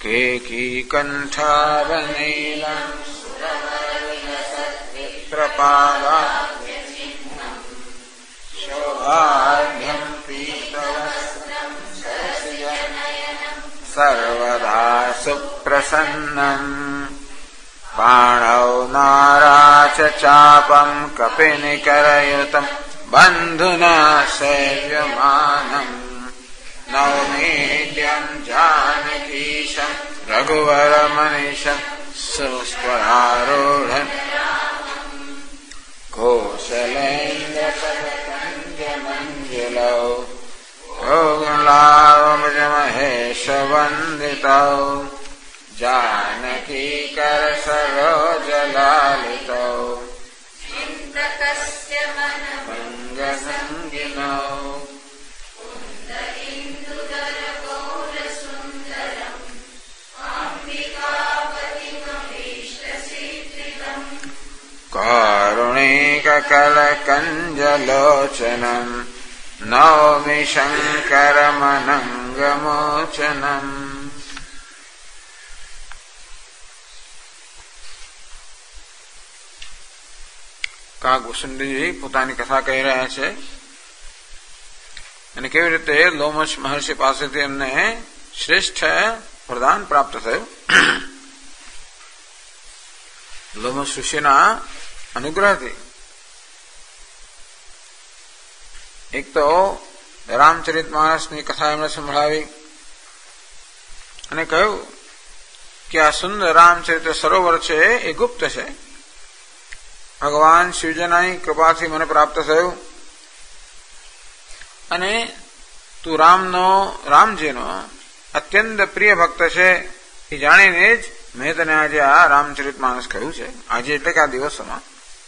केकीकण्ठावनीलं शोभाढ्यं पीतवस्त्रं सर्वदा सुप्रसन्नम् पाणौ नाराच चापं कपिनिकरयुतं बन्धुना सेव्यमानम् नौमीड्यं जानकीशं रघुवरमनिशं सुस्वरारूढम् कौसलेन्द्रपदकञ्जमञ्जुलौ गोकुलामहेशवन्दितौ जानकीकरसरोजलालितौ मङ्गसङ्गिनौ कारुणिककलकञ्जलोचनं नौमि शङ्करमनङ्गमोचनम्। કાગભૂષણજી પોતાની કથા કહી રહ્યા છે અને કેવી રીતે લોમશ મહર્ષિ પાસેથી એમને શ્રેષ્ઠ વરદાન પ્રાપ્ત થયું. લોમશ ઋષિના અનુગ્રહથી એક તો રામચરિતમાનસની કથા એમણે સંભળાવી અને કહ્યું કે આ સુંદર રામચરિત્ર સરોવર છે એ ગુપ્ત છે, ભગવાન શિવજીની કૃપાથી મને પ્રાપ્ત થયું અને તું રામજીનો અત્યંત પ્રિય ભક્ત છે એ જાણીને જ મેં તને આજે આ રામચરિતમાનસ કહ્યું છે. આજે એટલે કે આ દિવસોમાં.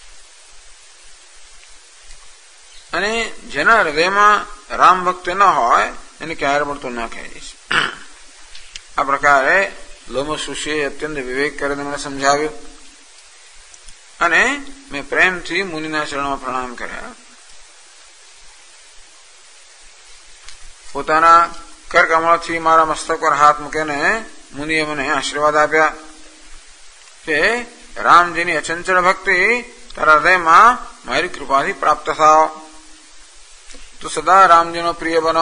અને જેના હૃદયમાં રામ ભક્તિ ન હોય એને ક્યારે પણ તું ના કહીશ. આ પ્રકારે લોમશ ઋષિએ અત્યંત વિવેક કરીને મને સમજાવ્યું અને મેં પ્રેમથી મુનિના ચરણોમાં પ્રણામ કર્યા. પોતાના કરકમળથી મારા મસ્તક પર હાથ મૂકીને મુનિએ મને આશીર્વાદ આપ્યા કે રામજીની અચંચળ ભક્તિ તારા હૃદયમાં મારી કૃપાથી પ્રાપ્ત થાવ. તું સદા રામજીનો પ્રિય બનો,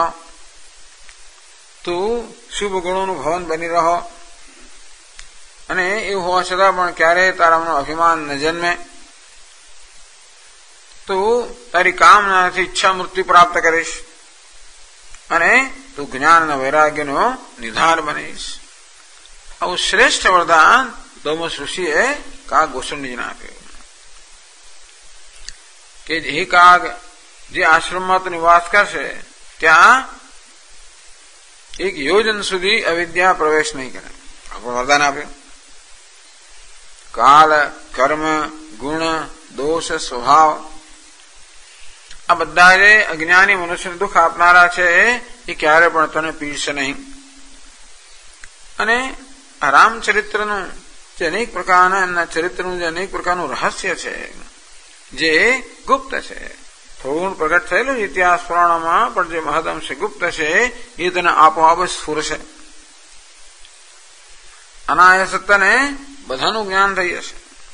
તું શુભ ગુણોનું ભવન બની રહો અને એવું હોવા છતાં પણ ક્યારેય તારામાં અભિમાન ન જન્મે. તું તારી કામનાથી ઈચ્છા મૃત્યુ પ્રાપ્ત કરીશ અને તું જ્ઞાન અને વૈરાગ્યનો નિધાન બનીશ. આવું શ્રેષ્ઠ વરદાન લોમશ ઋષિએ કાગભૂષણજીને આપ્યું કે હે કાગ, જે આશ્રમમાં તું નિવાસ કરશે ત્યાં એક યોજન સુધી અવિદ્યા પ્રવેશ નહીં કરે. આપણું વરદાન આપ્યું. કાળ, કર્મ, ગુણ, દોષ, સ્વભાવ આ બધા જે અજ્ઞાની મનુષ્યને દુઃખ આપનારા છે એ ક્યારે પણ તને પીડશે નહીં. અને આ રામચરિત્રનું જે અનેક પ્રકારના એમના ચરિત્રનું જે અનેક પ્રકારનું રહસ્ય છે જે ગુપ્ત છે, થોડું પ્રગટ થયેલું ઇતિહાસ પુરાણોમાં પણ જે મહદઅંશ ગુપ્ત છે એ તને આપોઆપ સ્ફુરશે. અનાયાસ તને બધાનું જ્ઞાન થઈ જશે.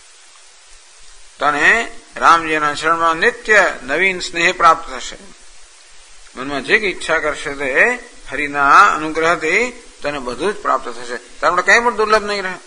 તને રામજીના શરણમાં નિત્ય નવીન સ્નેહ પ્રાપ્ત થશે. મનમાં જે ઈચ્છા કરશે તે હરિના અનુગ્રહથી તને બધું જ પ્રાપ્ત થશે. તારે કઈ પણ દુર્લભ નહીં રહે.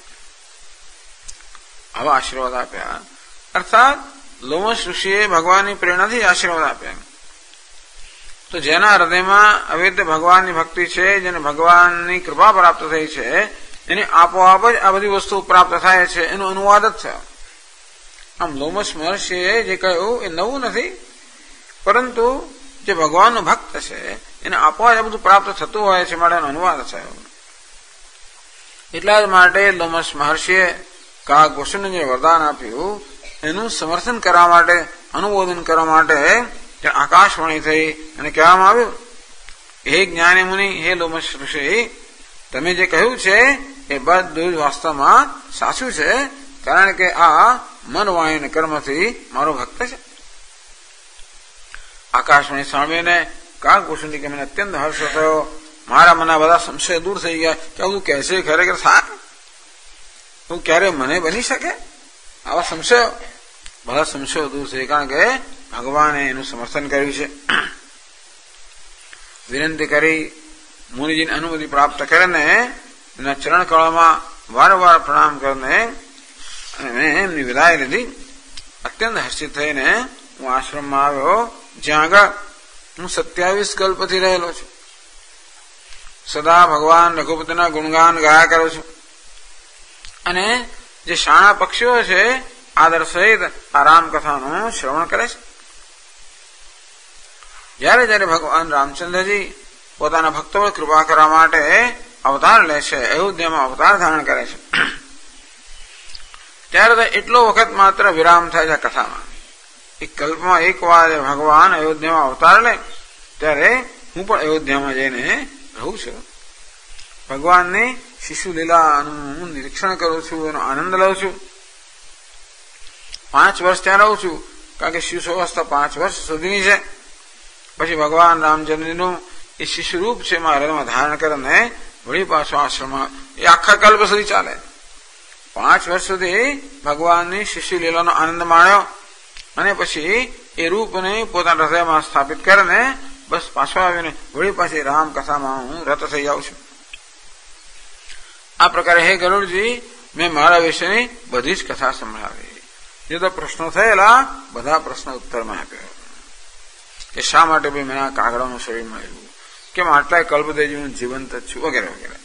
આવા આશીર્વાદ આપ્યા. અર્થાત લોમશ ઋષિએ ભગવાનની પ્રેરણાથી આશીર્વાદ આપ્યા. તો જેના હૃદયમાં અવેદ્ય ભગવાનની ભક્તિ છે, જેને ભગવાનની કૃપા પ્રાપ્ત થઈ છે, એને આપોઆપ જ આ બધી વસ્તુ પ્રાપ્ત થાય છે. એનો અનુવાદ જ થયો. આમ લોમશ મહર્ષિએ જે કહ્યું એ નવું નથી, પરંતુ જે ભગવાનનો ભક્ત છે એને આપોઆપ આ બધું પ્રાપ્ત થતું હોય છે માટે એનો અનુવાદ થયો. એટલા જ માટે લોમશ મહર્ષિએ કાગભૂષણને જે વરદાન આપ્યું એનું સમર્થન કરવા માટે, અનુમોદન કરવા માટે આકાશવાણી થઈ અને કહેવામાં આવ્યું, હે જ્ઞાની મુનિ, હે લોમશ ઋષિ, તમે જે કહ્યું છે એ બધું જ વાસ્તવમાં સાચું છે, કારણ કે આ મન, વાણી અને કર્મથી મારો ભક્ત છે. આકાશવાણી સાંભળીને કાગભૂષણજી કે મને અત્યંત હર્ષ થયો મારા મનના બધા સંશય દૂર થઈ ગયા કે આવું કહેશે ખરેખર થાય, એવું ક્યારે મને બની શકે? આવા સંશયો, બધા સંશયો દૂર થઈ, કારણ કે ભગવાને એનું સમર્થન કર્યું છે. વિનંતી કરી મુનિજીની અનુમતિ પ્રાપ્ત કરીને એના ચરણ કળમાં વારંવાર પ્રણામ કરીને અને એમની વિદાય લીધી. અત્યંત હર્ષિત થઈને હું આશ્રમમાં આવ્યો, જ્યાં આગળ હું 27 કલ્પથી રહેલો છું. સદા ભગવાન રઘુપતિના ગુણગાન ગાયા કરું છું. અને જે શાણા પક્ષીઓ છે આદર સહિત આ રામકથાનું શ્રવણ કરે છે. જયારે જયારે ભગવાન રામચંદ્રજી પોતાના ભક્તો પર કૃપા કરવા માટે અવતાર લે છે, અયોધ્યામાં અવતાર ધારણ કરે છે, ત્યારે એટલો વખત માત્ર વિરામ થાય છે કથામાં. એક કલ્પમાં એક વાર ભગવાન અયોધ્યામાં અવતાર લે ત્યારે હું પણ અયોધ્યામાં જઈને રહું છું. ભગવાનની શિશુ લીલાનું હું નિરીક્ષણ કરું છું, એનો આનંદ લઉં છું. 5 વર્ષ ત્યાં રહું છું, કારણ કે શિશુ અવસ્થા 5 વર્ષ સુધીની છે. પછી ભગવાન રામચંદ્રનું એ શિશુ રૂપ છે મારા હૃદયમાં ધારણ કરીને વળી પાછો આશ્રમમાં એ આખા કલ્પ સુધી ચાલે. 5 વર્ષ સુધી ભગવાનની શિશુ લીલાનો આનંદ માણ્યો અને પછી એ રૂપને પોતાના હૃદયમાં સ્થાપિત કરીને બસ પાછો આવીને વળી પાછી રામકથામાં હું રત થઈ જાઉં છું. આ પ્રકારે હે ગરુડજી, મેં મારા વિશેની બધી જ કથા સંભળાવી. જે તો પ્રશ્નો થયેલા બધા પ્રશ્નો ઉત્તરમાં આપ્યો કે શા માટે ભાઈ મને આ કાગડાનું શરીર મળ્યું, કેમ આટલાય કલ્પદેજી હું જીવંત જ છું, વગેરે વગેરે.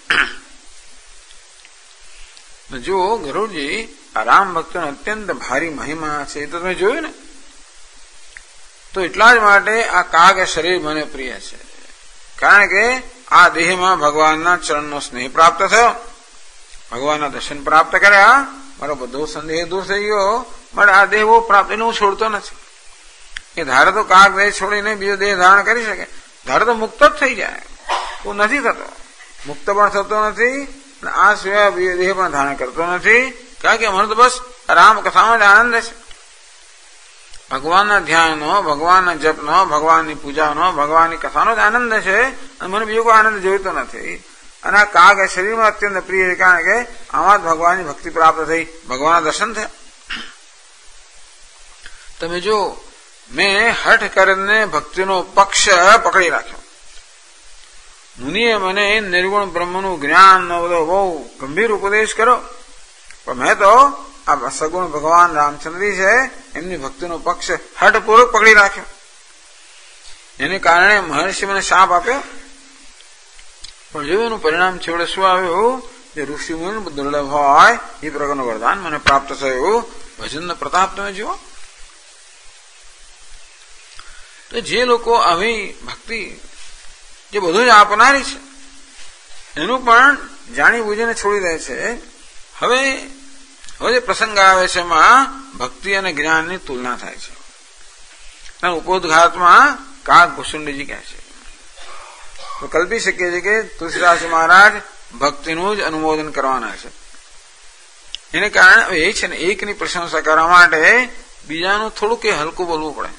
જો ગરુડજી આ રામ ભક્તનો અત્યંત ભારી મહિમા છે એ તો તમે જોયું ને, તો એટલા જ માટે આ કાગ શરીર મને પ્રિય છે, કારણ કે આ દેહમાં ભગવાનના ચરણનો સ્નેહ પ્રાપ્ત થયો, ભગવાનના દર્શન પ્રાપ્ત કર્યા, મારો બધો સંદેહ દૂર થઈ ગયો. મારે આ દેહ બહુ પ્રાપ્ત એને હું છોડતો નથી. એ ધારે તો કાગ દેહ છોડીને બીજો દેહ ધારણ કરી શકે, ધારે તો મુક્ત જ થઈ જાય, હું નથી થતો, મુક્ત પણ થતો નથી અને આ સિવાય બીજો દેહ પણ ધારણ કરતો નથી, કારણ કે મને તો બસ રામ કથામાં જ આનંદ છે. ભગવાનના ધ્યાનનો, ભગવાનના જપનો, ભગવાનની પૂજાનો, ભગવાનની કથાનો જ આનંદ છે અને મને બીજો કોઈ આનંદ જોઈતો નથી. અને આ કાગ એ શરીરમાં અત્યંત પ્રિય છે, કારણ કે આમાં જ ભગવાનની ભક્તિ પ્રાપ્ત થઈ, ભગવાનના દર્શન થયા. તમે જો મેં હઠ કરીને ભક્તિનો પક્ષ પકડી રાખ્યો. મુનિએ મને નિર્ગુણ બ્રહ્મનું જ્ઞાનનો બધો બહુ ગંભીર ઉપદેશ કર્યો, પણ મેં તો આ સગુણ ભગવાન રામચંદ્રજી છે એમની ભક્તિનો પક્ષ હઠપૂર્વક પકડી રાખ્યો. એને કારણે મહર્ષિ મને શાપ આપ્યો, પણ જો એનું પરિણામ છેવડે શું આવ્યું, જે ઋષિ મુનિ દુર્લભ હોય એ પ્રકારનું વરદાન મને પ્રાપ્ત થયું. ભજનનો પ્રતાપ તમે જુઓ. તો જે લોકો આવી ભક્તિ જે બધું જ આપનારી છે એનું પણ જાણી બુજીને છોડી દે છે. હવે જે પ્રસંગ આવે છે એમાં ભક્તિ અને જ્ઞાનની તુલના થાય છે. અને ઉપોદઘાતમાં કાગ ભૂષુંડીજી કહે છે, તો કલ્પી શકીએ છીએ કે તુલસીદાસજી મહારાજ ભક્તિનું જ અનુમોદન કરવાના છે. એને કારણે એ છે ને એકની પ્રશંસા કરવા માટે બીજાનું થોડુંક એ હલકું બોલવું પડે.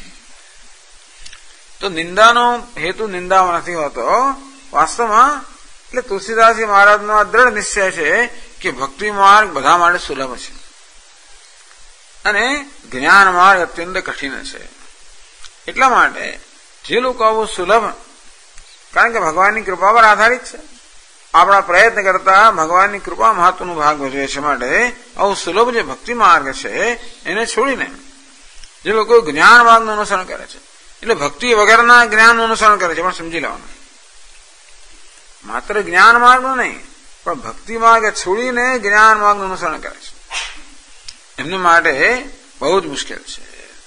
તો નિંદાનો હેતુ નિંદામાં નથી હોતો વાસ્તવમાં. એટલે તુલસીદાસજી મહારાજનો આ દ્રઢ નિશ્ચય છે કે ભક્તિ માર્ગ બધા માટે સુલભ છે અને જ્ઞાન માર્ગ અત્યંત કઠિન છે. એટલા માટે જે લોકો આવું સુલભ, કારણ કે ભગવાનની કૃપા પર આધારિત છે, આપણા પ્રયત્ન કરતા ભગવાનની કૃપા મહત્વનો ભાગ ભજવે છે, માટે આવું સુલભ જે ભક્તિ માર્ગ છે એને છોડીને જે લોકો જ્ઞાન માર્ગનું અનુસરણ કરે છે, એટલે ભક્તિ વગરના જ્ઞાનનું અનુસરણ કરે છે, પણ સમજી લેવાનું માત્ર જ્ઞાન માર્ગનું નહીં પણ ભક્તિ માર્ગ છોડીને જ્ઞાન માર્ગનું અનુસરણ કરે છે, એમને માટે બહુ જ મુશ્કેલ છે.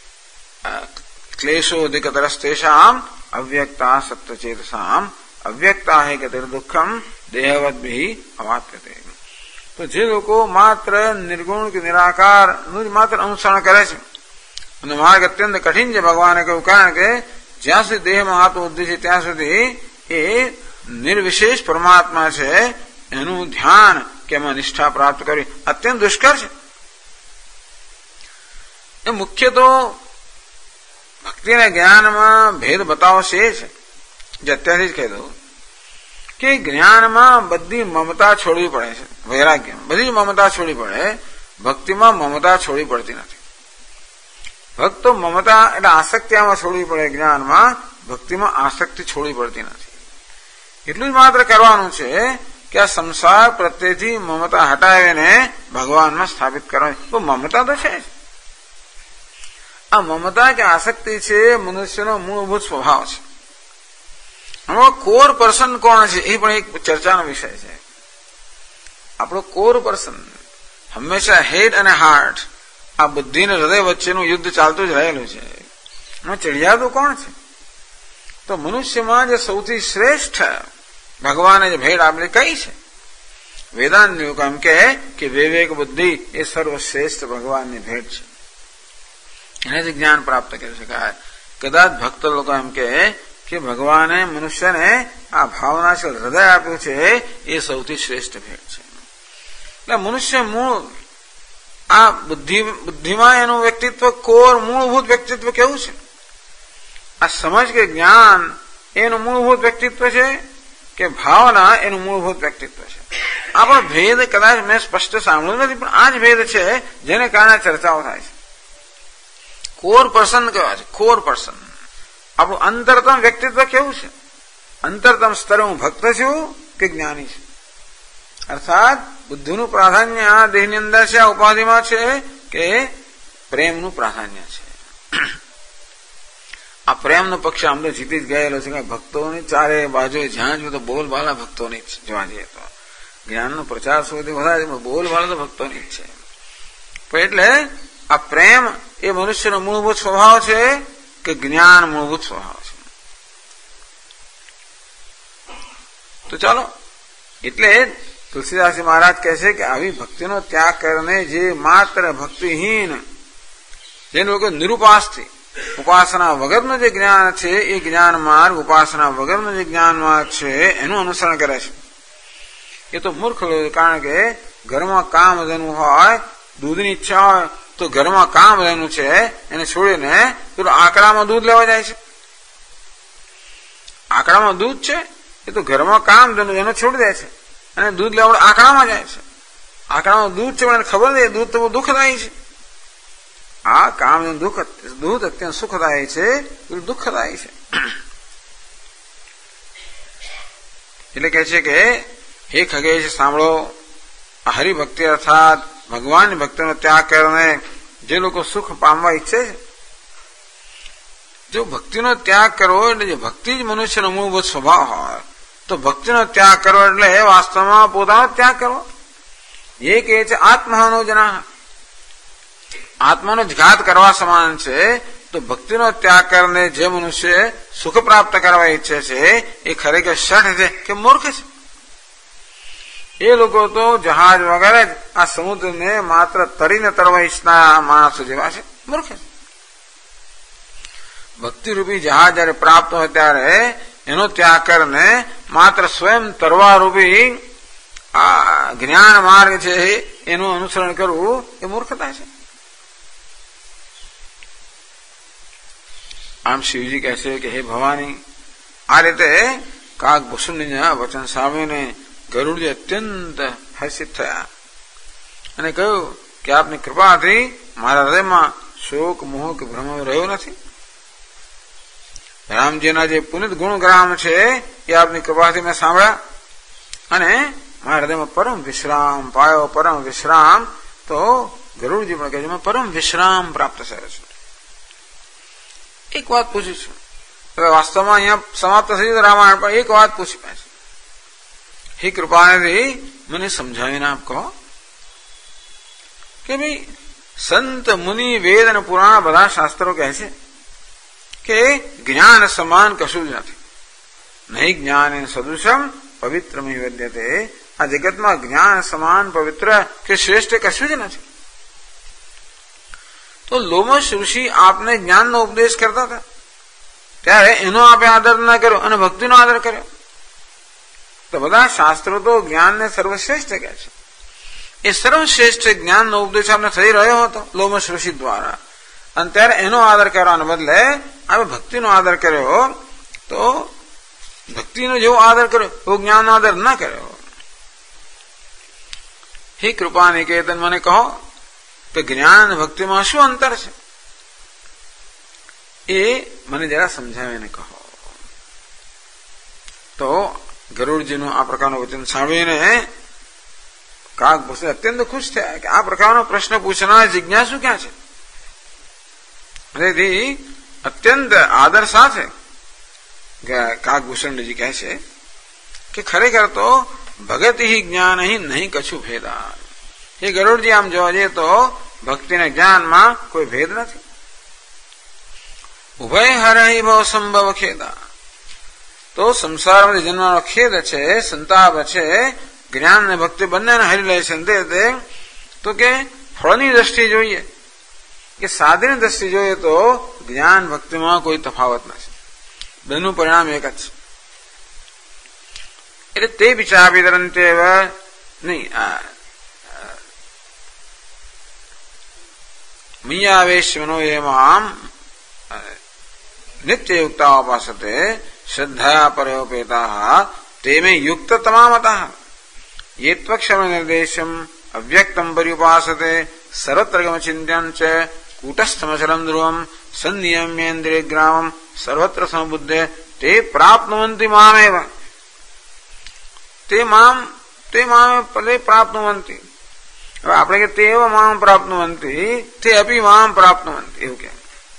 ક્લેશોધિકતરસ્તેષામ અવ્યક્તા સત્વચેતસામ અવ્યક્તા હે ગતિર દુઃખમ દેહવદ્ભિ અવાપ્યતે. તો જે લોકો માત્ર નિર્ગુણ કે નિરાકારનું જ માત્ર અનુસરણ કરે છે અને માર્ગ અત્યંત કઠિન છે ભગવાને કહ્યું, કારણ કે જ્યાં સુધી દેહમાં આત્મબુદ્ધિ છે ત્યાં સુધી એ નિર્વિશેષ પરમાત્મા છે, એનું ધ્યાન કે એમાં નિષ્ઠા પ્રાપ્ત કરવી અત્યંત દુષ્કર છે. એ મુખ્ય તો ભક્તિના જ્ઞાનમાં ભેદ બતાવો છે, જે અત્યારથી જ કહી દઉં કે જ્ઞાનમાં બધી મમતા છોડવી પડે છે, વૈરાગ્ય બધી મમતા છોડવી પડે, ભક્તિમાં મમતા છોડવી પડતી નથી. ભક્ત તો મમતા એટલે આસક્તિ આમાં છોડવી પડે, જ્ઞાનમાં, ભક્તિમાં આસક્તિ છોડવી પડતી નથી. એટલું જ માત્ર કરવાનું છે કે આ સંસાર પ્રત્યેથી મમતા હટાવીને ભગવાનમાં સ્થાપિત કરવાની. તો મમતા તો છે જ. આ મમતા કે આસક્તિ છે મનુષ્યનો મૂળભૂત સ્વભાવ છે. આનો કોર પર્સન કોણ છે એ પણ એક ચર્ચાનો વિષય છે. આપણો કોર પર્સન હંમેશા હેડ અને હાર્ટ, આ બુદ્ધિ અને હૃદય વચ્ચેનું યુદ્ધ ચાલતું જ રહેલું છે. એમાં ચડિયાતું કોણ છે? તો મનુષ્યમાં જે સૌથી શ્રેષ્ઠ ભગવાને જે ભેટ આપેલી કઈ છે? વેદાંત એવું એમ કે વિવેક બુદ્ધિ એ સર્વશ્રેષ્ઠ ભગવાનની ભેટ છે. એનાથી જ્ઞાન પ્રાપ્ત કરી શકાય. કદાચ ભક્ત લોકો એમ કે ભગવાને મનુષ્યને આ ભાવનાશીલ હૃદય આપ્યું છે એ સૌથી શ્રેષ્ઠ ભેટ છે. એટલે મનુષ્ય મૂળ આ બુદ્ધિમાં એનું વ્યક્તિત્વ, કોર મૂળભૂત વ્યક્તિત્વ કેવું છે? આ સમજ કે જ્ઞાન એનું મૂળભૂત વ્યક્તિત્વ છે કે ભાવના એનું મૂળભૂત વ્યક્તિત્વ છે? આ પણ ભેદ કદાચ મેં સ્પષ્ટ સાંભળ્યું નથી, પણ આ જ ભેદ છે જેને કારણે ચર્ચાઓ થાય છે. કોર પર્સન કેવા છે? કોર પર્સન આપણું અંતરતમ વ્યક્તિત્વ કેવું છે? અંતરતમ સ્તરે હું ભક્ત છું કે જ્ઞાની છું? અર્થાત બુદ્ધિનું પ્રાધાન્ય દેહની અંદર છે, આ ઉપાધિમાં છે કે પ્રેમનું પ્રાધાન્ય છે? આ પ્રેમનો પક્ષ આમ તો જીતી જ ગયેલો છે કે ભક્તોની ચારે બાજુ જ્યાં જ તો બોલબાલા ભક્તોની જ જોવા જઈએ તો જ્ઞાનનો પ્રચાર સૌથી વધારે બોલબાલા તો ભક્તોની જ છે. પણ એટલે આ પ્રેમ એ મનુષ્યનો મૂળભૂત સ્વભાવ છે કે જ્ઞાન મૂળભૂત સ્વભાવ છે? તો ચાલો, એટલે તુલસીદાસજી મહારાજ કહે છે કે આવી ભક્તિનો ત્યાગ કરીને જે માત્ર ભક્તિહીન, જે લોકો નિરુપાસથી, ઉપાસના વગરનું જે જ્ઞાન છે એ જ્ઞાન માર્ગ, ઉપાસના વગરનું જે જ્ઞાન માર્ગ છે એનું અનુસરણ કરે છે, એ તો મૂર્ખ લોકો. કારણ કે ઘરમાં કામધેનુ હોય, દૂધની ઈચ્છા હોય તો ઘરમાં કામધેનુ છે એને છોડીને પેલું આંકડામાં દૂધ લેવા જાય છે. આંકડામાં દૂધ છે એ તો ઘરમાં કામધેનુ એને છોડી દે છે અને દૂધ લેવા આંકડામાં જાય છે. આંકડામાં દૂધ છે પણ એને ખબર નથી દૂધ તો બહુ દુઃખદાયી છે. આ કામ દૂધ અત્યંત સુખદાયી છે, પેલું દુઃખદાયી છે. એટલે કહે છે કે હે ખગેશ સાંભળો, આ હરિભક્તિ અર્થાત ભગવાનની ભક્તિનો ત્યાગ કરીને જે લોકો સુખ પામવા ઈચ્છે છે, જો ભક્તિનો ત્યાગ કરવો એટલે જે ભક્તિ જ મનુષ્યનો મૂળભૂત સ્વભાવ હોય તો ભક્તિનો ત્યાગ કરવો એટલે વાસ્તવમાં પોતાનો ત્યાગ કરવો. એ કહે છે આત્માનો જના, આત્માનો જ ઘાત કરવા સમાન છે. તો ભક્તિનો ત્યાગ કરીને જે મનુષ્ય સુખ પ્રાપ્ત કરવા ઈચ્છે છે એ ખરેખર શઠ છે કે મૂર્ખ છે? એ લોકો તો જહાજ વગેરે જ આ સમુદ્રને માત્ર તરીને તરવા ઈચ્છનારા માણસો જેવા છે, મૂર્ખ છે. ભક્તિરૂપી જહાજ જયારે પ્રાપ્ત હોય ત્યારે એનો ત્યાગ કરીને માત્ર સ્વયં તરવા રૂપી આ જ્ઞાન માર્ગ છે એનું અનુસરણ કરવું એ મૂર્ખતા છે. આમ શિવજી કહે છે કે હે ભવાની, આ રીતે કાગભૂષણના વચન સાંભળીને ગરુડજી અત્યંત હર્ષિત થયા અને કહ્યું કે આપની કૃપાથી મારા હૃદયમાં શોક, મોહ કે ભ્રમ રહ્યો નથી. રામજીના જે પુનિત ગુણગ્રામ છે એ આપની કૃપાથી મેં સાંભળ્યા અને મારા હૃદયમાં પરમ વિશ્રામ પાયો. પરમ વિશ્રામ તો ગરુડજી પણ કહે છે મેં પરમ વિશ્રામ પ્રાપ્ત થયો છું. એક વાત પૂછું છું, હવે વાસ્તવમાં અહીંયા સમાપ્ત થઈ ગયું રામાયણ, પણ એક વાત પૂછી પાછી. હે કૃપાનિધિ મને સમજાવીને આપ કહો કે ભાઈ સંત, મુનિ, વેદ અને પુરાણ બધા શાસ્ત્રો કહે છે કે જ્ઞાન સમાન કશું જ નથી. નહીં જ્ઞાન સદૃશમ પવિત્રમ વિદ્યતે. આ જગતમાં જ્ઞાન સમાન પવિત્ર કે શ્રેષ્ઠ કશું જ નથી. તો લોમશ ઋષિ આપને જ્ઞાનનો ઉપદેશ કરતા હતા ત્યારે એનો આપે આદર ન કર્યો અને ભક્તિનો આદર કર્યો. તો બધા શાસ્ત્રો તો જ્ઞાનને સર્વશ્રેષ્ઠ કહે છે. એ સર્વશ્રેષ્ઠ જ્ઞાનનો ઉપદેશ આપને થઈ રહ્યો હતો લોમશ ઋષિ દ્વારા, અને ત્યારે એનો આદર કરવાને બદલે આપણે ભક્તિનો આદર કર્યો. તો ભક્તિનો જેવો આદર કર્યો એવો જ્ઞાનનો આદર ન કર્યો. હે કૃપા નિકેતન, મને કહો કે જ્ઞાન ભક્તિમાં શું અંતર છે? એ મને જરા સમજાવીને કહો. તો ગરુડજીનું આ પ્રકારનું વચન સાંભળીને કાગભૂષણ અત્યંત ખુશ થયા કે આ પ્રકારનો પ્રશ્ન પૂછનાર જિજ્ઞાસુ ક્યાં છે. તેથી અત્યંત આદર સાથે કાગભૂષણજી કહે છે કે ખરેખર તો ભગત હિ જ્ઞાન હિ નહીં કછું ભેદા. એ ગરુડજી, આમ જોવા જઈએ તો ભક્તિને જ્ઞાનમાં કોઈ ભેદ નથી. ઉભય હરહિ ભવ સંભવ ખેદા. તો સંસારમાં જન્મવાનો ખેદ છે, સંતાપ છે, જ્ઞાન અને ભક્તિ બંનેને હરી લે છે. તો કે ફળની દ્રષ્ટિ જોઈએ કે સાધીની દ્રષ્ટિ જોઈએ તો જ્ઞાન ભક્તિમાં કોઈ તફાવત નથી, બેનું પરિણામ એક જ છે. એટલે તે વિચારવિતરંતે નહીં મૈયાવેશ્વનો એમાં નિત્યયુક્તા ઉપાસતે શ્રદ્ધયા પરોપેતા તે મે યુક્ત તમામતઃ ये त्वक्षम निर्देशम अव्यक्तम पर्युपासते सर्वत्र गमचिन्त्यं च कूटस्थमचलं ध्रुवं संनियम्येन्द्रिय ग्रामं सर्वत्र समबुद्धे ते प्राप्नुवन्ति मामेव. ते मामे पदे प्राप्नुवन्ति. હવે આપણે કે તેવ મામ પ્રાપ્નુવંતિ, તે અપી મામ પ્રાપ્નુવંતિ એવું કે.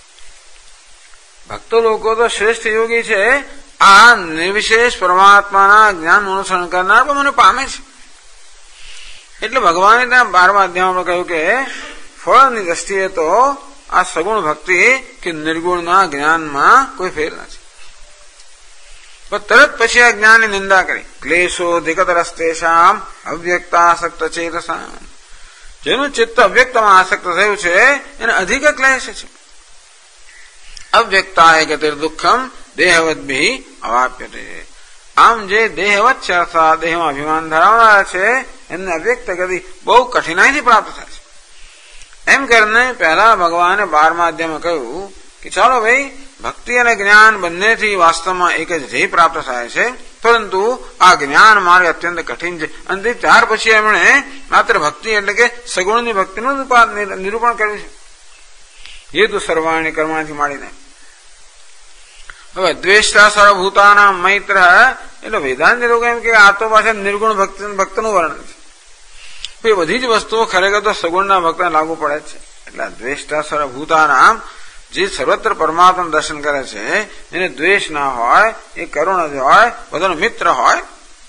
ભક્તો લોકો તો શ્રેષ્ઠ યોગી છે, આ નિર્વિશેષ પરમાત્માના જ્ઞાન અનુસરણ કરનાર પણ મને પામે છે. એટલે ભગવાને ત્યાં 12મા અધ્યાયમાં કહ્યું કે ફળની દ્રષ્ટિએ તો આ સગુણ ભક્તિ કે નિર્ગુણના જ્ઞાનમાં કોઈ ફેર નથી. પણ તરત પછી આ જ્ઞાનની નિંદા કરી. ક્લેશો દિગતરસ્તેષામ અવ્યક્તાસક્ત ચેતસામ. જેનું ચિત્ત અવ્યક્તમાં આસક્ત થયું છે એને અધિક ક્લેશ છે. અવ્યક્તાય ગતિર દુઃખમ દેહવદ્ભિ અવાપ્યતે. આમ જે દેહવત છે અર્થાત દેહમાં અભિમાન ધરાવનારા છે એમને અવ્યક્ત ગતિ બહુ કઠિનાઈથી પ્રાપ્ત થાય છે. એમ કરીને પહેલા ભગવાને 12મા અધ્યાયમાં કહ્યું કે ચાલો ભાઈ, ભક્તિ અને જ્ઞાન બંનેથી વાસ્તવમાં એક જ ધ્યેય પ્રાપ્ત થાય છે, પરંતુ આ જ્ઞાન માર્ગ અત્યંત કઠિન છે. અને ત્યાર પછી એમણે માત્ર ભક્તિ એટલે કે સગુણની ભક્તિનું નિરૂપણ કર્યું છે. હેતુ સર્વાણી કર્માથી માંડીને હવે દ્વેષ્ટા સર્વભૂતાના મૈત્ર એટલે વેદાંત લોકો એમ કે આ તો પાછા નિર્ગુણ ભક્તનું વર્ણન છે. એ બધી જ વસ્તુઓ ખરેખર તો સગુણના ભક્તને લાગુ પડે છે. એટલે દ્વેષ્ટા સર્વભૂતાના જે સર્વત્ર પરમાત્મા દર્શન કરે છે એને દ્વેષ ના હોય, એ કરુણ જ હોય, બધાનો મિત્ર હોય,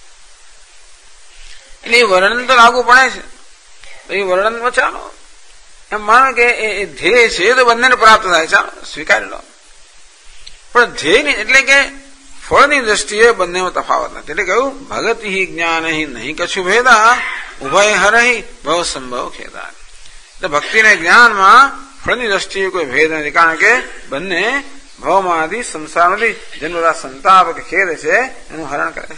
એટલે એ વર્ણન તો લાગુ પડે છે. તો એ વર્ણનમાં ચાલો એમ માનો કે એ ધ્યેય છે તો બંનેને પ્રાપ્ત થાય, ચાલો સ્વીકારી લો. પણ ધ્યેય એટલે કે ફળની દ્રષ્ટિએ બંનેમાં તફાવત નથી. એટલે કહ્યું ભગત હિ જ્ઞાન હિ નહીં કછું ભેદા ઉભય હરહિ ભવ સંભવ ખેદા. એટલે ભક્તિને જ્ઞાનમાં ફળની દ્રષ્ટિએ કોઈ ભેદ નથી, કારણ કે બંને ભવમાંથી સંસારમાંથી જન્મતા સંતાપ કે ખેદ છે એનું હરણ કરે છે.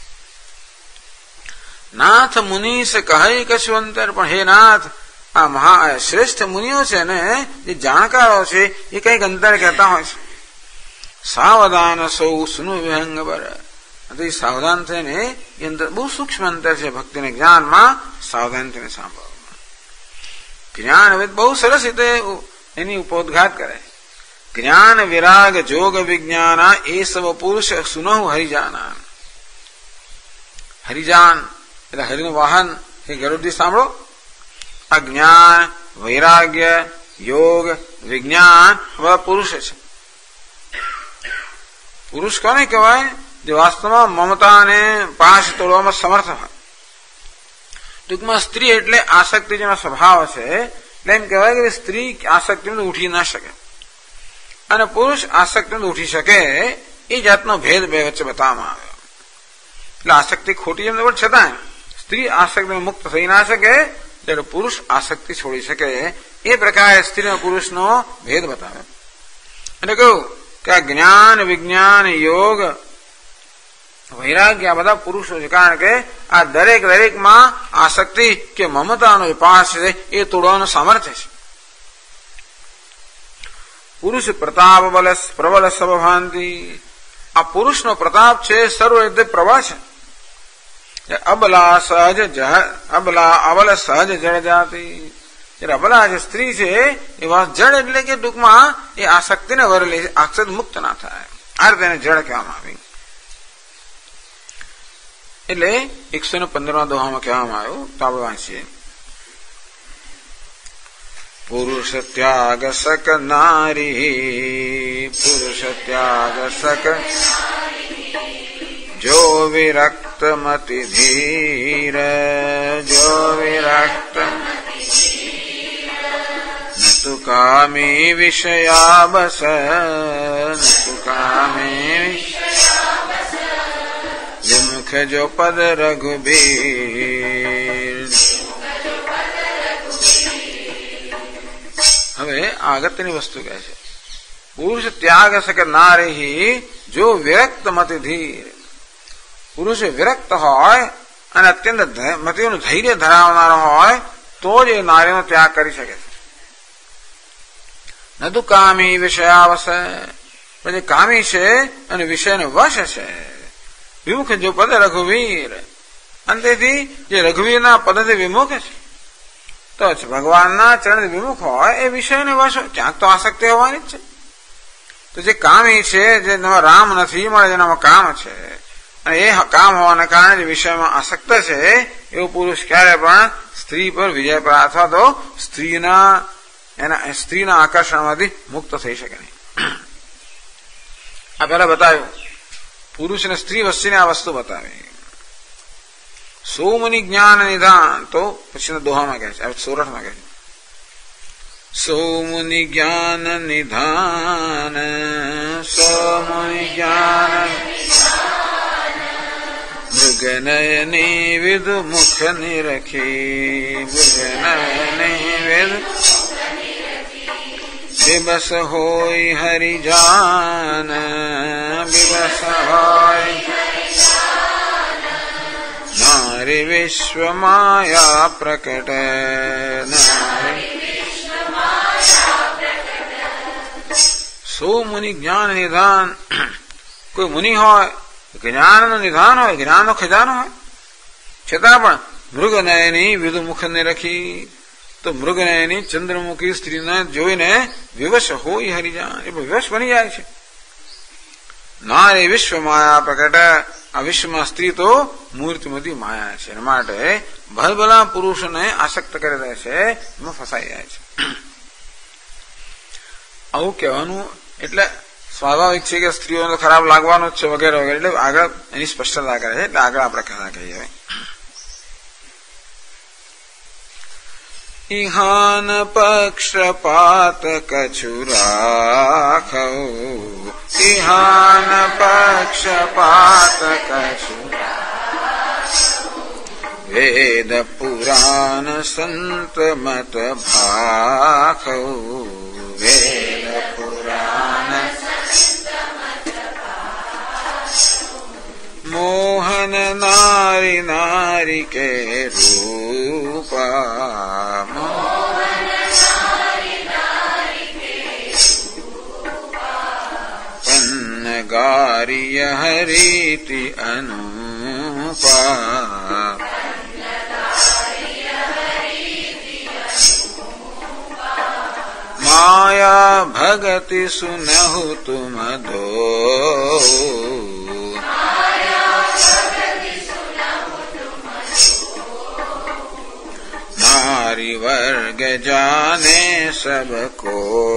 નાથ મુનીશ કહે કશું અંતર. પણ હે નાથ, આ શ્રેષ્ઠ મુનિઓ છે ને, જે જાણકારો છે એ કઈક અંતર કહેતા હોય છે. સાવધાન સૌ સુનું વિહંગ બર. સાવધાન થઈને એ અંતર બહુ સૂક્ષ્મ અંતર છે. ભક્તિને જ્ઞાનમાં સાવધાન થઈને સાંભળો. જ્ઞાન હવે બહુ સરસ રીતે એની ઉપોદઘાત કરે. જ્ઞાન વિરાગ જોગ વિજ્ઞાના એ સવ પુરુષ સુનહુ હરિજાના. હરિજાન એટલે હરિનું વાહન એ ગરુડજી સાંભળો. આ જ્ઞાન, વૈરાગ્ય, યોગ, વિજ્ઞાન બધા પુરુષ છે. પુરુષ કોને કહેવાય? જે વાસ્તવમાં મમતા અને પાશ તોડવામાં સમર્થ હોય. ટૂંકમાં સ્ત્રી એટલે આસક્તિ જેનો સ્વભાવ છે, એટલે એમ કહેવાય કે સ્ત્રી આસક્તિમાં ઉઠી ના શકે અને પુરુષ આસક્તિમાં ઉઠી શકે. એ જાતનો ભેદ બે વચ્ચે બતાવવામાં આવ્યો. એટલે આસક્તિ ખોટી એમ પણ છતાં સ્ત્રી આસક્તિ મુક્ત થઈ ના શકે, ત્યારે પુરુષ આસક્તિ છોડી શકે. એ પ્રકારે સ્ત્રી અને પુરુષનો ભેદ બતાવ્યો. એટલે કહ્યું કે આ જ્ઞાન, વિજ્ઞાન, યોગ, વૈરાગ્ય આ બધા પુરુષો છે, કારણ કે આ દરેકમાં આસક્તિ કે મમતાનો પાસ છે એ તોડવાનું સામર્થ્ય છે. પુરુષ પ્રતાપ બલ પ્રબલ સ્વભાંતિ. આ પુરુષનો પ્રતાપ છે સર્વ રીતે પ્રબળ છે. અબલા અબલ સહજ જળ જાતિ. જયારે અબલા જે સ્ત્રી છે એ જળ એટલે કે ટૂંકમાં એ આસક્તિને વરેલી આસક્ત મુક્ત ના થાય, આ રીતે એને જળ કહેવામાં આવી. એટલે 115મા દોહામાં કહેવામાં આવ્યું તો આપણે વાંચીએ. પુરુષ ત્યાગ સક નારી, પુરુષ ત્યાગ સક જો વિરક્ત મતિ ધીર, જો વિરક્ત ન તુ કામી વિષયા બસ, ન તુ કામી વિમુખ જો પદ રઘુબીર. હવે આ અગત્યની વસ્તુ કહે છે. પુરુષ ત્યાગ શકે નારી જો વિરક્ત મતિ ધીર. પુરુષ વિરક્ત હોય અને અત્યંત મતિનું ધૈર્ય ધરાવનારો હોય તો જ એ નારીનો ત્યાગ કરી શકે છે. નતુ કામી વિષયાવસ, પછી કામી છે અને વિષયનો વશ છે. વિમુખ જો પદ રઘુવીર, અને તેથી જે રઘુવીરના પદથી વિમુખ છે તો ભગવાનના ચરણ વિમુખ હોય એ વિષયને વશ ક્યાંક તો આસક્તિ હોવાની જ છે. તો જે કામી છે, જે રામ નથી મળે, જેનામાં કામ છે અને એ કામ હોવાને કારણે જે વિષયમાં આસક્ત છે એવો પુરુષ ક્યારે પણ સ્ત્રી પર વિજય પર અથવા તો સ્ત્રીના આકર્ષણમાંથી મુક્ત થઈ શકે નહીં. આ પહેલા બતાવ્યું પુરુષ અને સ્ત્રી વચ્ચેની આ વસ્તુ બતાવી. સોમની જ્ઞાન નિધાન તો પછીના દોહામાં કહે છે, 16માં કહે છે. સોમુનિ જ્ઞાન નિધાન, સોમુનિ જ્ઞાન મૃગનયની વિદુ મુખ નિરખી, મૃગનયની વિદુ બિબસ હોય હરિજાન, બિબસ હોય નારી વિશ્વ માયા પ્રકટ, સો મુનિ જ્ઞાન નિધાન. કોઈ મુનિ હોય, જ્ઞાનનું નિધાન હોય, જ્ઞાનનો ખજાનો હોય, છતાં પણ મૃગનયની વિદુમુખ ને રખી, તો મૃગનયની ચંદ્રમુખી સ્ત્રીને જોઈને વિવશ હોય હરિજાન, એ વિવશ બની જાય છે. નારી વિશ્વ માયા પ્રકટ, આ વિશ્વમાં સ્ત્રી તો મૂર્તિમતી માયા છે. એના માટે ભલભલા પુરુષને આસક્ત કરી દે છે, એમાં ફસાઈ જાય છે. આવું કહેવાનું એટલે સ્વાભાવિક છે કે સ્ત્રીઓને ખરાબ લાગવાનું જ છે વગેરે વગેરે, એટલે આગળ એની સ્પષ્ટતા કરે છે. એટલે આગળ આપણે કથા કહીએ. ઇહાન પક્ષપાત કછુ રાખો, ઇહાન પક્ષપાત કછુ વેદ પુરાણ સંત મત ભાખો, વેદ પુરાણ મોહન નારી નારી કે રૂપા, પન્ન ગારિય હરીતિ અનુપા, માયા ભગતિ સુનહુ તુમ દો, नारी वर्ग जाने सबको,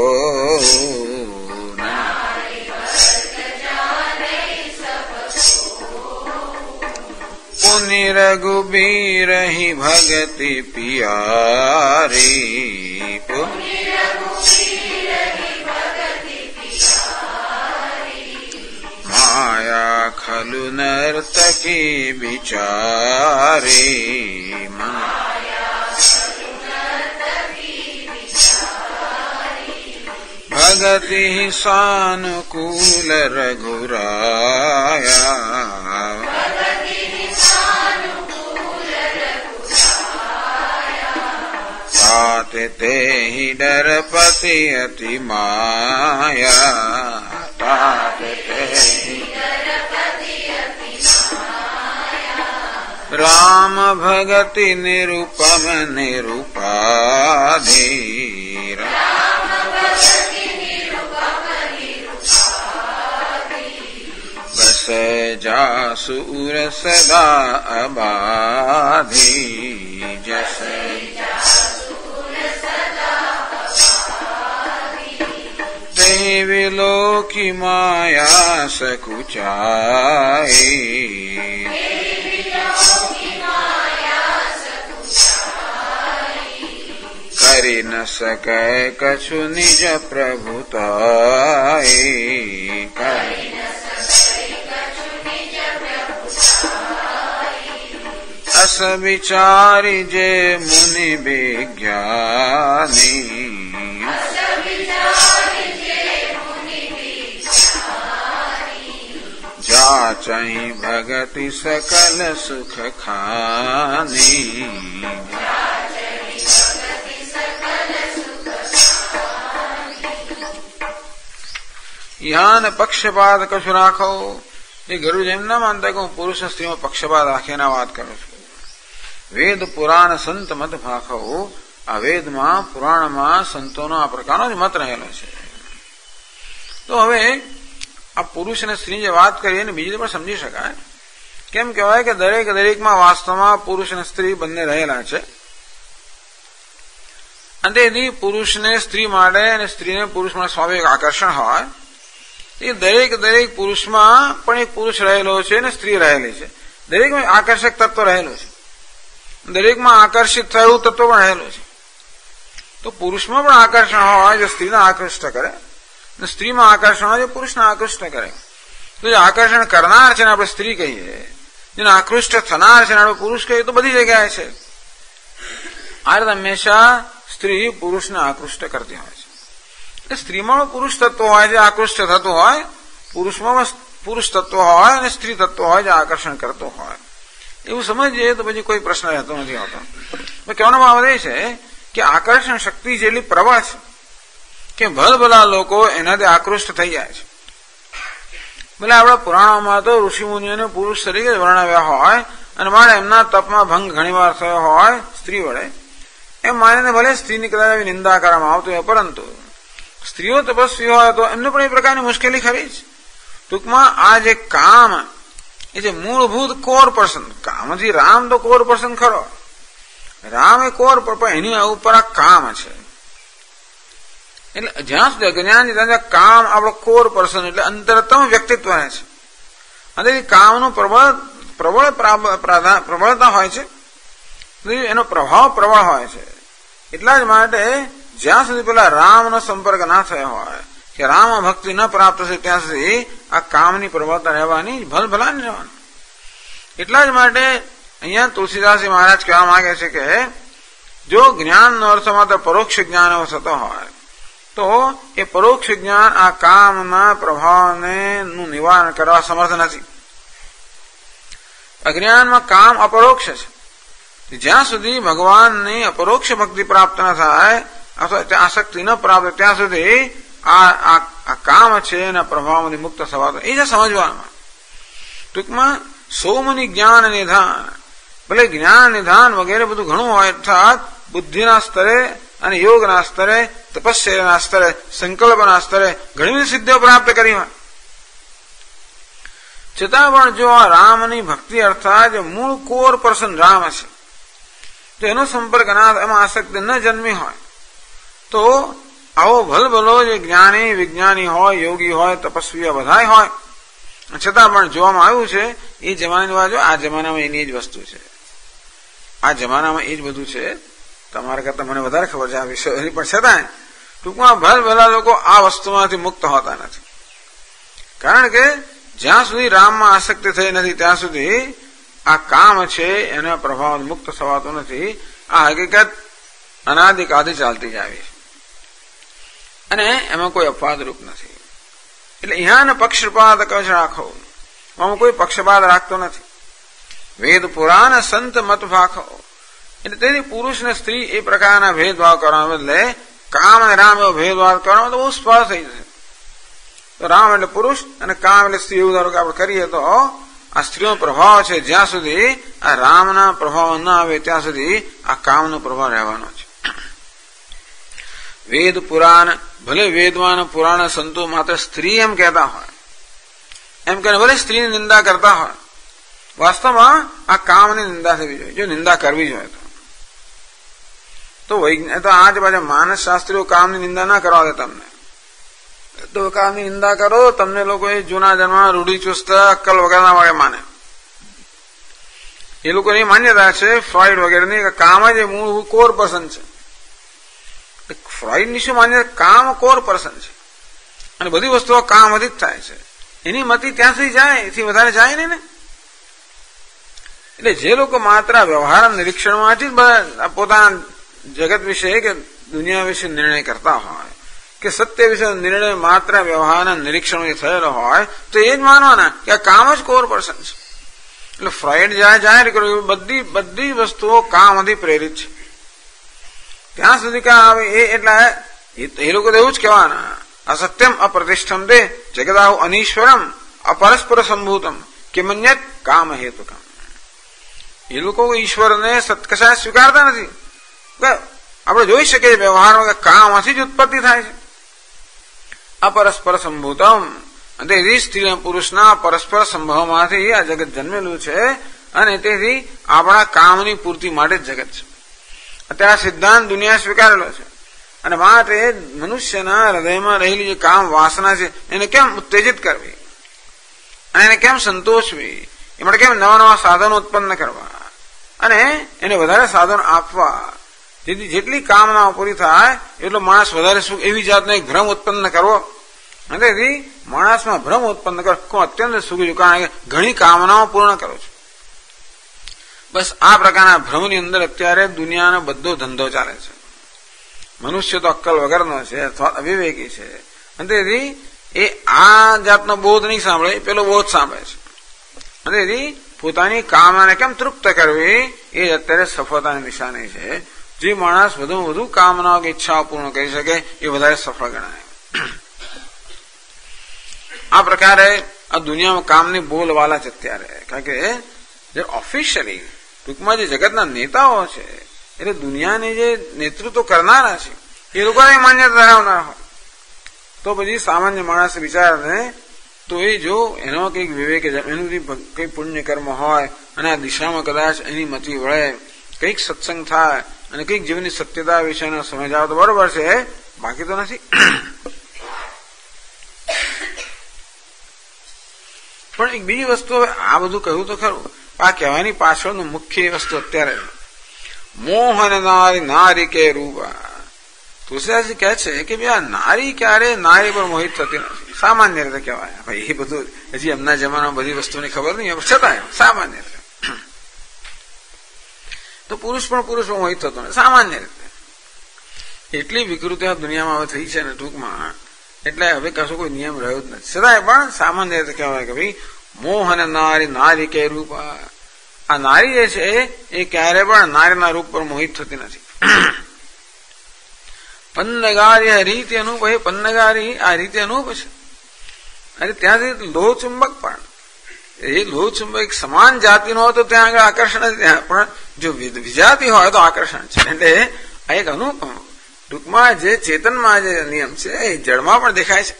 पुनि रघुबीर ही भगति पियारी, माया खलु नर्तकी बिचारी, भगति सानुकूल रघुराया, ताते ते ही डरपति अति माया, ताते ते ही राम भगति निरुपम निरुपाधि बस जासूर सदा अबाधि जस विलोकी माया सकुचाई करि न सकै कछु निज प्रभुताई अस विचारि जे मुनि विज्ञानी जाचहि भगति सकल सुख खानी यहाँ न पक्षपात कछु राखो ये गुरु एम न मानता कि હું પુરુષ સ્ત્રીમાં પક્ષપાત રાખીને વાત કરું છું. વેદ પુરાણ સંત મત ભાખો આ વેદમાં પુરાણમાં સંતોનો આ પ્રકારનો જ મત રહેલો છે. તો હવે આ પુરુષ અને સ્ત્રી જે વાત કરીએ ને બીજી પણ સમજી શકાય. કેમ કહેવાય કે દરેકમાં વાસ્તવમાં પુરુષ અને સ્ત્રી બંને રહેલા છે અને તેથી પુરુષને સ્ત્રી માટે અને સ્ત્રીને પુરુષ માટે સ્વાભાવિક આકર્ષણ હોય. એ દરેક પુરુષમાં પણ એક પુરુષ રહેલો છે અને સ્ત્રી રહેલી છે. દરેકમાં આકર્ષક તત્વ રહેલું છે. દરેકમાં આકર્ષિત થયું તત્વ પણ રહેલું છે. તો પુરુષમાં પણ આકર્ષણ હોય જે સ્ત્રીને આકૃષ્ટ કરે અને સ્ત્રીમાં આકર્ષણ હોય જે પુરુષને આકૃષ્ટ કરે. તો જે આકર્ષણ કરનાર છે ને આપણે સ્ત્રી કહીએ, જેને આકૃષ્ટ થનાર છે ને આપણે પુરુષ કહીએ તો બધી જગ્યાએ છે. આ રીતે હંમેશા સ્ત્રી પુરુષને આકૃષ્ટ કરતી હોય છે. સ્ત્રીમાં પુરુષ તત્વ હોય જે આકૃષ્ટ થતું હોય, પુરુષમાં પુરુષ તત્વ હોય અને સ્ત્રી તત્વ હોય જે આકર્ષણ કરતો હોય. એવું સમજીએ તો પછી કોઈ પ્રશ્ન રહેતો નથી હોતો. કહેવાનો ભાવ એ છે કે આકર્ષણ શક્તિ જેટલી પ્રબળ છે કે ભલભલા લોકો એનાથી આકૃષ્ટ થઈ જાય છે. ભલે આપણા પુરાણોમાં તો ઋષિમુનિઓને પુરુષ તરીકે જ વર્ણવ્યા હોય અને મારે એમના તપમાં ભંગ ઘણીવાર થયો હોય સ્ત્રી વડે એમ માનીને ભલે સ્ત્રીની કદાચ આવી નિંદા કરવામાં આવતી હોય, પરંતુ સ્ત્રીઓ તપસ્વી હોય તો એમને પણ એ પ્રકારની મુશ્કેલી ખરી જ. ટૂંકમાં આ જે કામ એ જે મૂળભૂત કોર પર્સન, કામથી રામ તો કોર પર્સન ખરો, રામ એ કોર પણ એની ઉપર આ કામ છે. એટલે જ્યાં સુધી અજ્ઞાન ત્યાં કામ આપણો કોર પર્સન એટલે અંતરતમ વ્યક્તિત્વ રહે છે અને કામનું પ્રબળતા હોય છે, એનો પ્રભાવ પ્રબળ હોય છે. એટલા જ માટે જ્યાં સુધી પેલા રામનો સંપર્ક ના થયો હોય કે રામ ભક્તિ ન પ્રાપ્ત થશે ત્યાં સુધી આ કામની પ્રબળતા રહેવાની ભલભલાની રહેવાની. એટલા જ માટે અહીંયા તુલસીદાસજી મહારાજ કહેવા માંગે છે કે જો જ્ઞાનનો અર્થ માત્ર પરોક્ષ જ્ઞાન એવો થતો હોય તો એ પરોક્ષ જ્ઞાન આ કામના પ્રભાવને નું નિવારણ કરવા સમર્થ નથી. અજ્ઞાનમાં કામ અપરોક્ષ છે. જ્યાં સુધી ભગવાનની અપરોક્ષ ભક્તિ પ્રાપ્ત ન થાય અથવા આસક્તિ ન પ્રાપ્ત ત્યાં સુધી આ કામ છે એના પ્રભાવમાંથી મુક્ત થવાતો એ છે સમજવામાં. ટૂંકમાં સૌમની જ્ઞાન નિધાન, ભલે જ્ઞાન નિધાન વગેરે બધું ઘણું હોય, અર્થાત બુદ્ધિના સ્તરે અને યોગના સ્તરે, તપસ્યાના સ્તરે, સંકલ્પના સ્તરે ઘણી બધી સિદ્ધિઓ પ્રાપ્ત કરી હોય, છતાં પણ જો આ રામની ભક્તિ અર્થાત જે મૂળ કોર પર્સન રામ છે તો એનો સંપર્ક ના, એમાં આસક્તિ ન જન્મી હોય તો આવો ભલભલો જે જ્ઞાની વિજ્ઞાની હોય, યોગી હોય, તપસ્વી બધા હોય, છતાં પણ જોવામાં આવ્યું છે એ જમાનાની વાત, આ જમાનામાં એની જ વસ્તુ છે, આ જમાનામાં એ જ બધું છે. તમારા કરતા મને વધારે ખબર છે આ વિષયની, પણ છતાં ટૂંકમાં ભલભલા લોકો આ વસ્તુમાંથી મુક્ત હોતા નથી. કારણ કે જ્યાં સુધી રામમાં આસક્તિ થઈ નથી ત્યાં સુધી આ કામ છે એના પ્રભાવ મુક્ત થવાતો નથી. આ હકીકત અનાદિકાલથી ચાલતી જ આવી છે અને એમાં કોઈ અપવાદરૂપ નથી. એટલે અહીંયા પક્ષપાત કશ રાખો, આમાં કોઈ પક્ષપાત રાખતો નથી. વેદ પુરાણ સંત મત ભાખો, એટલે તેથી પુરુષ ને સ્ત્રી એ પ્રકારના ભેદભાવ કરવાના બદલે કામ અને રામ એવો ભેદભાવ કરવાનો તો બહુ સ્પષ્ટ થઈ જશે. તો રામ એટલે પુરુષ અને કામ એટલે સ્ત્રી એવું ધારો કે આપણે કરીએ તો આ સ્ત્રીનો પ્રભાવ છે, જ્યાં સુધી આ રામના પ્રભાવ ન આવે ત્યાં સુધી આ કામનો પ્રભાવ રહેવાનો છે. વેદ પુરાણ, ભલે વેદવાન પુરાણ સંતો માત્ર સ્ત્રી એમ કહેતા હોય, એમ કે ભલે સ્ત્રીની નિંદા કરતા હોય, વાસ્તવમાં આ કામની નિંદા થવી જોઈએ. જો નિંદા કરવી જોઈએ તો આજ પાછા માનસ શાસ્ત્રીઓ કામની નિંદા ના કરવા દે તમને. તો કામની નિંદા કરો, તમને લોકો એ જૂના જન્મમાં રૂઢિચુસ્ત અક્કલ વગરના વગેરે માને. એ લોકોની માન્યતા છે ફ્રોઇડ વગેરેની કે કામ જ મૂળ કોર પર્સન છે. ફ્રોઇડની શું માન્યતા? કામ કોર પર્સન છે અને બધી વસ્તુઓ કામથી જ થાય છે. એની મતિ ત્યાં સુધી જાય, એથી વધારે જાય નહીં ને. એટલે જે લોકો માત્ર વ્યવહાર નિરીક્ષણમાંથી જ પોતાના જગત વિશે કે દુનિયા વિશે નિર્ણય કરતા હોય, કે સત્ય વિશે નિર્ણય માત્ર વ્યવહારના નિરીક્ષણ થયેલો હોય, તો એ જ માનવાના કે આ કામ જ કોર પર્સન છે. એટલે ફ્રોઇડ જાહેર કર્યું બધી વસ્તુઓ કામથી પ્રેરિત છે. ત્યાં સુધી કામ આવે એટલે એ લોકો તો એવું જ કહેવાના, અસત્યમ અપ્રતિષ્ઠમ દે જગદાહુ અનીશ્વરમ અપરસ્પર સંભૂતમ કિમન્યત કામ હેતુકમ. એ લોકો ઈશ્વરને સત્કશા સ્વીકારતા નથી. આપણે જોઈ શકીએ વ્યવહારમાં કે કામથી જ ઉત્પત્તિ થાય છે. અપરસ્પર સંભૂતમ, તેથી સ્ત્રી અને પુરુષના પરસ્પર સંભાવમાંથી આ જગત જન્મેલું છે અને તેથી આપણા કામની પૂર્તિ માટે જ જગત છે. અત્યારે સિદ્ધાંત દુનિયા સ્વીકારેલો છે અને માટે મનુષ્યના હૃદયમાં રહેલી જે કામ વાસના છે એને કેમ ઉત્તેજિત કરવી અને એને કેમ સંતોષવી, એ માટે કેમ નવા નવા સાધનો ઉત્પન્ન કરવા અને એને વધારે સાધનો આપવા, જેથી જેટલી કામના પૂરી થાય એટલો માણસ વધારે સુખ, એવી જાતનો એક ભ્રમ ઉત્પન્ન કરવો. અને તેથી માણસમાં ભ્રમ ઉત્પન્ન કરો અત્યંત સુખી છું કારણ કે ઘણી કામનાઓ પૂર્ણ કરો છો. બસ આ પ્રકારના ભ્રમની અંદર અત્યારે દુનિયાનો બધો ધંધો ચાલે છે. મનુષ્ય તો અક્કલ વગરનો છે અથવા અવિવેકી છે અને તેથી એ આ જાતનો બોધ નહીં સાંભળે, એ પેલો બોધ સાંભળે છે. અને તેથી પોતાની કામનાને કેમ તૃપ્ત કરવી એ અત્યારે સફળતાની નિશાની છે. જે માણસ વધુમાં વધુ કામનાઓ કે ઈચ્છાઓ પૂર્ણ કરી શકે એ વધારે સફળ ગણાય. આ પ્રકારે આ દુનિયામાં કામની બોલવાલા છે અત્યારે. કારણ કે જે ઓફિશિયલી ટૂંકમાં જે જગતના નેતાઓ છે એટલે દુનિયાને જે નેતૃત્વ કરનારા છે એ લોકોને માન્યતા ધરાવનાર હોય તો પછી સામાન્ય માણસ વિચારને તો એ જો એનો કંઈક વિવેક, એનું કંઈક પુણ્ય કર્મ હોય અને આ દિશામાં કદાચ એની મતિ વળે, કંઈક સત્સંગ થાય અને કંઈક જીવનની સત્યતા વિશેનો સમજ આવે તો બરોબર છે, બાકી તો નથી. પણ એક બીજી વસ્તુ, આ બધું કહ્યું તો ખરું, આ કહેવાની પાછળનું મુખ્ય વસ્તુ અત્યારે મોહન નારી કે રૂપા. તુલસીદાસજી કહે છે કે ભાઈ આ નારી ક્યારે નારી પર મોહિત થતી નથી. સામાન્ય રીતે કહેવાય, ભાઈ એ બધું હજી એમના જમાનામાં બધી વસ્તુની ખબર નહીં, છતાં સામાન્ય રીતે તો પુરુષ પણ પુરુષમાં મોહિત થતો નથી સામાન્ય રીતે. એટલી વિકૃતિ આ દુનિયામાં હવે થઈ છે ને ટૂંકમાં, એટલે હવે કશો કોઈ નિયમ રહ્યો જ નથી. છતાંય પણ સામાન્ય રીતે કહેવાય કે ભાઈ મોહન નારી નારી કે રૂપ. આ નારી જે છે એ ક્યારે પણ નારીના રૂપ પર મોહિત થતી નથી. પન્નગારી રીતિ અનુપ, એ પન્નગારી આ રીતે અનુપ છે. અને ત્યાંથી લોહ ચુંબક પણ, એ લોહ ચુંબક સમાન જાતિનો હોય તો ત્યાં આગળ આકર્ષણ જ, ત્યાં પણ જો વિજાતિ હોય તો આકર્ષણ છે. એટલે આ એક અનુપ, ટૂંકમાં જે ચેતનમાં જે નિયમ છે એ જળમાં પણ દેખાય છે.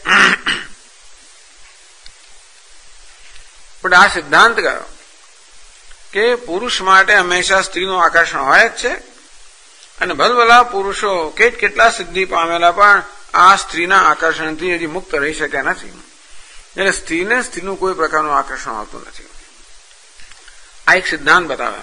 પણ આ સિદ્ધાંત કયો કે પુરુષ માટે હંમેશા સ્ત્રીનું આકર્ષણ હોય જ છે અને ભલભલા પુરુષો કેટલા સિદ્ધિ પામેલા પણ આ સ્ત્રીના આકર્ષણથી હજી મુક્ત રહી શક્યા નથી. એટલે સ્ત્રીને સ્ત્રીનું કોઈ પ્રકારનું આકર્ષણ આવતું નથી. આ એક સિદ્ધાંત બતાવે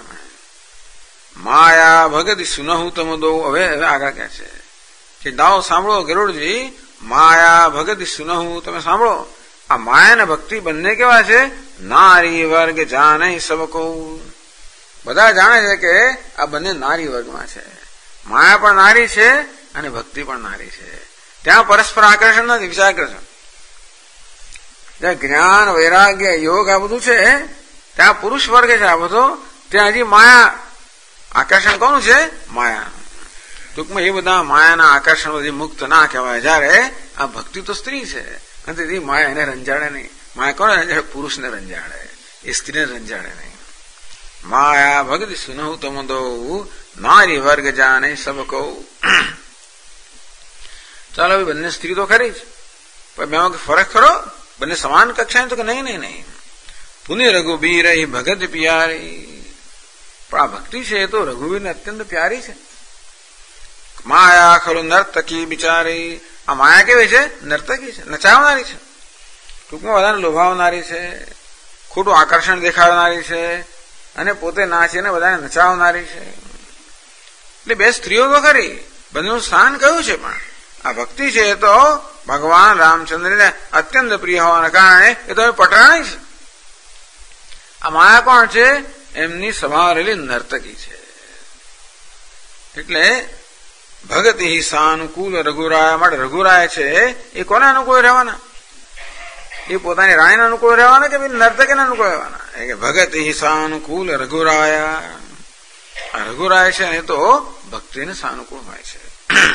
માયા ભગત સુનહુ તમ દો. હવે આગળ કહે છે કે દાઓ સાંભળો ગરુડજી, માયા ભગત સુનહુ, તમે સાંભળો આ માયા અને ભક્તિ બંને કેવા છે? નારી વર્ગ જાણે સબકો. બધા જાણે છે કે આ બંને નારી વર્ગમાં છે. માયા પણ નારી છે અને ભક્તિ પણ નારી છે. ત્યાં પરસ્પર આકર્ષણ નથી. વિચાર કરશો, ત્યાં જ્ઞાન વૈરાગ્ય યોગ આ બધું છે, ત્યાં પુરુષ વર્ગ છે આ બધો, ત્યાં હજી માયા આકર્ષણ કોનું છે? માયા. ટૂંકમાં એ બધા માયાના આકર્ષણ મુક્ત ના કહેવાય. જયારે આ ભક્તિ તો સ્ત્રી છે અને તેથી માયા એને રંજાડે નહીં. માયા કોને રંજાડે? પુરુષને રંજાડે. એ સ્ત્રીને રંજાડે નહીં. માયા ભગતિ સુનહુ તમ દો નારી વર્ગ જાને સબ કહું. ચાલો હવે બંને સ્ત્રી તો ખરી જ, પણ બે ફરક ખરો? બંને સમાન કક્ષાએ? તો કે નહીં નહીં નહીં. પુને રઘુબીર ભગત પિયારી. પણ આ ભક્તિ છે એ તો રઘુવીરને અત્યંત પ્યારી છે. માયા ખરો નર્તકી બિચારી. આ માયા કેવી છે? નર્તકી છે, નચાવનારી છે, ટૂંકમાં બધાને લોભાવનારી છે, ખોટું આકર્ષણ દેખાડનારી છે, અને પોતે નાચીને બધાને નચાવનારી છે. એટલે બે સ્ત્રીઓ તો ખરી, બંનેનું સ્થાન કયું છે, પણ આ ભક્તિ છે એ તો ભગવાન રામચંદ્રને અત્યંત પ્રિય હોવાના કારણે એ તો પટરાણી છે. આ માયા કોણ છે? એમની સમાવેલી નર્તકી છે. એટલે ભગતિ સાનુકૂળ રઘુરાય માટે રઘુરાય છે એ કોને અનુકૂળ રહેવાના? એ પોતાની રાણીને અનુકૂળ રહેવાના કે નર્તકીને અનુકૂળ રહેવાના? કે ભગતિ સાનુકૂળ રઘુરાય. આ રઘુરાય છે એ તો ભક્તિને સાનુકૂળ હોય છે.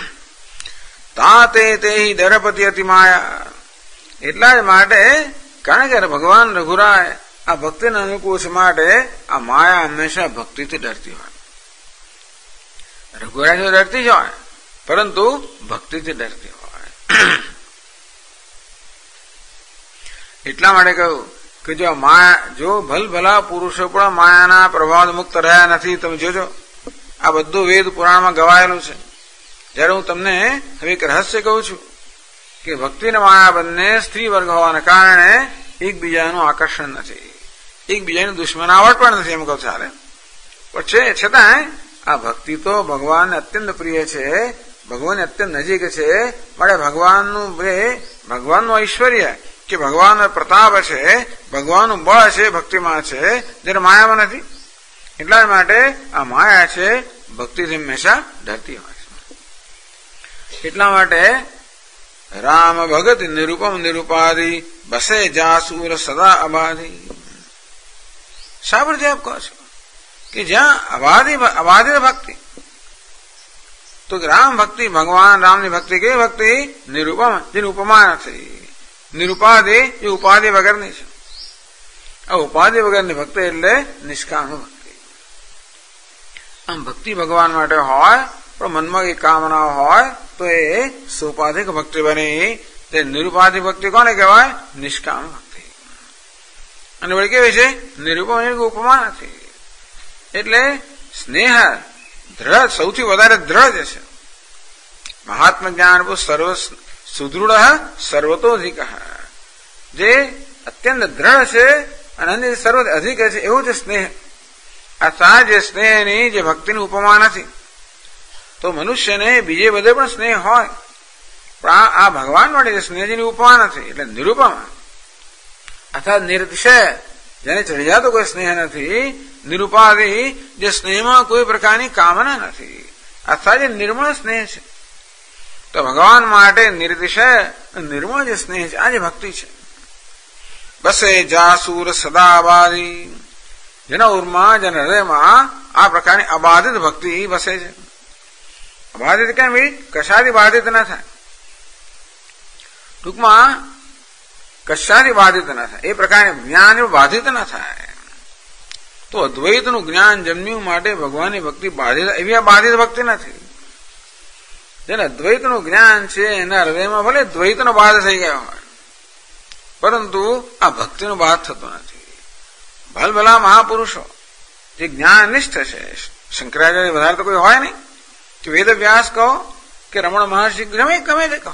તાતે તે દરપતિ અતિ માયા. એટલા જ માટે કારણ કે ભગવાન રઘુરાય આ ભક્તિને અનુકૂળ છે માટે આ માયા હંમેશા ભક્તિથી ડરતી હોય. રઘુરાય તો ડરતી જ હોય, પરંતુ ભક્તિથી ડરતી હોય. એટલા માટે કહ્યું કે જો ભલભલા પુરુષો પણ માયાના પ્રભાવ મુક્ત રહ્યા નથી. તમે જોજો, આ બધું વેદ પુરાણમાં ગવાયેલું છે. જયારે હું તમને હવે એક રહસ્ય કહું છું કે ભક્તિ અને માયા બંને સ્ત્રી વર્ગ હોવાના કારણે એકબીજાનું આકર્ષણ નથી, એકબીજાની દુશ્મનાવટ પણ નથી, એમ કહું ચાલે. પણ છે છતાં આ ભક્તિ તો ભગવાનને અત્યંત પ્રિય છે, ભગવાન અત્યંત નજીક છે. માટે ભગવાનનું ઐશ્વર્ય કે ભગવાનનો પ્રતાપ છે, ભગવાનનું બળ છે, ભક્તિમાં છે, જ્યારે માયામાં નથી. એટલા માટે આ માયા છે ભક્તિથી હંમેશા ડરતી હોય છે. એટલા માટે રામ ભગત નિરૂપમ નિરૂપાદી બસે જાસુર સદા અબાધી. શા પરથી આપ કહો છો કે જ્યાં અબાધિત ભક્તિ, તો રામ ભક્તિ, ભગવાન રામની ભક્તિ કેવી ભક્તિ? નિરૂપમ, જેની ઉપમા નથી. નિરૂપાદી, જે ઉપાધિ વગરની છે. આ ઉપાધિ વગરની ભક્તિ એટલે નિષ્કામ ભક્તિ. આમ ભક્તિ ભગવાન માટે હોય પણ મનમાં કઈ કામના હોય તો એ સોપાધિક ભક્તિ બની. તે નિરૂપાધિક ભક્તિ કોને કહેવાય? નિષ્કામ ભક્તિ. અને વળી કેવી છે? નિરૂપમ, ઉપમા નથી. એટલે સ્નેહ દ્રઢ, સૌથી વધારે દ્રઢ છે. મહાત્મા જ્ઞાન સર્વ સુદૃઢ સર્વતોધિક, જે અત્યંત દ્રઢ છે અને અન્ય સર્વ અધિક છે, એવું છે સ્નેહ. આ જે સ્નેહની જે ભક્તિની ઉપમા નથી. તો મનુષ્યને બીજે બધે પણ સ્નેહ હોય, પણ આ ભગવાન માટે જે સ્નેહ જેની ઉપમા નથી, એટલે નિરૂપમા. અર્થાત નિરતિશય, જેને ચઢિયાતો કોઈ સ્નેહ નથી. નિરૂપાધિ, જે સ્નેહમાં કોઈ પ્રકારની કામના નથી, અર્થાત જે નિર્મળ સ્નેહ છે. તો ભગવાન માટે નિર્તિશય નિર્મળ જે સ્નેહ છે, આ જે ભક્તિ છે. બસે જાસુર સદા અબાધી. જેના ઉરમાં, જેના હૃદયમાં આ પ્રકારની અબાધિત ભક્તિ બસે છે. અબાધિત કેમ? કશાથી બાધિત ન થાય. ટૂંકમાં કશાથી બાધિત ન થાય, એ પ્રકારે જ્ઞાન બાધિત ન થાય. તો અદ્વૈતનું જ્ઞાન જન્મ્યું માટે ભગવાનની ભક્તિ બાધિત, એવી આ બાધિત ભક્તિ નથી. જેને અદ્વૈતનું જ્ઞાન છે એના હૃદયમાં ભલે દ્વૈતનો બાધ થઈ ગયો હોય, પરંતુ આ ભક્તિનો બાધ થતો નથી. ભલભલા મહાપુરુષો જે જ્ઞાનનિષ્ઠ છે, શંકરાચાર્ય વધારે તો કોઈ હોય નહીં, કે વેદ વ્યાસ કહો કે રમણ મહર્ષિ, ગમે તે કહો,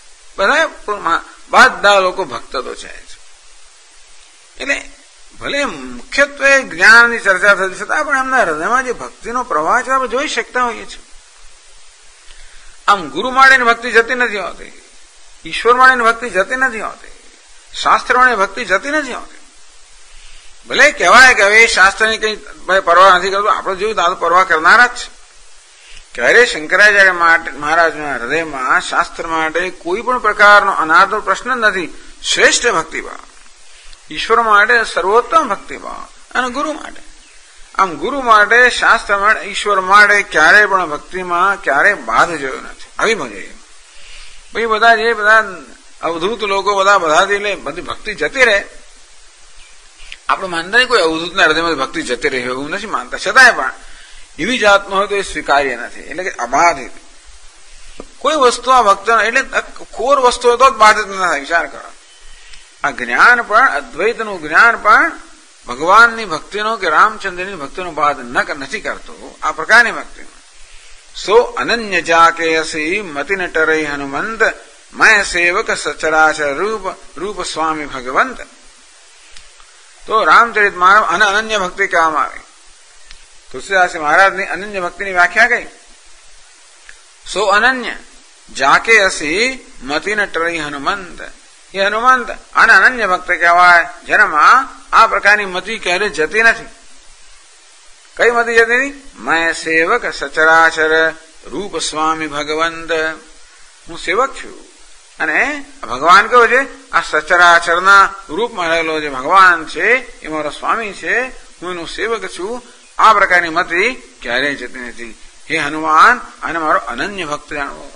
બધા લોકો ભક્ત તો છે. એટલે ભલે મુખ્યત્વે જ્ઞાનની ચર્ચા થતી છતાં પણ એમના હૃદયમાં જે ભક્તિનો પ્રવાહ છે આપણે જોઈ શકતા હોઈએ છીએ. આમ ગુરુ માટેની ભક્તિ જતી નથી હોતી, ઈશ્વર માટેની ભક્તિ જતી નથી હોતી, શાસ્ત્ર માટેની ભક્તિ જતી નથી હોતી. ભલે કહેવાય કે હવે શાસ્ત્રની કઈ પરવા નથી કરતું, આપણે જોયું દાદા પરવા કરનારા જ છે. ક્યારે શંકરાચાર્ય મહારાજના હૃદયમાં શાસ્ત્ર માટે કોઈ પણ પ્રકારનો અનાદરનો પ્રશ્ન નથી. શ્રેષ્ઠ ભક્તિભાવ, ઈશ્વર માટે સર્વોત્તમ ભક્તિભાવ, અને ગુરુ માટે. આમ ગુરુ માટે, શાસ્ત્ર માટે, ઈશ્વર માટે ક્યારેય પણ ભક્તિમાં ક્યારેય બાધ જોયો નથી. આવી મજા ભાઈ બધા જે બધા અવધૂત લોકો બધાથી બધી ભક્તિ જતી રહે, આપણે માનતા નહીં કોઈ અવધૂતના હૃદયમાં ભક્તિ જતી રહી હોય એવું નથી માનતા, છતાંય પણ એવી જાતનું હોય તો એ સ્વીકાર્ય નથી. એટલે કે અબાધિત કોઈ વસ્તુ આ ભક્ત એટલે ખોર વસ્તુ હોય તો જ બાધિત ના થાય. વિચાર કરો, આ જ્ઞાન પણ અદ્વૈતનું જ્ઞાન પણ ભગવાનની ભક્તિનો કે રામચંદ્રની ભક્તિનો બાદ નથી કરતો. આ પ્રકારની ભક્તિનો સો અનન્ય જાકે અસી મતિ ન ટરઈ હનુમંત મય સેવક સચરાચર રૂપ સ્વામી ભગવંત. તો રામચરિત માનવ અને અનન્ય ભક્તિ કહેવામાં આવે. તુલસીદાસજી મહારાજની અનન્ય ભક્તિની વ્યાખ્યા કઈ? સો અનન્ય જાકે અસી મતિ ન ટરઈ હનુમંત. એ હનુમંત અને અનન્ય ભક્ત કહેવાય જેનામાં આ પ્રકારની મતિ ક્યારે જતી નથી. કઈ મતિ જતી નથી? મય સેવક સચરાચર રૂપ સ્વામી ભગવંત. હું સેવક છું અને ભગવાન કયો છે? આ સચરાચરના રૂપમાં રહેલો જે ભગવાન છે એ મારો સ્વામી છે, હું એનો સેવક છું. આ પ્રકારની મતિ ક્યારેય જતી નથી. હે હનુમાન અને મારો અનન્ય ભક્ત જાણવો.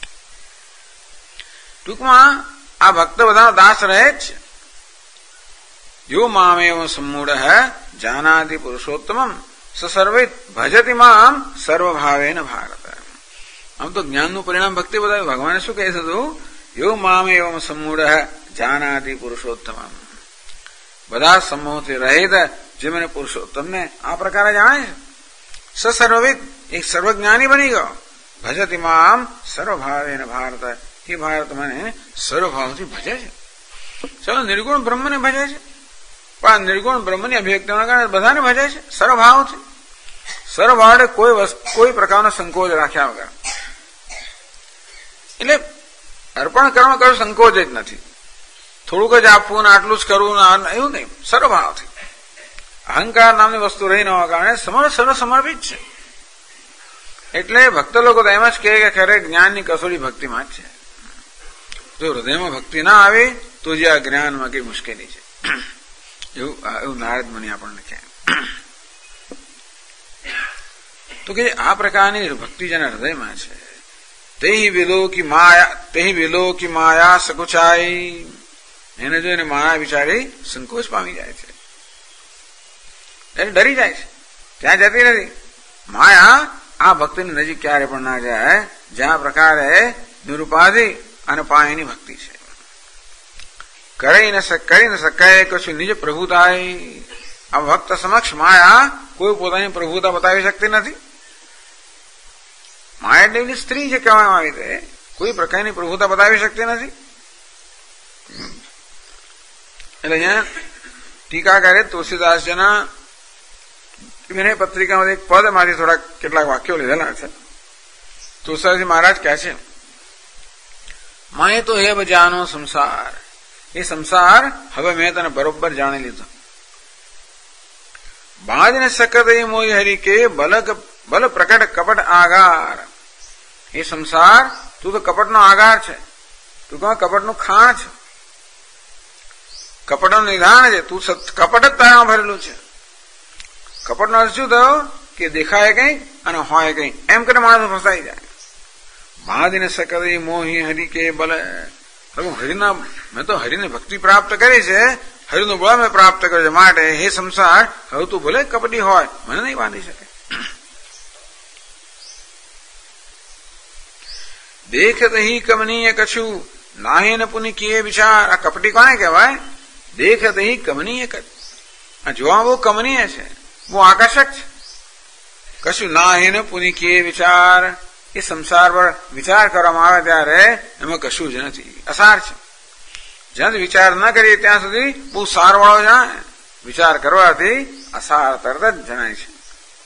ટૂંકમાં આ ભક્ત બધાનો દાસ રહે જ છે. યો મામેવ સંમૂઢ જાનાતિ પુરુષોત્તમમ સર્વે ભજતિ મામ સર્વભાવેન ભારત. આમ તો જ્ઞાનનું પરિણામ ભક્તિ બતાવ્યું. ભગવાને શું કહે છે? યો મામેવ સંમૂઢ જાનાતિ પુરુષોત્તમમ. બધા સમૂહથી રહિત જે મને પુરુષોત્તમને આ પ્રકારે જાણે છે. સર્વવિદ એક સર્વજ્ઞાની બની ગયો. ભજતિ મામ સર્વભાવેન ભારત. એ ભારત મને સર્વભાવથી ભજે છે. ચલો નિર્ગુણ બ્રહ્મને ભજે છે, પણ નિર્ગુણ બ્રહ્મની અભિવ્યક્તિના કારણે બધાને ભજે છે સર્વભાવથી. સર્વભાવ કોઈ પ્રકારનો સંકોચ રાખ્યા વગર. એટલે અર્પણ કર્મ કયો સંકોચ જ નથી. થોડુંક જ આપવું ને આટલું જ કરવું ને એવું નહીં, સર્વભાવથી. અહંકાર નામની વસ્તુ રહી ન હોવા કારણે સર્વ સમર્પિત છે. એટલે ભક્ત લોકો તો એમ જ કહે કે ખરે જ્ઞાનની કસોટી ભક્તિમાં જ છે. જો હૃદયમાં ભક્તિ ના આવે તો જે આ જ્ઞાનમાં કઈ મુશ્કેલી છે એવું નારદ મુનિ આપણને કહે. તો કે આ પ્રકારની ભક્તિ જેના હૃદયમાં છે તેહી વિલોકી માયા સકુચાઈ. એને જોઈને માયા વિચારી સંકોચ પામી જાય છે, એને ડરી જાય છે, ત્યાં જતી નથી. માયા આ ભક્તિની નજીક ક્યારે પણ ના જાય જ્યાં પ્રકારે નિરુપાધિ અને પાયાની ભક્તિ છે. કરી ન શકાય કશું નિજ પ્રભુતા. આ ભક્ત સમક્ષ માયા કોઈ પોતાની પ્રભુતા બતાવી શકતી નથી. માયા એટલે સ્ત્રી જે કહેવામાં આવી છે કોઈ પ્રકારની પ્રભુતા બતાવી શકતી નથી. એટલે અહીંયા ટીકાકારે તુલસીદાસજીના વિનય પત્રિકામાં એક પદમાંથી થોડા કેટલાક વાક્યો લીધેલા છે. તુલસીદાસજી મહારાજ કહે છે, માએ તો હે જાનો સંસાર. એ સંસાર હવે મેં તને બરોબર જાણી લીધો. બાજને સકત એ મોય હરી કે બલ પ્રકટ કપટ આગાર. એ સંસાર તું તો કપટનો આગાર છે, તું કહો કપટનું ખાણ છે, કપટનું નિધાન છે. તું કપટ જ તારામાં ભરેલું છે. કપટનો અર્થ શું થયો કે દેખાય કઈ અને હોય કઈ એમ કરીને માણસ ફસાઈ જાય. બાજને સકત એ મોહી હરી કે બલ. મેં તો હરિને ભક્તિ પ્રાપ્ત કરી છે, હરિનું બળ મેં પ્રાપ્ત કર્યું છે, માટે હે સંસાર હવે તું ભલે કપટી હોય મને નહીં બાંધી શકે. દેખત હી કમનીય કછું નાહી ન પુનિ કિયે વિચાર. આ કપટી કોને કહેવાય? દેખત હી કમનીય કછ. આ જોવા બહુ કમનીય છે, બહુ આકર્ષક છે. કશું નાહી ન પુનિ કિયે વિચાર. એ સંસાર પર વિચાર કરવામાં આવે ત્યારે એમાં કશું જ નથી, અસાર છે. જ્યાં સુધી વિચાર ન કરીએ ત્યાં સુધી બહુ સાર વાળો જણાય. વિચાર કરવાથી અસાર તરત જ જણાય છે.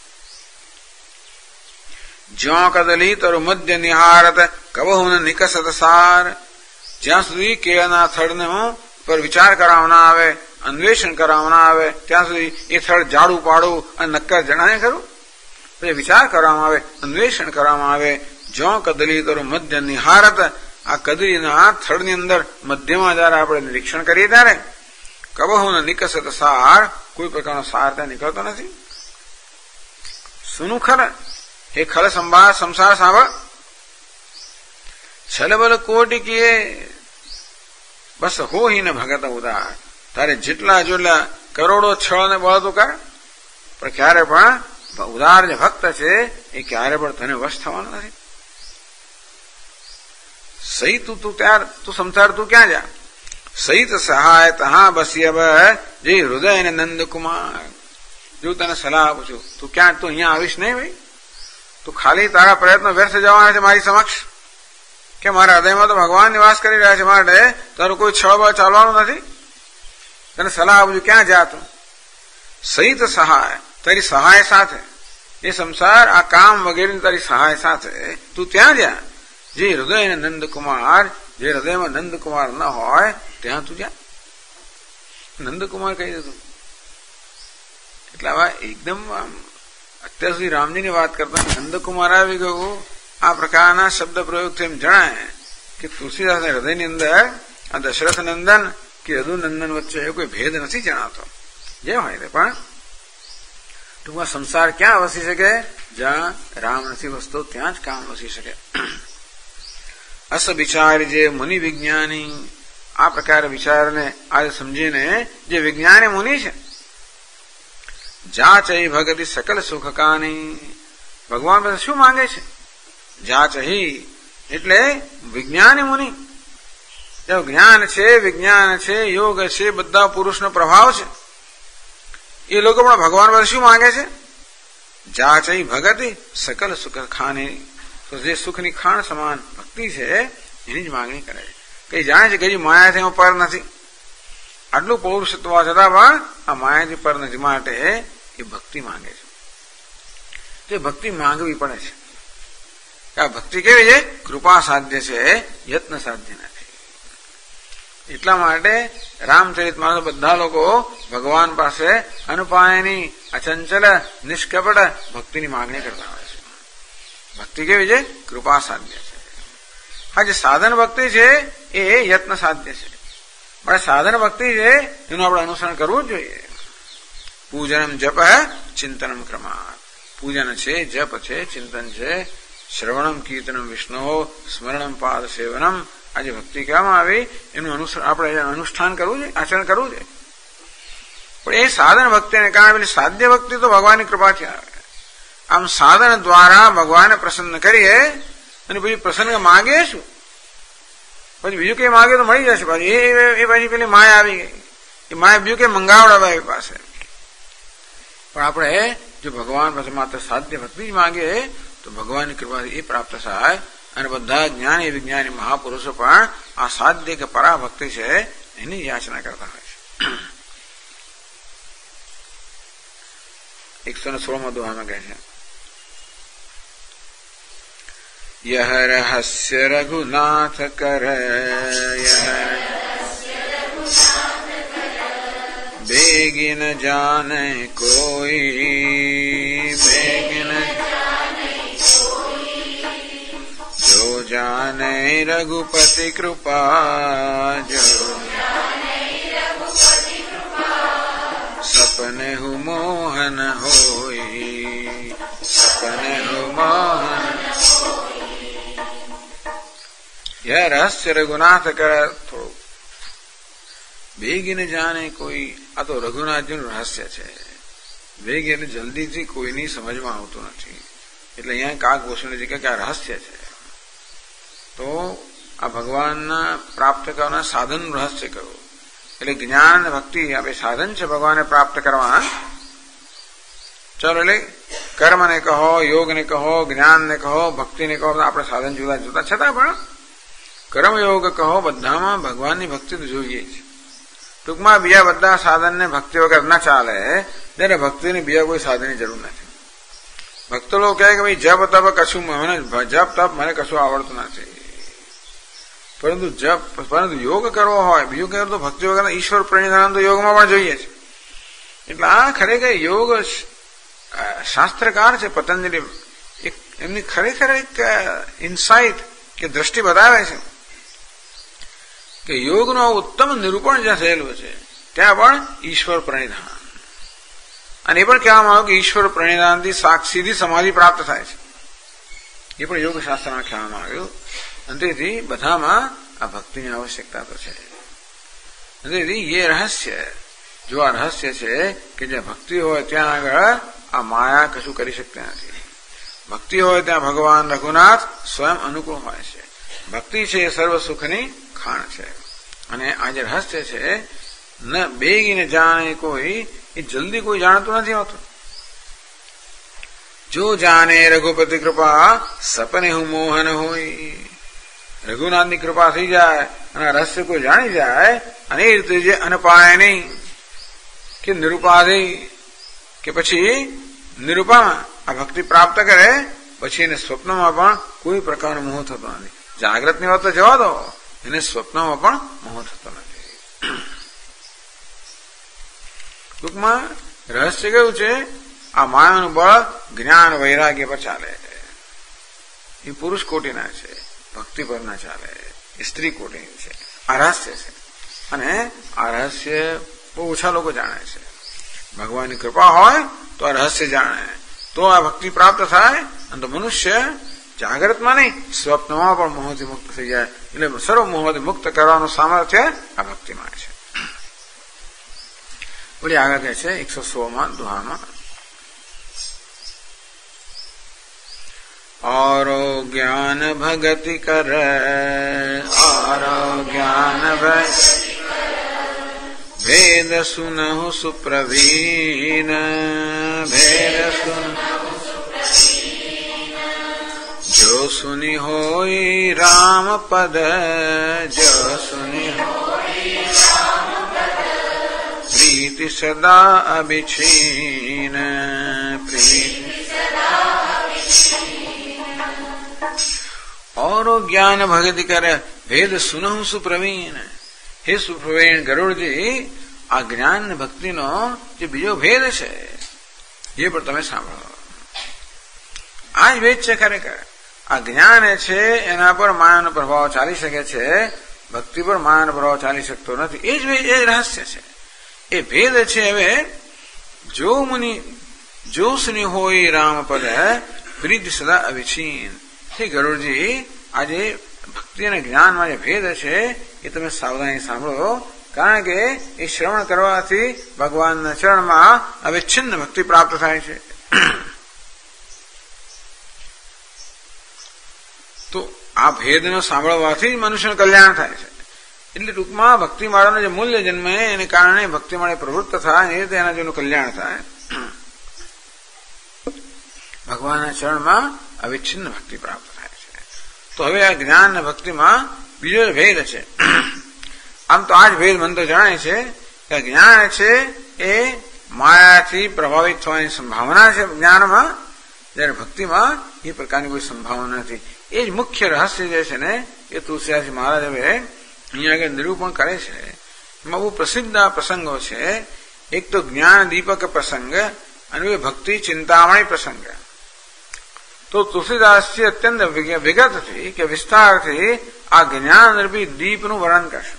જ્યો કદલી તરુ મધ્ય નિહારત કબહુ નિકસત સાર. જ્યાં સુધી કેળના થડને પર વિચાર કરવામાં ના આવે, અન્વેષણ કરવામાં ના આવે ત્યાં સુધી એ થડ જાડું પાડું અને નક્કર જણાય ખરું. પછી વિચાર કરવામાં આવે, અન્વેષણ કરવામાં આવે. જો કદલી તરુ મધ્ય નિહારત. આ કદલીના થડની અંદર મધ્યમાં જયારે આપણે નિરીક્ષણ કરીએ ત્યારે કબહુ નિકસત સાર. કોઈ પ્રકારનો સાર ત્યાં નીકળતો નથી. સુનું ખર હે ખલ સંસાર સાંભળ. છલબલ કોટી કીએ બસ હો હિ ન ભગત ઉદાર. તારે જેટલા કરોડો છળ ને બળ તો કર, પણ ક્યારે પણ ઉદાર જે ભક્ત છે એ ક્યારે પણ તને વશ થવાનો નથી. સહી તું સંસાર તું ક્યાં જા? સહિત સહાય તહા બસ્યબ જે હૃદય ને નંદકુમાર. જો તને સલાહ આપું છું, તું ક્યાં, તું અહીંયા આવીશ નહીં ભાઈ. તું ખાલી તારા પ્રયત્નો વ્યર્થ જવાના છે મારી સમક્ષ, કે મારા હૃદયમાં તો ભગવાન નિવાસ કરી રહ્યા છે, માટે તારું કોઈ છળ બળ ચાલવાનું નથી. તને સલાહ આપું છું, ક્યાં જા તું? સહિત સહાય, તારી સહાય સાથે, એ સંસાર આ કામ વગેરેની તારી સહાય સાથે તું ત્યાં જા. જે હૃદય ને નંદકુમાર, જે હૃદયમાં નંદકુમાર ન હોય ત્યાં તું જા. નંદકુમાર કહી દીધું એટલે હવે એકદમ અત્યાર સુધી રામજીની વાત કરતા નંદકુમાર આવી ગયું. આ પ્રકારના શબ્દ પ્રયોગથી એમ જણાય કે તુલસીદાસના હૃદયની અંદર આ દશરથ નંદન કે યદુનંદન વચ્ચે એ કોઈ ભેદ નથી જણાતો. જે હોય તે પણ ટૂંકમાં સંસાર ક્યાં વસી શકે? જ્યાં રામ નથી વસતો ત્યાં જ કામ વસી શકે. અસ વિચાર જે મુનિ વિજ્ઞાની, આ પ્રકારે વિચારને આજે સમજીને જે વિજ્ઞાની મુનિ છે, જાચહી ભગતિ સકલ સુખકાની, ભગવાન પાસે શું માંગે છે? જાચહી એટલે વિજ્ઞાની મુનિ. જ્ઞાન છે, વિજ્ઞાન છે, યોગ છે, બધા પુરુષનો પ્રભાવ છે. એ લોકો પણ ભગવાન પાસે શું માંગે છે? જાચહી ભગતિ સકલ સુખ ખાની, તો જે સુખની ખાણ સમાન ભક્તિ છે એની જ માંગણી કરે છે. કઈ જાણે છે કે હજી માયાથી હું પર નથી, આટલું પૌરુષત્વ છતાં પણ આ માયાથી પર નથી, માટે એ ભક્તિ માંગે છે. તે ભક્તિ માંગવી પડે છે. આ ભક્તિ કેવી છે? કૃપા સાધ્ય છે, યત્ન સાધ્ય નથી. એટલા માટે રામચરિત માનસ બધા લોકો ભગવાન પાસે અનુપાયની અચંચલ નિષ્કપટ ભક્તિની માંગણી કરતા હોય છે. ભક્તિ કેવી છે? કૃપા સાધ્ય છે. હા, જે સાધન ભક્તિ છે એ યત્ન સાધ્ય છે. પણ સાધન ભક્તિ છે એનું આપણે અનુસરણ કરવું જ જોઈએ. પૂજનમ જપ ચિંતનમ ક્રમાત. પૂજન છે, જપ છે, ચિંતન છે, શ્રવણમ કીર્તનમ વિષ્ણુ, સ્મરણમ પાદ સેવનમ, આ જે ભક્તિ કહેવામાં આવી એનું આપણે અનુષ્ઠાન કરવું જોઈએ, આચરણ કરવું જોઈએ. પણ એ સાધન ભક્તિને કારણે પેલી સાધ્ય ભક્તિ તો ભગવાનની કૃપાથી આવે. આમ સાધન દ્વારા ભગવાનને પ્રસન્ન કરીએ અને પછી પ્રસંગ માગીએ શું, પછી બીજું કઈ માગે તો મળી જશે. પાછી એ પછી પેલી માયા આવી ગઈ, એ માયા બીજું કઈ મંગાવડાવે એ પાસે. પણ આપણે જો ભગવાન પાસે માત્ર સાધ્ય ભક્તિ જ માગીએ તો ભગવાનની કૃપાથી એ પ્રાપ્ત થાય. અને બધા જ્ઞાની વિજ્ઞાની મહાપુરુષો પણ આ સાધ્ય કે પરાભક્તિ છે એની યાચના કરતા હોય છે. 116 દુહામાં કહે છે, यह रहस्य रघुनाथ कर, बेगिन जाने कोई, बेगिन जो जाने रघुपति कृपा, जो सपने हु मोहन होई, सपने हु मोहन. यह रहस्य रघुनाथ कर, થોડું વેગીને જાણે કોઈ, આ તો રઘુનાથજીનું રહસ્ય છે. વેગ એટલે જલ્દીથી કોઈની સમજમાં આવતું નથી, એટલે અહીંયા કાક ગોસ્વામીજી કહે કે આ રહસ્ય છે. તો આ ભગવાનના પ્રાપ્ત કરવાના સાધનનું રહસ્ય કરવું, એટલે જ્ઞાન અને ભક્તિ આ બે સાધન છે ભગવાનને પ્રાપ્ત કરવાના. ચલો, એટલે કર્મને કહો, યોગને કહો, જ્ઞાનને કહો, ભક્તિને કહો, આપણે સાધન જુદા જુદા, છતાં પણ કર્મયોગ કહો, બધામાં ભગવાનની ભક્તિ તો જોઈએ છે. ટૂંકમાં બીજા બધા સાધનને ભક્તિ વગર ના ચાલે, ત્યારે ભક્તિની બીજા કોઈ સાધનની જરૂર નથી. ભક્તો લોકો કહે કે ભાઈ જપ તપ કશું, મને જપ તપ મને કશું આવડતું નથી, પરંતુ યોગ કરવો હોય, બીજું કહે તો ભક્તિ વગર ઈશ્વર પ્રેરણા તો યોગમાં પણ જોઈએ છે. એટલે આ ખરેખર યોગ શાસ્ત્રકાર છે પતંજલિ, એમની ખરેખર એક ઇન્સાઇટ કે દ્રષ્ટિ બતાવે છે કે યોગનું ઉત્તમ નિરૂપણ જ્યાં થયેલું છે ત્યાં પણ ઈશ્વર પ્રણિધાન, અને એ પણ કહેવામાં આવ્યું કે ઈશ્વર પ્રણિધાનથી સીધી સમાધિ પ્રાપ્ત થાય છે. એ પણ યોગ શાસ્ત્રમાં કહેવામાં આવ્યું. અને તેથી બધામાં આ ભક્તિની આવશ્યકતા તો છે. તેથી એ રહસ્ય જો આ રહસ્ય છે કે જ્યાં ભક્તિ હોય ત્યાં આગળ આ માયા કશું કરી શકતી નથી. ભક્તિ હોય ત્યાં ભગવાન રઘુનાથ સ્વયં અનુકૂળ હોય છે. ભક્તિ છે એ સર્વ સુખની ખાણ છે. અને આ જે રહસ્ય છે ન બેગીને જાણે કોઈ, એ જલ્દી કોઈ જાણતું નથી હોતું. જો જાણે રઘુપતિ કૃપા સપને હું મોહન હોય. રઘુનાથની કૃપા થઈ જાય અને રહસ્ય કોઈ જાણી જાય અને એ રીતે જે અનપાય નહીં કે નિરુપાધિ કે પછી નિરૂપામાં આ ભક્તિ પ્રાપ્ત કરે પછી એને સ્વપ્નમાં પણ કોઈ પ્રકારનો મોહ થતો નથી. જાગ્રતની વાત તો જવા દો, એને સ્વપ્નમાં પણ મોહ થતો નથી. ટૂંકમાં રહસ્ય કયું છે? આ માયાનું બળ જ્ઞાન વૈરાગ્ય પર ચાલે. એ પુરુષ કોટીના છે, ભક્તિ પર ના ચાલે, એ સ્ત્રી કોટીની છે. આ રહસ્ય છે અને આ રહસ્ય બહુ ઓછા લોકો જાણે છે. ભગવાનની કૃપા હોય તો આ રહસ્ય જાણે તો આ ભક્તિ પ્રાપ્ત થાય અને તો મનુષ્ય જાગ્રતમાં નહીં સ્વપ્નમાં પણ મોહથી મુક્ત થઈ જાય. એટલે સર્વ મોહથી મુક્ત કરવાનું સામર્થ્ય આ ભક્તિમાં છે. બોલી આગળ કહે છે 116માં દુહામાં, औरो ज्ञान भगति कर, औरो ज्ञान भेद सुनहु सुप्रवीण, भेद सुनहु जो सुनि होई राम पद, जो सुनि होई राम पद, प्रीति सदा अभिछीन, प्रीति सदा अभिछीन. और ज्ञान भगति करे भेद सुनहु सुप्रवीण. हे સુપ્રવીણ ગરુડજી, આ જ્ઞાન ને ભક્તિનો જે બીજો ભેદ છે એ પણ તમે સાંભળો. આ જ ભેદ છે ખરેખર. આ જ્ઞાન છે એના પર માયાનો પ્રભાવ ચાલી શકે છે, ભક્તિ પર માયાનો પ્રભાવ ચાલી શકતો નથી. એ જ રહસ્ય છે, એ ભેદ છે. હવે જો સુની હોય રામ પદ, પ્રીતિ સદા અવિછીન. હે ગરુડજી, આજે ભક્તિ અને જ્ઞાનમાં જે ભેદ છે એ તમે સાવધાની સાંભળો, કારણ કે એ શ્રવણ કરવાથી ભગવાનના ચરણમાં અવિચ્છિન્ન ભક્તિ પ્રાપ્ત થાય છે. તો આ ભેદનો સાંભળવાથી જ મનુષ્યનું કલ્યાણ થાય છે. એટલે ટૂંકમાં ભક્તિ માળાનો જે મૂલ્ય જન્મે એને કારણે ભક્તિ માળે પ્રવૃત્ત થાય એ રીતે એના જેનું કલ્યાણ થાય. ભગવાનના ચરણમાં અવિચ્છિન્ન ભક્તિ પ્રાપ્ત થાય છે. તો હવે આ જ્ઞાન અને ભક્તિમાં બીજો ભેદ છે. આમ તો આ જ ભેદ મને તો જણાય છે કે જ્ઞાન છે એ માયાથી પ્રભાવિત થવાની સંભાવના છે જ્ઞાનમાં, જયારે ભક્તિમાં એ પ્રકારની કોઈ સંભાવના નથી. એ જ મુખ્ય રહસ્ય જે છે ને એ તુલસીદાસજી મહારાજ હવે અહીંયા આગળ નિરૂપણ કરે છે. એમાં બહુ પ્રસિદ્ધ પ્રસંગો છે. એક તો જ્ઞાન દીપક પ્રસંગ અને ભક્તિ ચિંતામણી પ્રસંગ. તો તુલસીદાસજી અત્યંત વિગતથી કે વિસ્તારથી આ જ્ઞાન રૂપી દીપનું વર્ણન કરશે.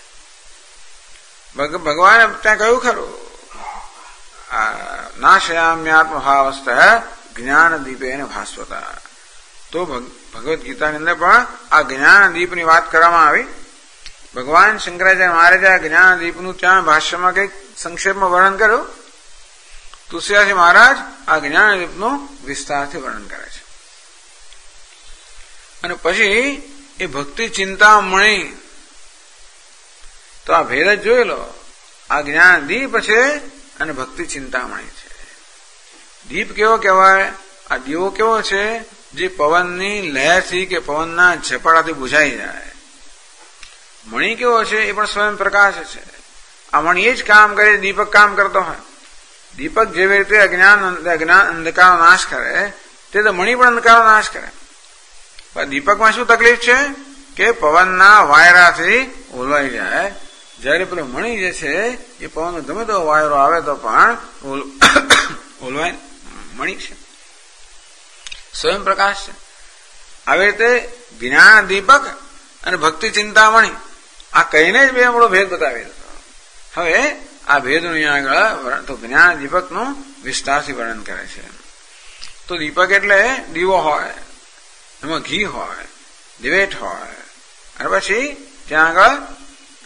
ભગવાને ત્યાં કહ્યું ખરું, નાશયામ્યાત્મભાવસ્થ જ્ઞાન દીપેન ભાસ્વતા. તો ભગવદ્ ગીતાની અંદર પણ આ જ્ઞાન દીપની વાત કરવામાં આવી. ભગવાન શંકરાચાર્ય મહારાજે આ જ્ઞાન દીપનું ત્યાં ભાષ્યમાં કંઈક સંક્ષેપમાં વર્ણન કર્યું. તુલસીદાસજી મહારાજ આ જ્ઞાન દીપનું વિસ્તારથી વર્ણન કરે છે. અને પછી એ ભક્તિ ચિંતામણી, તો આ ભેદ જ જોઈ લો. આ જ્ઞાન દીપ છે અને ભક્તિ ચિંતામણી છે. દીપ કેવો કહેવાય? આ દીવો કેવો છે? જે પવનની લહેરથી કે પવનના ઝપાટાથી બુઝાઈ જાય. મણી કેવો છે? એ પણ સ્વયં પ્રકાશ છે. આ મણી એ જ કામ કરે, દીપક કામ કરતો હોય. દીપક જેવી રીતે અજ્ઞાન અંધકારનો નાશ કરે તે તો મણી પણ અંધકારનો નાશ કરે. દીપકમાં શું તકલીફ છે કે પવનના વાયરાથી ઓલવાઈ જાય. જયારે પેલો મણી જે છે એ પવનનો ગમે તો વાયરો આવે તો પણ ઓલવાય. મણી છે, સ્વયં પ્રકાશ છે. આવી રીતે જ્ઞાન દીપક અને ભક્તિ ચિંતામણી આ કહીને જ બે મોટો ભેદ બતાવી દીધો. હવે આ ભેદનું અહીંયા આગળ તો જ્ઞાન દીપકનું વિસ્તારથી વર્ણન કરે છે. તો દીપક એટલે દીવો હોય, એમાં ઘી હોય, દિવેટ હોય, અને પછી ત્યાં આગળ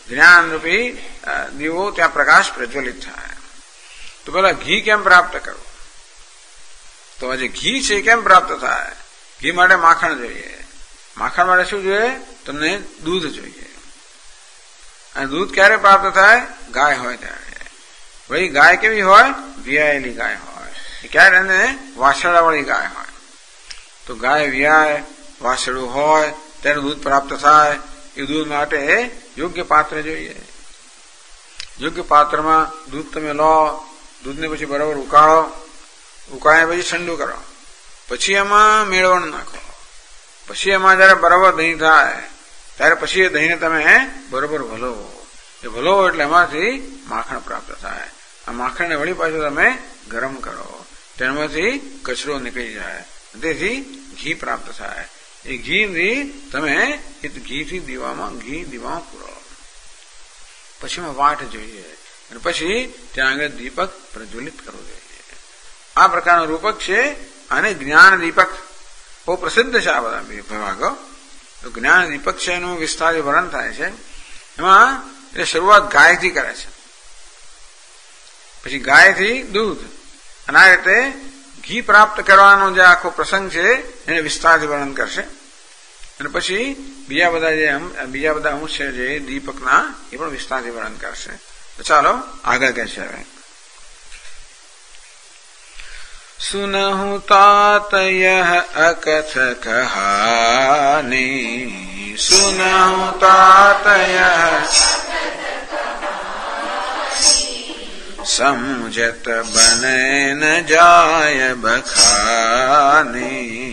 જ્ઞાન રૂપી દીવો ત્યાં પ્રકાશ પ્રજ્વલિત થાય. તો પેલા ઘી કેમ પ્રાપ્ત કરવું? તો આજે ઘી છે કેમ પ્રાપ્ત થાય? ઘી માટે માખણ જોઈએ. માખણ માટે શું જોઈએ? તમને દૂધ જોઈએ. અને દૂધ ક્યારે પ્રાપ્ત થાય? ગાય હોય ત્યારે. ભાઈ ગાય કેવી હોય? વિયાયેલી ગાય હોય. ક્યારે? એને વાછરડા વાળી ગાય હોય. તો ગાય વિયાય વાછરડું હોય ત્યારે દૂધ પ્રાપ્ત થાય. એ દૂધ માટે યોગ્ય પાત્ર જોઈએ. યોગ્ય પાત્રમાં દૂધ તમે લો. દૂધને પછી બરાબર ઉકાળો. ઉકાળ્યા પછી ઠંડુ કરો. પછી એમાં મેળવણ નાખો. પછી એમાં જયારે બરાબર દહીં થાય ત્યારે પછી એ દહીંને તમે બરોબર ભલોવો. એ ભલોવો એટલે એમાંથી માખણ પ્રાપ્ત થાય. આ માખણને વળી પાછું તમે ગરમ કરો. તેમાંથી કચરો નીકળી જાય. તેથી ઘી પ્રાપ્ત થાય. એ ઘીથી તમે ઘીથી દીવામાં પૂરો. પછી એમાં વાટ જોઈએ અને પછી ત્યાં આગળ દીપક પ્રજ્વલિત કરવો જોઈએ. આ પ્રકારનું રૂપક છે. અને જ્ઞાન દીપક બહુ પ્રસિદ્ધ છે. આ બધા વિભાગો. તો જ્ઞાન દીપક છે એનું વિસ્તાર વર્ણન થાય છે. એમાં એ શરૂઆત ગાયથી કરે છે. પછી ગાયથી દૂધ અને આ રીતે ઘી પ્રાપ્ત કરવાનો જે આખો પ્રસંગ છે એને વિસ્તારથી વર્ણન કરશે. અને પછી બીજા બધા અંશ છે જે દીપકના એ પણ વિસ્તારથી વર્ણન કરશે. તો ચાલો આગળ કહે છે હવે. સુનહુ તાતય અકથ કહાની. સુનહુ તાતય સમજત બને ન જાય બખાની.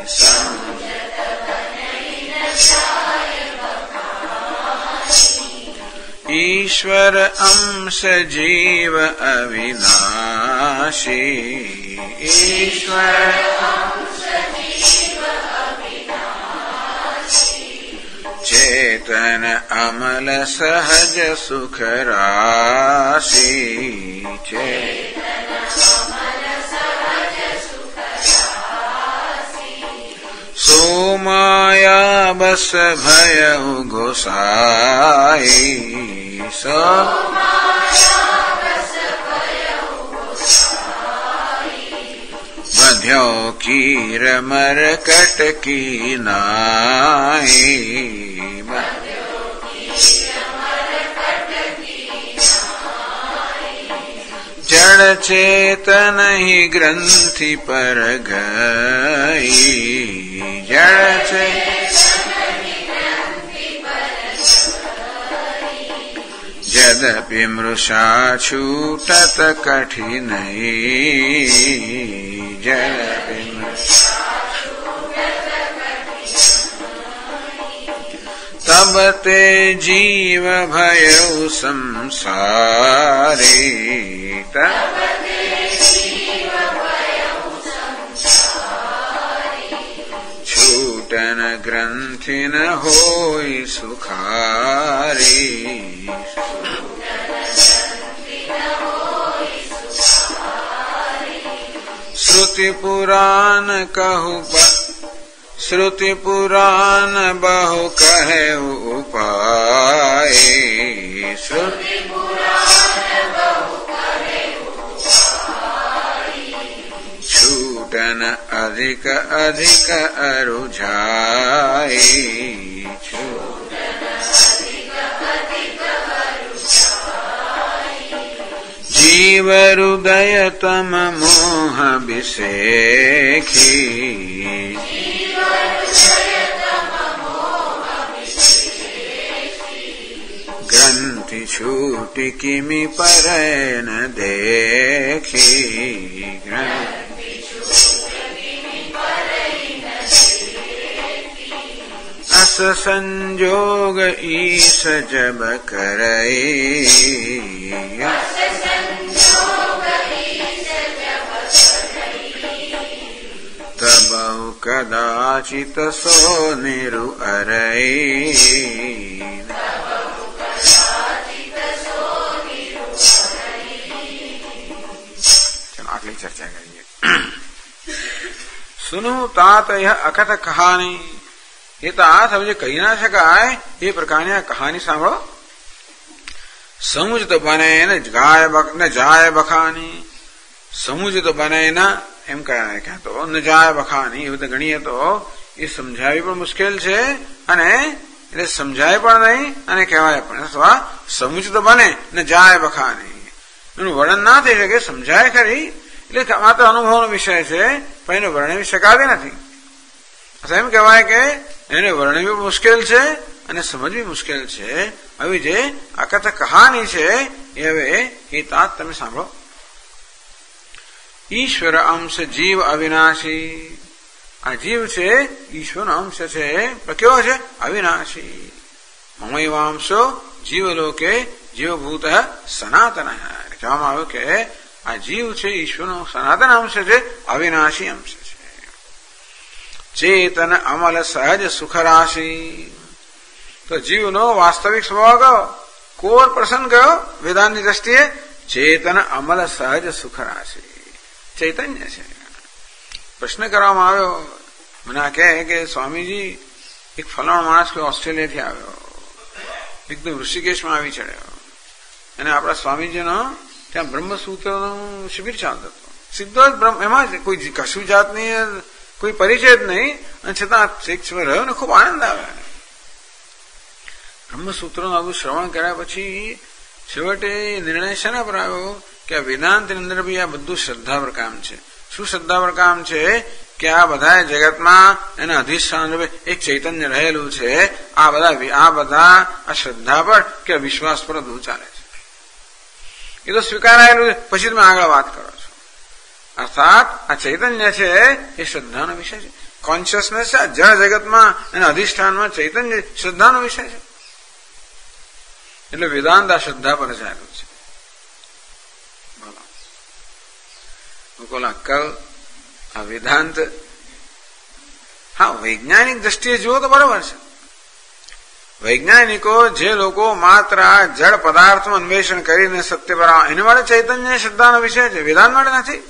ઈશ્વર અંશ જીવ અવિનાશી. ઈશ્વર ચેતન અમલ સહજ સુખ રાશી. સોમાયા બસ ભય ઘોષાઈ. બધ્યો કીર મરકટ કી નાઈ. જડ ચેતન हि ગ્રંથિ પર ગઈ. જડ यद्यपि मृषा छूटत कठिनई. तब ते जीव भयउ संसारी. छूटन ग्रंथि न होई सुखारी. श्रुति पुराण बहु कहे उपाय. छूटन अधिक अधिक अरुझाई. जीव हृदय तम मोह विषेखी. ग्रंथि छूटि किमि पर न देखी. अस संजोग ईश जब करई. तबहु कदाचित सो निरु अरई. चलो अगली चर्चा करेंगे. सुनो तात यह अकथ कहानी. એ તો આ સમજે કહી ના શકાય એ પ્રકારની આ કહાની સાંભળો. સમુજિત બને ને જાય બખાની. સમુજિત બને ન એમ કહે તો ન જાય બખાની એ બધા ગણીએ તો એ સમજાવી પણ મુશ્કેલ છે અને એટલે સમજાય પણ નહીં અને કહેવાય પણ. અથવા સમુજિત બને ન જાય બખાની એનું વર્ણન ના થઈ શકે. સમજાય ખરી એટલે માત્ર અનુભવનો વિષય છે પણ એને વર્ણવી શકાતી નથી. અથવા એમ કહેવાય કે એને વર્ણવી મુશ્કેલ છે અને સમજવી મુશ્કેલ છે. હવે જે આ કથા કહાની છે એ હવે એ તાત તમે સાંભળો. ઈશ્વર અંશ જીવ અવિનાશી. આ જીવ છે ઈશ્વરનો અંશ છે પણ કેવો છે? અવિનાશી. મમૈવાંશો જીવલોકે જીવભૂત સનાતન. કહેવામાં આવ્યું કે આ જીવ છે ઈશ્વરનો સનાતન અંશ છે, અવિનાશી અંશ છે. ચેતન અમલ સહજ સુખ રાશિ. તો જીવનો વાસ્તવિક સ્વભાવ કયો? કોર પ્રસન્ન કયો વેદાંતની દ્રષ્ટિએ? ચેતન અમલ સહજ સુખ રાશિ. ચૈતન્ય છે. પ્રશ્ન કરવામાં આવ્યો, મને આ કહે કે સ્વામીજી એક ફલાણો માણસ કોઈ ઓસ્ટ્રેલિયાથી આવ્યો, એકદમ ઋષિકેશમાં આવી ચડ્યો અને આપણા સ્વામીજીનો ત્યાં બ્રહ્મસૂત્રનું શિબિર ચાલતો હતો. સીધો જ એમાં જ કોઈ કશું જાતની કોઈ પરિચય જ નહીં અને છતાં એક સમય રહ્યો ને ખૂબ આનંદ આવે. બ્રહ્મસૂત્રનું આવું શ્રવણ કર્યા પછી છેવટે નિર્ણય શેના પર આવ્યો કે આ વેદાંતની અંદર બી આ બધું શ્રદ્ધા પર કામ છે. શું શ્રદ્ધા પર કામ છે? કે આ બધા જગતમાં એના અધિષ્ઠાન રૂપે એક ચૈતન્ય રહેલું છે. આ બધા આ શ્રદ્ધા પર કે વિશ્વાસ પર બધું ચાલે છે. એ તો સ્વીકારાયેલું છે. પછી તમે આગળ વાત કરો છો. અર્થાત આ ચૈતન્ય છે એ શ્રદ્ધાનો વિષય છે. કોન્શિયસનેસ છે જળ જગતમાં એના અધિષ્ઠાનમાં ચૈતન્ય શ્રદ્ધાનો વિષય છે. એટલે વેદાંત આ શ્રદ્ધા પર ચાલ્યું છે. બોલો અક્કલ આ વેદાંત હા વૈજ્ઞાનિક દ્રષ્ટિએ જુઓ તો બરોબર છે. વૈજ્ઞાનિકો જે લોકો માત્ર જળ પદાર્થનું અન્વેષણ કરીને સત્ય પર એને માટે ચૈતન્ય શ્રદ્ધાનો વિષય છે, વેદાંત માટે નથી.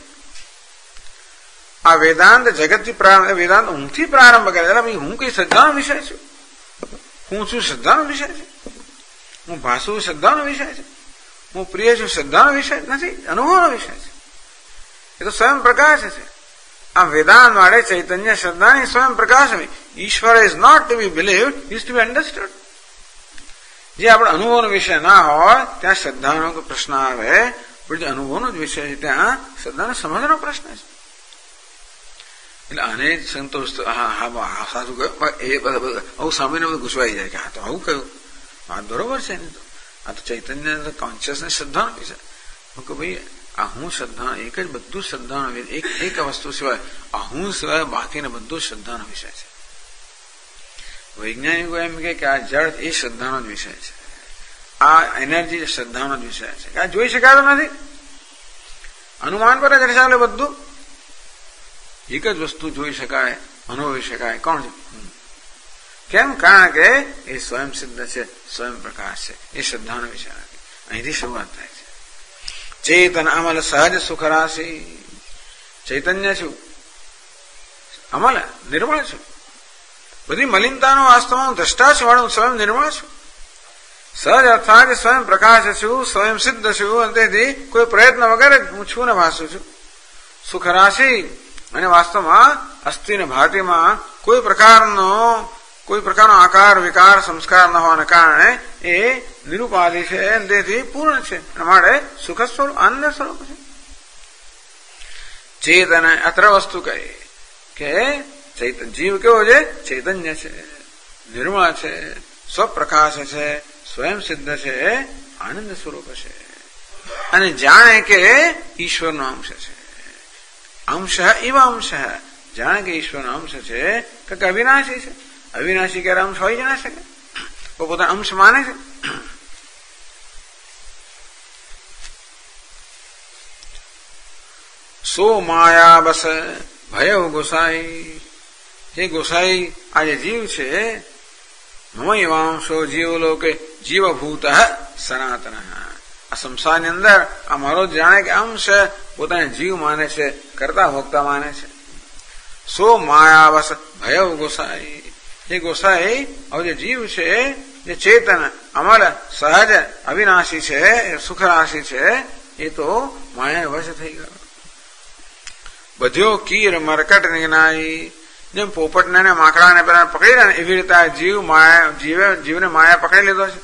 આ વેદાંત જગતથી પ્રારંભ, વેદાંત હુંથી પ્રારંભ કરે. એટલે ભાઈ હું કઈ શ્રદ્ધાનો વિષય છું? હું છું શ્રદ્ધાનો વિષય છે? હું ભાસુ શ્રદ્ધાનો વિષય છે? હું પ્રિય છું શ્રદ્ધાનો વિષય નથી, અનુભવનો વિષય છે. એ તો સ્વયં પ્રકાશ છે. આ વેદાંત માટે ચૈતન્ય શ્રદ્ધાની સ્વયં પ્રકાશ. ઈશ્વર is not to be believed, is to be understood. જે આપણે અનુભવનો વિષય ના હોય ત્યાં શ્રદ્ધાનો પ્રશ્ન આવે, પણ જે અનુભવનો જ વિષય છે ત્યાં શ્રદ્ધાને સમજવાનો પ્રશ્ન છે. એટલે આને સંતોષ સાચું કહ્યું એ બધા આવું સામાન્ય બધું ગુસવાઈ જાય કે હા તો આવું કહ્યું, વાત બરોબર છે. ને તો આ તો ચૈતન્ય કોન્શિયસનેસ શ્રદ્ધાનો વિષય. કે ભાઈ આ હું શ્રદ્ધા એક જ બધું શ્રદ્ધાનો એક વસ્તુ સિવાય આ હું સિવાય બાકીને બધું શ્રદ્ધાનો વિષય છે. વૈજ્ઞાનિકો એમ કે આ જળ એ શ્રદ્ધાનો જ વિષય છે, આ એનર્જી શ્રદ્ધાનો જ વિષય છે. આ જોઈ શકાતો નથી, અનુમાન પર જ ચાલે બધું. એક જ વસ્તુ જોઈ શકાય, અનુભવી શકાય, કોણ છે? કેમ? કારણ કે એ સ્વયં સિદ્ધ છે, સ્વયં પ્રકાશ છે. એ શ્રદ્ધાનો વિષય નથી. અહીંથી શરૂઆત થાય છે. ચેતન અમલ સહજ સુખ રાશિ. ચૈતન્ય છું, અમલ નિર્મળ છું. બધી મલિનતાનો વાસ્તવમાં દ્રષ્ટા છું, હું સ્વયં નિર્મળ છું. સહજ અર્થાત સ્વયં પ્રકાશ છું, સ્વયં સિદ્ધ છું અને તેથી કોઈ પ્રયત્ન વગર હું છું ને ભાસું છું. સુખ રાશિ અને વાસ્તવમાં અસ્થિ ને ભાતિમાં કોઈ પ્રકારનો આકાર વિકાર સંસ્કાર ન હોવાને કારણે એ નિરુપાધિ છે અને તેથી પૂર્ણ છે. માટે સુખ સ્વરૂપ આનંદ સ્વરૂપ છે. ચેતન અત્ર વસ્તુ કહે કે જીવ કેવો છે? ચૈતન્ય છે, નિર્મળ છે, સ્વપ્રકાશ છે, સ્વયં સિદ્ધ છે, આનંદ સ્વરૂપ છે અને જાણે કે ઈશ્વરનો અંશ છે. અંશ ઇવ અંશ, જાણે કે ઈશ્વરનો અંશ છે કે અવિનાશી છે. અવિનાશી ક્યારે અંશ હોય જ ના શકે, પોતાનો અંશ માને છે. સો માયા બસ ભય ગોસાઈ. જે ગોસાઈ આ જે જીવ છે, મમૈવાંશો જીવલોકે જીવભૂત સનાતન. આ સંસારની અંદર આ મારો જાણે કે અંશ પોતાને જીવ માને છે, કરતા ભોગતા માને છે. સો માયા બસ ભય ગોસાઈ. હે ગોસાઈ, હવે જે જીવ છે, જે ચેતન અમલ સહજ અવિનાશી છે, સુખરાશી છે, એ તો માયા વશ થઈ ગયો. બધ્યો કીર મરકટ નિગનાઈ. જેમ પોપટને ને માકડાને પેલા પકડી રહ્યા ને એવી રીતે આ જીવને માયા પકડી લીધો છે.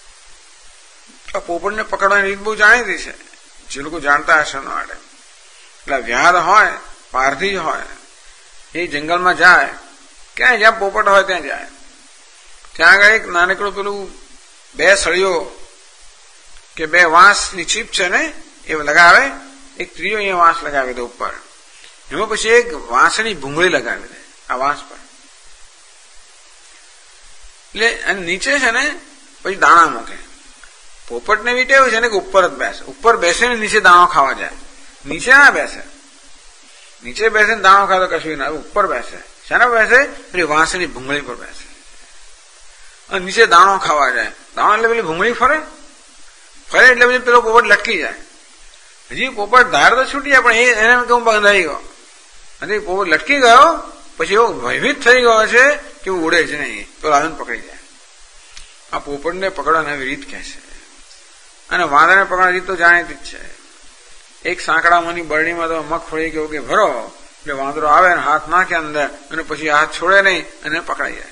આ પોપટને પકડવાની રીત બહુ જાણીતી છે, જે લોકો જાણતા હશે એના માટે. એટલે વ્યાધ હોય, પારધી હોય, એ જંગલમાં જાય, ક્યાંય જ્યાં પોપટ હોય ત્યાં જાય. ત્યાં આગળ એક નાનકડું પેલું 2 સળીઓ કે 2 વાંસની ચીપ છે ને એ લગાવે. એક ત્રીજો અહીંયા વાંસ લગાવી દે ઉપર, એમાં પછી એક વાંસની ભૂંગળી લગાવી દે આ વાંસ પર. એટલે અને નીચે છે ને પછી દાણા મૂકે. પોપટને બી ટેવ છે ને કે ઉપર જ બેસે, ઉપર બેસીને નીચે દાણો ખાવા જાય. નીચે ના બેસે, નીચે બેસીને દાણો ખાતો કશું ના, ઉપર બેસે. શાના બેસે? પેલી વાંસની ભૂંગળી પર બેસે અને નીચે દાણો ખાવા જાય. દાણો એટલે પેલી ભૂંગળી ફરે એટલે પછી પેલો પોપટ લટકી જાય. હજી પોપટ ધાર તો છૂટી જાય, પણ એને કેવું બંધાઈ ગયો અને પોપટ લટકી ગયો. પછી એવો ભયભીત થઈ ગયો છે કે ઉડે છે નહીં, તો આવીને પકડી જાય. આ પોપટને પકડવાની આવી રીત કહે છે. અને વાંદરાને પકડવાની રીત તો જાણીતી જ છે. એક સાંકડામાંની બરણીમાં તો મગફળી કેવું કે ભરો, એટલે વાંદરો આવે ને હાથ નાખે અંદર અને પછી હાથ છોડે નહીં અને પકડાઈ જાય.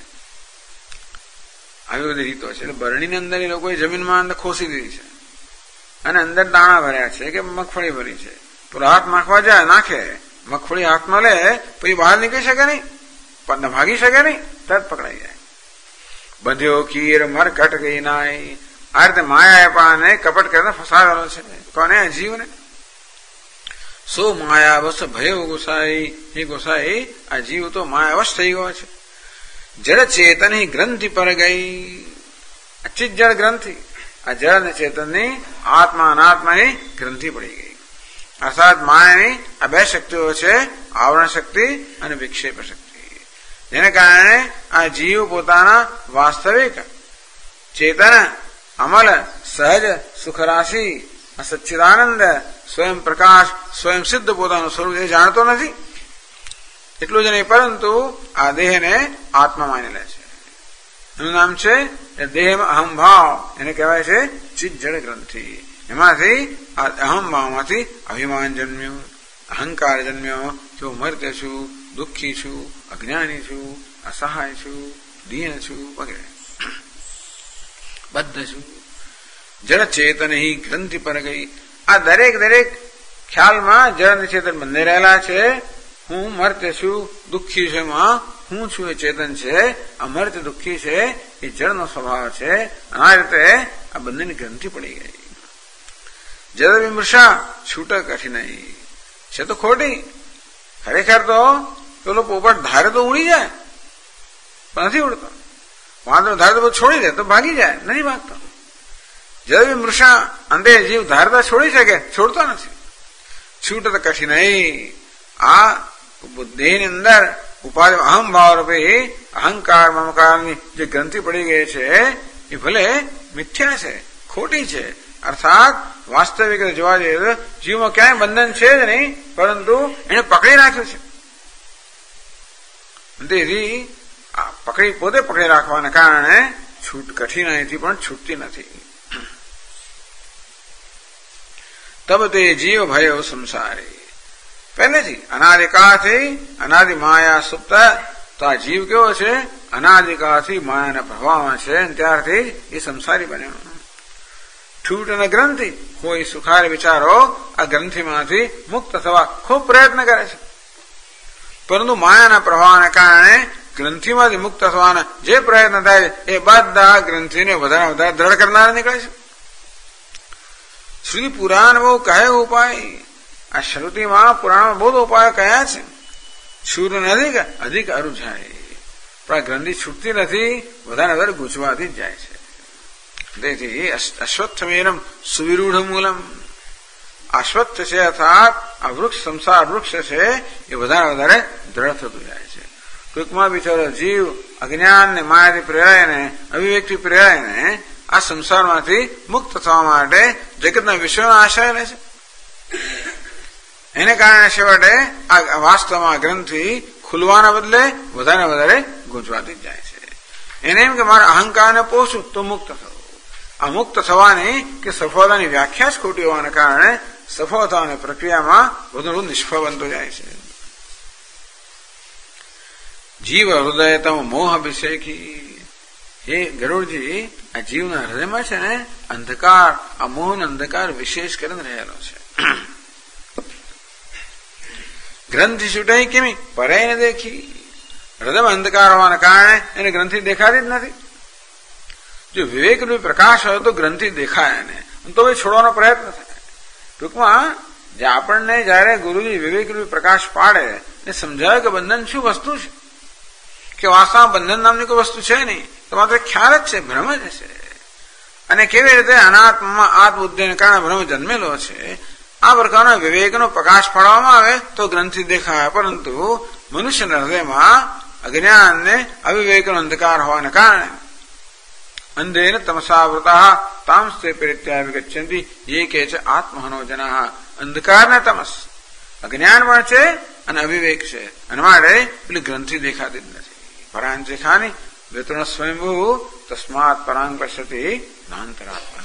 આવી બધી રીતો છે. એટલે બરણીની અંદર એ લોકોએ જમીનમાં અંદર ખોસી દીધી છે અને અંદર દાણા ભર્યા છે કે મગફળી ભરી છે. તો હાથ નાખવા જાય, નાખે, મગફળી હાથમાં લે, પછી બહાર નીકળી શકે નહીં, ભાગી શકે નહીં, તરત પકડાઈ જાય. બધ્યો કીર મરકટ ગઈ નાય. આ રીતે માયા પાને કપટ કરીને ફસાવેલો છે. કોને? જીવને. સો માયાવશ ભયો ગોસાઈ. એ ગોસાઈ, આ જીવ તો માયાવશ થઈ ગયો છે. જડ ચેતન ગ્રંથિ પર ગઈ. અચિત જળ ગ્રંથિ, આ જળ અને ચેતનની આત્મા અનાત્માની ગ્રંથિ પડી ગઈ. અર્થાત માયાની આ 2 શક્તિઓ છે, આવરણ શક્તિ અને વિક્ષેપ શક્તિ. જેને કારણે આ જીવ પોતાના વાસ્તવિક ચેતન અમલ સહજ સુખરાશિ સચ્ચિદાનંદ સ્વયં પ્રકાશ સ્વયં સિદ્ધ પોતાનું સ્વરૂપ એ જાણતો નથી. એટલું જ નહીં, પરંતુ આ દેહને આત્મા માની લે છે. એનું નામ છે દેહમાં અહમ ભાવ. એને કહેવાય છે ચિત્ત જડ ગ્રંથિ. એમાંથી આ અહમ ભાવમાંથી અભિમાન જન્મ્યું, અહંકાર જન્મ્યો કે હું મર્ત્ય છું, દુઃખી છું, અજ્ઞાની છું, અસહાય છું, દીન છું વગેરે, બદ્ધ છું. જડ ચેતન ગ્રંથિ પર ગઈ. આ દરેક ખ્યાલમાં જડ અને ચેતન બંને રહેલા છે. હું મર્ત્ય છું, દુઃખી છે, હું છું એ ચેતન છે. અમર્ત્ય દુઃખી છે એ જળનો સ્વભાવ છે. આ રીતે આ બંનેની ગ્રંથિ પડી ગઈ. જડ વિમૃષા છૂટક કઠિનાઈ છે તો ખોટી. ખરેખર તો પેલો પોપટ ધારે તો ઉડી જાય, પણ નથી ઉડતો. વાંદરો ધારે તો છોડી દે તો ભાગી જાય, નથી ભાગતો. જડ વિમૃષા, અંતે જીવ ધારતા છોડી શકે, છોડતો નથી. છૂટક કઠિનાઈ. આ બુદ્ધિની અંદર ઉપાધિ અહમ ભાવ રૂપે અહંકાર મમકારની જે ગ્રંથિ પડી ગઈ છે એ ભલે મિથ્યા છે, ખોટી છે. અર્થાત વાસ્તવિક જોવા જઈએ જીવમાં ક્યાંય બંધન છે જ નહીં, પરંતુ એને પકડી રાખ્યું છે. તેથી પોતે પકડી રાખવાને કારણે કઠિનાઈથી પણ છૂટતી નથી. તબ તે જીવ ભયો સંસારી. પહેલેથી અનાદિકાળથી અનાદિ માયા સુપ્ત. તો આ જીવ કેવો છે? અનાદિકાળથી માયાના પ્રભાવમાં છે, ત્યારથી એ સંસારી બન્યો. છૂટ અને ગ્રંથિ કોઈ સુખાર વિચારો આ ગ્રંથિમાંથી મુક્ત થવા ખૂબ પ્રયત્ન કરે છે, પરંતુ માયાના પ્રભાવને કારણે ગ્રંથિમાંથી મુક્ત થવાના જે પ્રયત્ન થાય એ બધા ગ્રંથિને વધારે દ્રઢ કરનાર નીકળે છે. શ્રુતિ પુરાણ બહુ કહે ઉપાય. આ શ્રુતિમાં પુરાણમાં બહુ ઉપાયો કયા છે. શૂર અધિક અરુજાય. પણ આ ગ્રંથિ છૂટતી નથી, વધારે ગૂંચવાથી જ જાય છે. તેથી અશ્વત્થમેનમ સુવિરૂઢ મૂલમ. અશ્વત્થ છે અર્થાત આ વૃક્ષ, સંસાર વૃક્ષ છે, એ વધારે દ્રઢ થતું જાય છે. ટૂંકમાં બિચારો જીવ અજ્ઞાન ને માયાથી પ્રેરાયને, અવિવેકથી પ્રેરાયને આ સંસારમાંથી મુક્ત થવા માટે જગતના વિષયોનો આશ્રય લે છે. એને કારણે છેવટે આ વાસ્તવમાં ગ્રંથિ ખુલવાના બદલે વધારે ગૂંચવાતી જ જાય છે. એને એમ કે મારા અહંકારને પોષું તો મુક્ત થવું. આ મુક્ત થવાની કે સફળતાની વ્યાખ્યા જ ખોટી હોવાને કારણે સફળ થવાની પ્રક્રિયામાં બધું નિષ્ફળ બનતું જાય છે. જીવ હૃદય તમ મોહ અભિષેકી. હે ગરુડજી, આ જીવના હૃદયમાં છે ને અંધકાર, આ મોહનો અંધકાર વિશેષ કરીને રહેલો છે. ગ્રંથિ છૂટાઈ કેમી પરે ને દેખી. હૃદયમાં અંધકાર હોવાના કારણે એને ગ્રંથિ દેખાતી જ નથી. જો વિવેક રૂપી પ્રકાશ હોય તો ગ્રંથિ દેખાય એને, તો એ છોડવાનો પ્રયત્ન થાય. ટૂંકમાં જે આપણને જયારે ગુરુજી વિવેક રૂપી પ્રકાશ પાડે એ સમજાવે કે બંધન શું વસ્તુ છે, કે વાસ્તવમાં બંધન નામની કોઈ વસ્તુ છે નહીં, તો માત્ર ખ્યાલ જ છે, ભ્રમ જ છે. અને કેવી રીતે અનાત્મમાં આત્મબુદ્ધિને કારણે ભ્રમ જન્મેલો છે. આ પ્રકારનો વિવેકનો પ્રકાશ પાડવામાં આવે તો ગ્રંથિ દેખાય. પરંતુ મનુષ્યના હૃદયમાં અજ્ઞાનને અવિવેકનો અંધકાર હોવાને કારણે અંધેન તમસાવૃતા તામસ્તે પરિત્યાગ ગચ્છન્તિ ये કે છે આત્મહનો જનાઃ. અંધકારને તમસ, અજ્ઞાન પણ છે અને અવિવેક છે, અને માટે પેલી ગ્રંથિ દેખાતી જ નથી. પરાંચિખાની વેતન સ્વયંભૂ તસ્માત પરાંગ પશ્યતિ નાંતરાત્મા.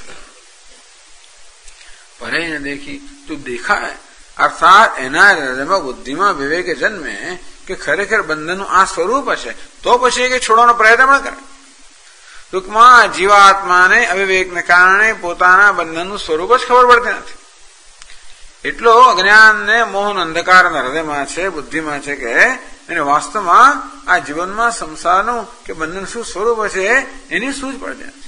પરે ન દેખી તું દેખાય, અર્થાત એના હૃદયમાં બુદ્ધિમાં વિવેક જન્મે કે ખરેખર બંધનનું આ સ્વરૂપ હશે, તો પછી કે છોડવાનો પ્રયત્ન પણ કરે. ટૂંકમાં જીવાત્માને અવિવેકને કારણે પોતાના બંધનનું સ્વરૂપ જ ખબર પડતી નથી. એટલો અજ્ઞાનને મોહન અંધકાર હૃદયમાં છે, બુદ્ધિમાં છે કે એને વાસ્તવમાં આ જીવનમાં સંસારનું કે બંધન શું સ્વરૂપ છે એની સૂઝ પડતી નથી.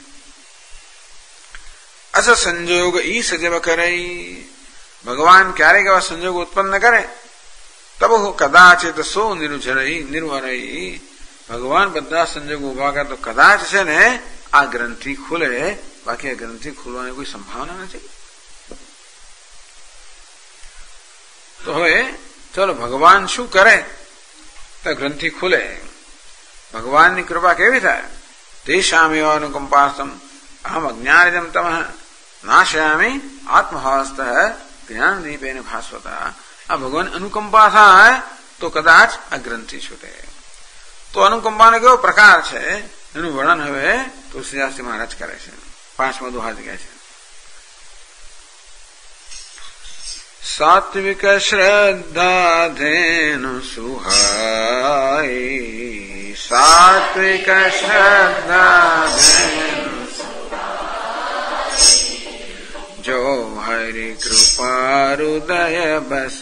અસ સંજોગ ઈ સજબ કરે. ભગવાન ક્યારેક એવા સંજોગ ઉત્પન્ન કરે તબ કદાચિત સો નિર્વરઈ. ભગવાન બધા સંજોગો ઉભા કરે તો કદાચ છે ને આ ગ્રંથિ ખુલે, બાકી આ ગ્રંથિ ખુલવાની કોઈ સંભાવના નથી. તો હવે ચલો ભગવાન શું કરે તો ગ્રંથિ ખુલે. ભગવાનની કૃપા કેવી થાય? તેષામેવ અનુકંપાસ્તમ અહમ અજ્ઞાનિદમ તમઃ નાશયામિ આત્મભાવસ્તઃ જ્ઞાનદીપેન ભાસ્વતા. આ ભગવાન અનુકંપા થાય તો કદાચ આ ગ્રંથિ છૂટે. તો અનુકંપાનો કેવો પ્રકાર છે એનું વર્ણન હવે તુલસીદાસજી મહારાજ કરે છે. 5મો દોહા કહે છે, સાત્વિક શ્રદ્ધા ધેનુ સુહાઈ. સાત્વિક શ્રદ્ધા ધેનુ જો હરિ કૃપા હૃદય બસ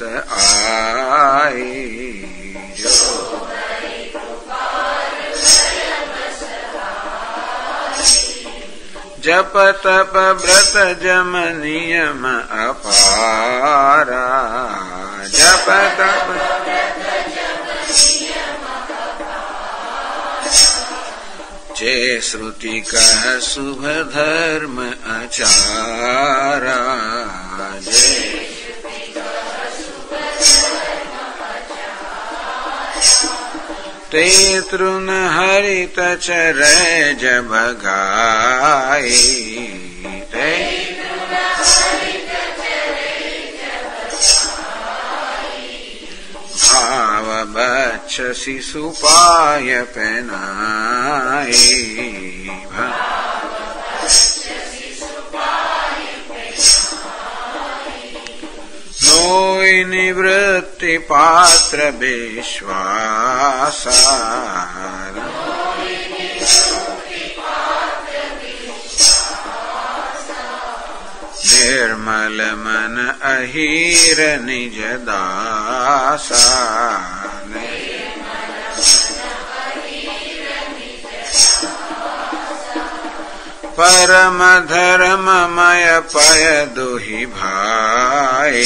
આઈ. जप तप व्रत जम नियम अपारा. जप तप जे श्रुति कह शुभ धर्म आचारा. ते तृण हरित चरे जब गाई. भाव बक्षसि सुपाय पेनाई. नोई निवृत्ति पात्र विश्वासा. निर्मल मन अहीर निज दासा. परम धर्ममय पय दुहि भाई.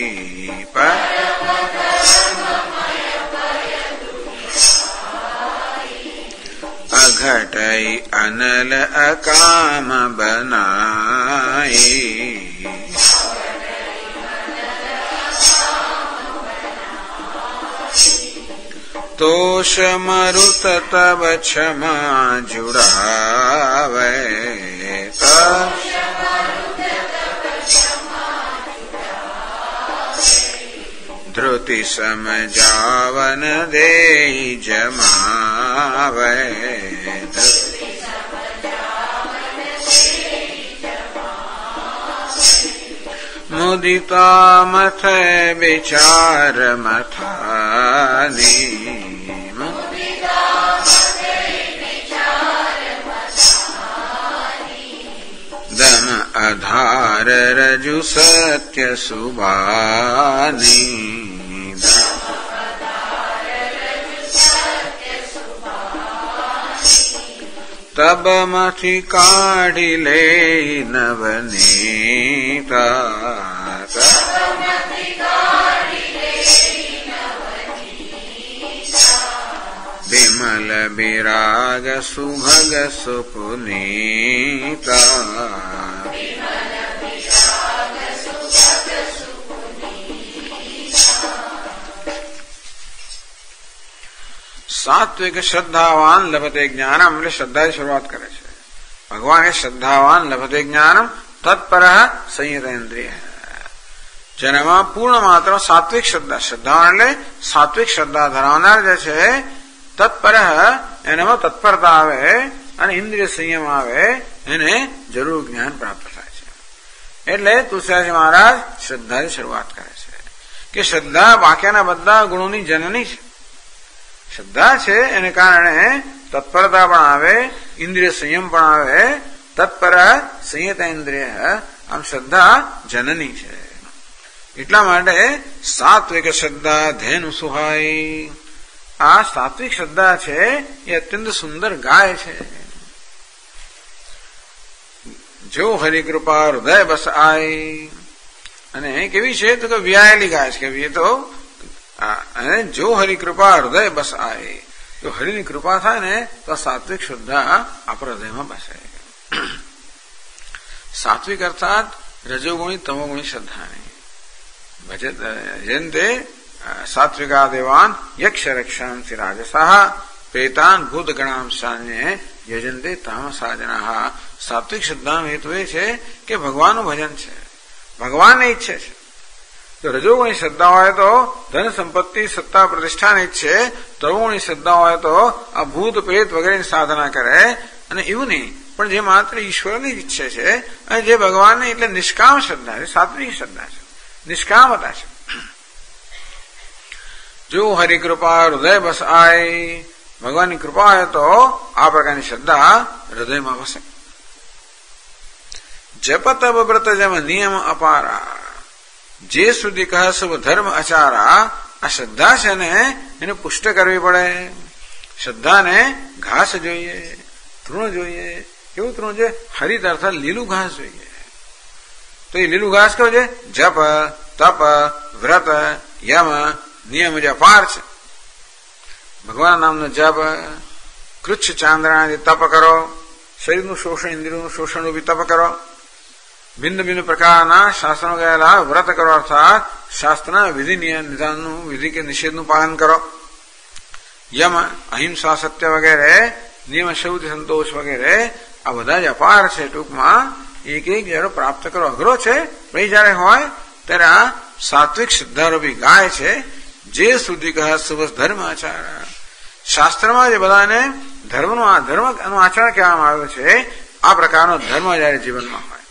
अघटई अनल अकाम बनाई. तोष मरुत तब क्षमा जुड़ावे. धृति समझावन दे जमावे. મુદિતા મથે વિચાર મથાની દમ આધાર રજુ સત્ય સુબાની તબ માંથી કાઢી લે નવનીતા વિમલ વિરાગ સુભગ સુપુનીતા સાત્વિક શ્રદ્ધાવાન લભતે જ્ઞાનમ એટલે શ્રદ્ધા શરૂઆત કરે છે. ભગવાન એ શ્રદ્ધાવાન લભતે જ્ઞાનમ તત્પર સંયતેન્દ્રિય જેનામાં પૂર્ણ માત્ર સાત્વિક શ્રદ્ધાવાન એટલે સાત્વિક શ્રદ્ધા ધરાવનાર જે છે તત્પર એનામાં તત્પરતા આવે અને ઇન્દ્રિય સંયમ આવે એને જરૂર જ્ઞાન પ્રાપ્ત થાય છે. એટલે તુલસીદાસ મહારાજ શ્રદ્ધાની શરૂઆત કરે છે કે શ્રદ્ધા બાકીના બધા ગુણોની જનની છે. શ્રદ્ધા છે એને કારણે તત્પરતા પણ આવે, ઇન્દ્રિય સંયમ પણ આવે. તત્પર સંયતેન્દ્રિય આમ શ્રદ્ધા જનની છે. એટલા માટે સાત્વિક શ્રદ્ધા ધેનુ સુહાય. આ સાત્વિક શ્રદ્ધા છે એ અત્યંત સુંદર ગાય છે. જો હરિકૃપા હૃદય બસ આય. અને કેવી છે તો કે વ્યાયેલી ગાય છે કે તો અને જો હરિકૃપા હૃદય બસ આય. જો હરિની કૃપા થાય ને તો સાત્વિક શ્રદ્ધા આપણા હૃદયમાં બસે. સાત્વિક અર્થાત રજોગુણી તમોગુણી શ્રદ્ધા નહીં. ભજતે સાત્વિકા દેવાન યક્ષ રક્ષાંતિ રાજસા પ્રેતાન ભૂતગણામ સાન્ય યજંતે તામસા જનાઃ. સાત્વિક શ્રદ્ધાનો હેતુ એ છે કે ભગવાનનું ભજન છે, ભગવાનને ઈચ્છે છે. તો રજોગુણી શ્રદ્ધા હોય તો ધન સંપત્તિ સત્તા પ્રતિષ્ઠાને ઈચ્છે, તમોગુણી શ્રદ્ધા હોય તો આ ભૂત પ્રેત વગેરેની સાધના કરે. અને એવું નહીં પણ જે માત્ર ઈશ્વરની ઈચ્છે છે અને જે ભગવાનને એટલે નિષ્કામ શ્રદ્ધા છે, સાત્વિક શ્રદ્ધા છે, નિષ્કામતા છે. જો હરિકૃપા હૃદય બસ આય. ભગવાનની કૃપા હોય તો આ પ્રકારની શ્રદ્ધા હૃદયમાં વસે. જપ તપ વ્રત જમ નિયમ અપારા જે સુધી કહ શુભ ધર્મ આચારા. આ શ્રદ્ધા છે ને એને પુષ્ટ કરવી પડે. શ્રદ્ધાને ઘાસ જોઈએ, તૃણ જોઈએ. કેવું તૃણ છે? હરિત અર્થાત લીલું ઘાસ જોઈએ. તો એ લીલું ઘાસ કેવું છે? જપ તપ વ્રત યમ નિયમ જે અપાર છે. ભગવાન નામનો જપ, કૃચ્છ ચાંદ્રાથી તપ કરો, શરીરનું શોષણ ઇન્દ્રિયનું શોષણ રૂપી તપ કરો, ભિન્ન ભિન્ન પ્રકારના શાસ્ત્રો ગયેલા વ્રત કરો અર્થાત શાસ્ત્રના વિધિ નિધાનનું વિધિ કે નિષેધનું પાલન કરો. યમ અહિંસા સત્ય વગેરે, નિયમ શૌચ સંતોષ વગેરે આ બધા જ અપાર છે. ટૂંકમાં એક એક જયારે પ્રાપ્ત કરો અઘરો છે પણ જયારે હોય ત્યારે આ સાત્વિક શ્રદ્ધારૂપી ગાય છે. જે સુધી કહે શુભ ધર્મ આચાર. શાસ્ત્રમાં જે બધાને ધર્મનું આચરણ કહેવામાં આવ્યું છે આ પ્રકારનો ધર્મ જયારે જીવનમાં હોય.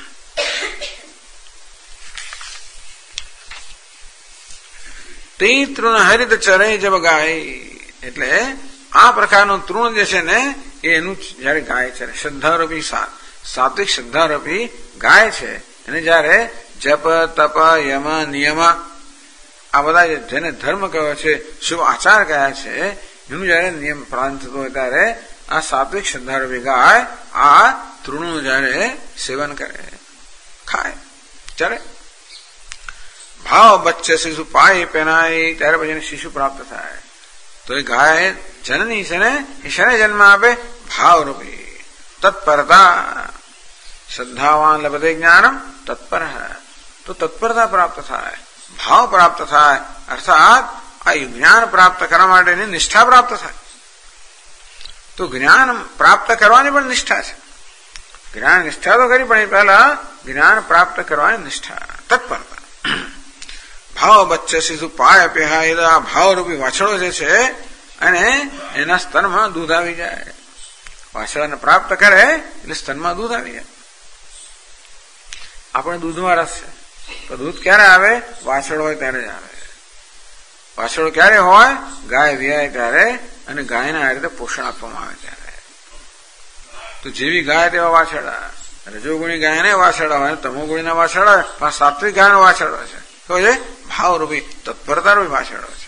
તે તૃણ હરિત ચરે જબ ગાય. એટલે આ પ્રકારનું તૃણ જે છે ને એનું જયારે ગાય છે શ્રદ્ધારૂપી સાત્વિક શ્રદ્ધારૂપી ગાય છે એને જયારે જપ તપ યમ નિયમ આ બધા જેને ધર્મ કહ્યો છે, શુભ આચાર કયા છે એનું જયારે નિયમ પ્રાંત થતો હોય ત્યારે આ સાત્વિક શ્રદ્ધારૂપી ગાય આ તૃણનું જયારે સેવન કરે, ખાય ત્યારે ભાવ બચ્ચે શિશુ પાય પહેનાય. ત્યારે પછી એને શિશુ પ્રાપ્ત થાય. તો એ ગાય જનની છે ને એ શને જન્મ આપે? ભાવરૂપી તત્પરતા. શ્રદ્ધાવાન લભતે જ્ઞાનમ તત્પર. તો તત્પરતા પ્રાપ્ત થાય, ભાવ પ્રાપ્ત થાય અર્થાત આ જ્ઞાન પ્રાપ્ત કરવા માટેની નિષ્ઠા પ્રાપ્ત થાય. તો જ્ઞાન પ્રાપ્ત કરવાની પણ નિષ્ઠા છે. જ્ઞાન નિષ્ઠા તો કરી પણ પહેલા જ્ઞાન પ્રાપ્ત કરવાની નિષ્ઠા તત્પરતા. ભાવ બચ્ચે શિશુ પાય પહેરાય. આ ભાવરૂપી વાછડો જે છે અને એના સ્તનમાં દૂધ આવી જાય. વાછડાને પ્રાપ્ત કરે એટલે સ્તનમાં દૂધ આવી જાય. આપણે દૂધમાં રસ છે તો દૂધ ક્યારે આવે? વાછડ હોય ત્યારે જ આવે. વાછડ ક્યારે હોય? ગાય વિયાય ત્યારે, અને ગાયના આ રીતે પોષણ આપવામાં આવે ત્યારે. તો જેવી ગાય તેવા વાછરડા. રજોગુણી ગાયને વાછરડા હોય, તમોગુણીના વાછરડા હોય, પણ સાત્વિક ગાયનો વાછરડો છે તો એ ભાવરૂપી તત્પરતારૂપી વાછરડો છે.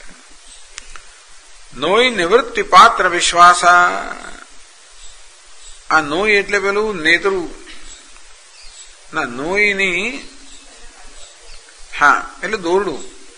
નોઈ નિવૃત્તિ પાત્ર વિશ્વાસા. આ નોઈ એટલે પેલું નેતરું ના, નોઈની હા એટલે દોરડું.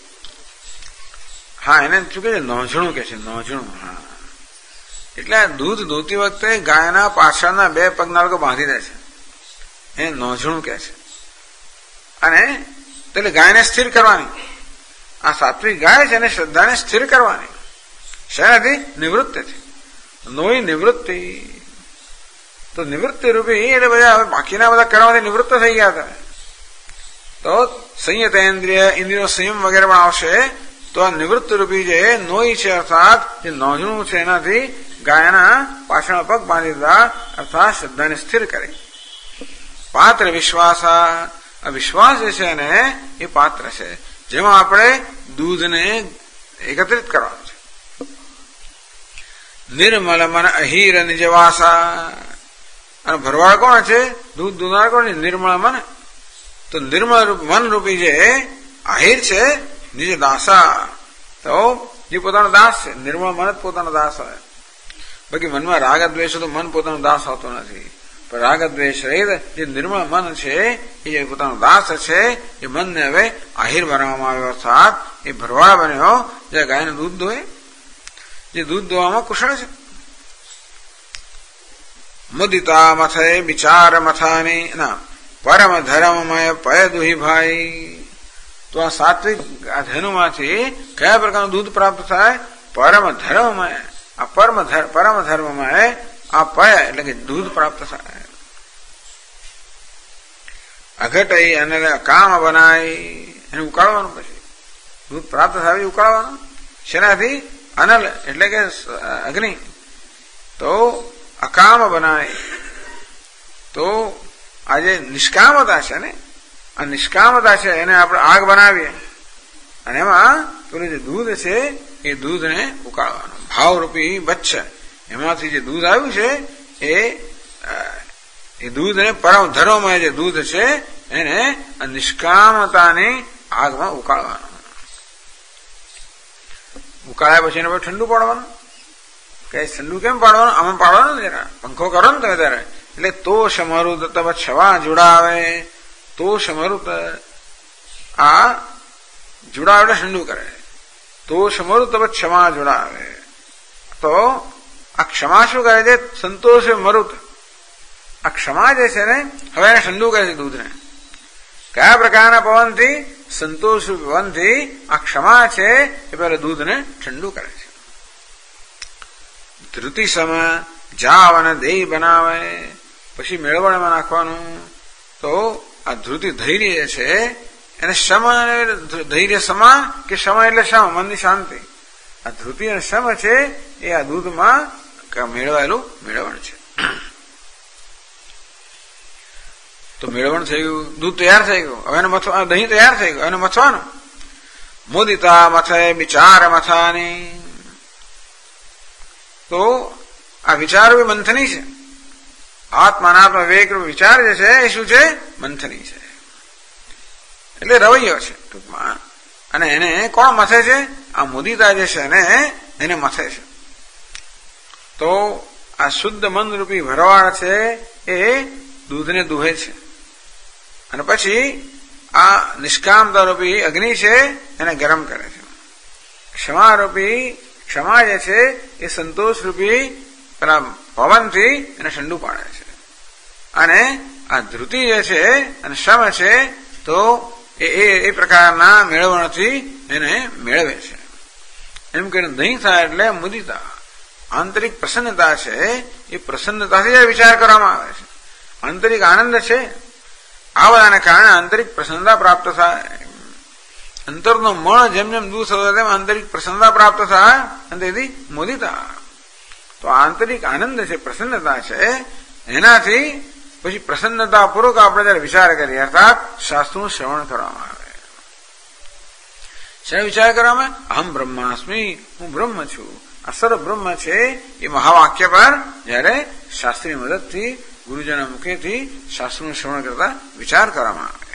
હા એને શું કે છે? નોંઝણું કે છે, નોંઝણું. હા એટલે દૂધ દોતી વખતે ગાયના પાછળના 2 પગના લોકો બાંધી દે છે, એ નોંઝણું કે છે. અને એટલે ગાયને સ્થિર કરવાની. આ સાત્વિક ગાય છે એને શ્રદ્ધાને સ્થિર કરવાની. શેનાથી? નિવૃત્તિથી. નોઈ નિવૃત્તિ. તો નિવૃત્તિ રૂપી એટલે બધા બાકીના બધા કર્મથી નિવૃત્ત થઈ ગયા હતા. તો સંયત ઇન્દ્રિયો સંયમ વગેરે પણ આવશે. તો આ નિવૃત્ત રૂપી જે નોઈ છે, અર્થાત જે નોંધણું છે, એનાથી ગાયના પાછળના પગ બાંધી દીધા, અર્થાત શ્રદ્ધાને સ્થિર કરે. પાત્ર વિશ્વાસ. આ વિશ્વાસ જે છે ને એ પાત્ર છે જેમાં આપણે દૂધને એકત્રિત કરવાનું છે. નિર્મલ મન અહીર નિજવાસા. અને ભરવાડ કોણ છે? દૂધ દુનાર કોણ? નિર્મળ મન. તો નિર્મળ મન રૂપી જે આહિર છે, નિજ દાસા. તો જે પોતાનો દાસ છે, નિર્મળ મન જ પોતાનો દાસ હોય. બાકી મનમાં રાગ દ્વેષ તો મન પોતાનો દાસ હોતો નથી. પણ રાગ દ્વેષ રહિત જે નિર્મળ મન છે એ જે પોતાનો દાસ છે, એ મનને હવે આહિર બનાવવામાં આવ્યો, અર્થાત એ ભરવાડ બન્યો જે ગાયનું દૂધ દોહે, જે દૂધ દોવામાં કુશળ છે. મુદિતા મથે વિચાર મથાની ના પરમ ધર્મમય પય દુહી ભાઈ. તો આ સાત્વિક આ ધનુમાંથી કયા પ્રકારનું દૂધ પ્રાપ્ત થાય? પરમ ધર્મમય. આ પરમ ધર્મમય આ પય એટલે કે દૂધ પ્રાપ્ત થાય. અઘટઈ અને કામ બનાય. એને ઉકાળવાનું. પછી દૂધ પ્રાપ્ત થાય ઉકાળવાનું. શેનાથી? અનલ એટલે કે અગ્નિ. તો અકામ બનાય. તો આ જે નિષ્કામતા છે ને, આ નિષ્કામતા છે એને આપણે આગ બનાવીએ, અને એમાં પેલું જે દૂધ છે એ દૂધને ઉકાળવાનું. ભાવરૂપી બચ્છ એમાંથી જે દૂધ આવ્યું છે એ દૂધને પરમ ધર્મમય જે દૂધ છે એને આ નિષ્કામતાની આગમાં ઉકાળવાનું. ઉકાળ્યા પછી એને ઠંડુ પાડવાનું. કે ઠંડુ કેમ પાડવાનું? આમાં પાડવાનું જરા પંખો કરો ને તમે ત્યારે. એટલે તો સમરુત તબ છવા જોડાવે. તો સમરુત આ જોડાવે એટલે ઠંડુ કરે. તો સમરુત તબ ક્ષમા જોડાવે. તો આ ક્ષમા શું કરે છે? સંતોષ મરુત. આ ક્ષમા જે છે ને હવે એને ઠંડુ કરે છે દૂધને. કયા પ્રકારના પવનથી? સંતોષ પવનથી આ ક્ષમા છે એ પહેલા દૂધને ઠંડુ કરે છે. ધૃતિ સમ જાવ અને દેહ બનાવે. પછી મેળવણમાં નાખવાનું. તો આ ધૃતિ ધૈર્ય છે એને શમ ધૈર્ય સમાન કે શમ એટલે શમ મનની શાંતિ. આ ધૃતિ અને શમ છે એ આ દૂધમાં મેળવાયેલું મેળવણ છે. તો મેળવણ થઈ ગયું, દૂધ તૈયાર થઈ ગયું. હવે એને દહીં તૈયાર થઈ ગયું, એને મથવાનું. મુદિતા મથે વિચાર મથાની. તો આ વિચાર બી મંથની છે. આત્માનાત્મ વિવેક વિચાર જે છે એ શું છે? મંથની છે. એટલે રવૈયો છે ટૂંકમાં. અને એને કોણ મથે છે? આ મુદિતા જે છે એને મથે છે. તો આ શુદ્ધ મન રૂપી ભરવાડ છે એ દૂધને દુહે છે. અને પછી આ નિષ્કામતા રૂપી અગ્નિ છે એને ગરમ કરે છે. ક્ષમા રૂપી ક્ષમા જે છે એ સંતોષ રૂપી પેલા પવનથી એને ઠંડુ પાડે છે. અને આ ધૃતિ જે છે અને શમ છે તો એ પ્રકારના મેળવણથી એને મેળવે છે. એમ કરીને દહીં થાય એટલે મુદિતા. આંતરિક પ્રસન્નતા છે એ પ્રસન્નતાથી જ વિચાર કરવામાં આવે છે. આંતરિક આનંદ છે. આ બધાને કારણે આંતરિક પ્રસન્નતા પ્રાપ્ત થાય. અંતરનો મળ જેમ જેમ દૂર થતો તેમ આંતરિક પ્રસન્નતા પ્રાપ્ત થાય. અને તેથી મુદિતા. તો આંતરિક આનંદ છે, પ્રસન્નતા છે. એનાથી પછી પ્રસન્નતા પૂર્વક આપણે જયારે વિચાર કરીએ, અર્થાત શાસ્ત્રનું શ્રવણ કરવામાં આવે. શેનો વિચાર કરવામાં? અહમ બ્રહ્માસ્મી, હું બ્રહ્મ છું, આ સર્વ બ્રહ્મ છે. એ મહાવાક્ય પર જયારે શાસ્ત્રની મદદથી, ગુરુજનના મુખેથી શાસ્ત્રનું શ્રવણ કરતા વિચાર કરવામાં આવે.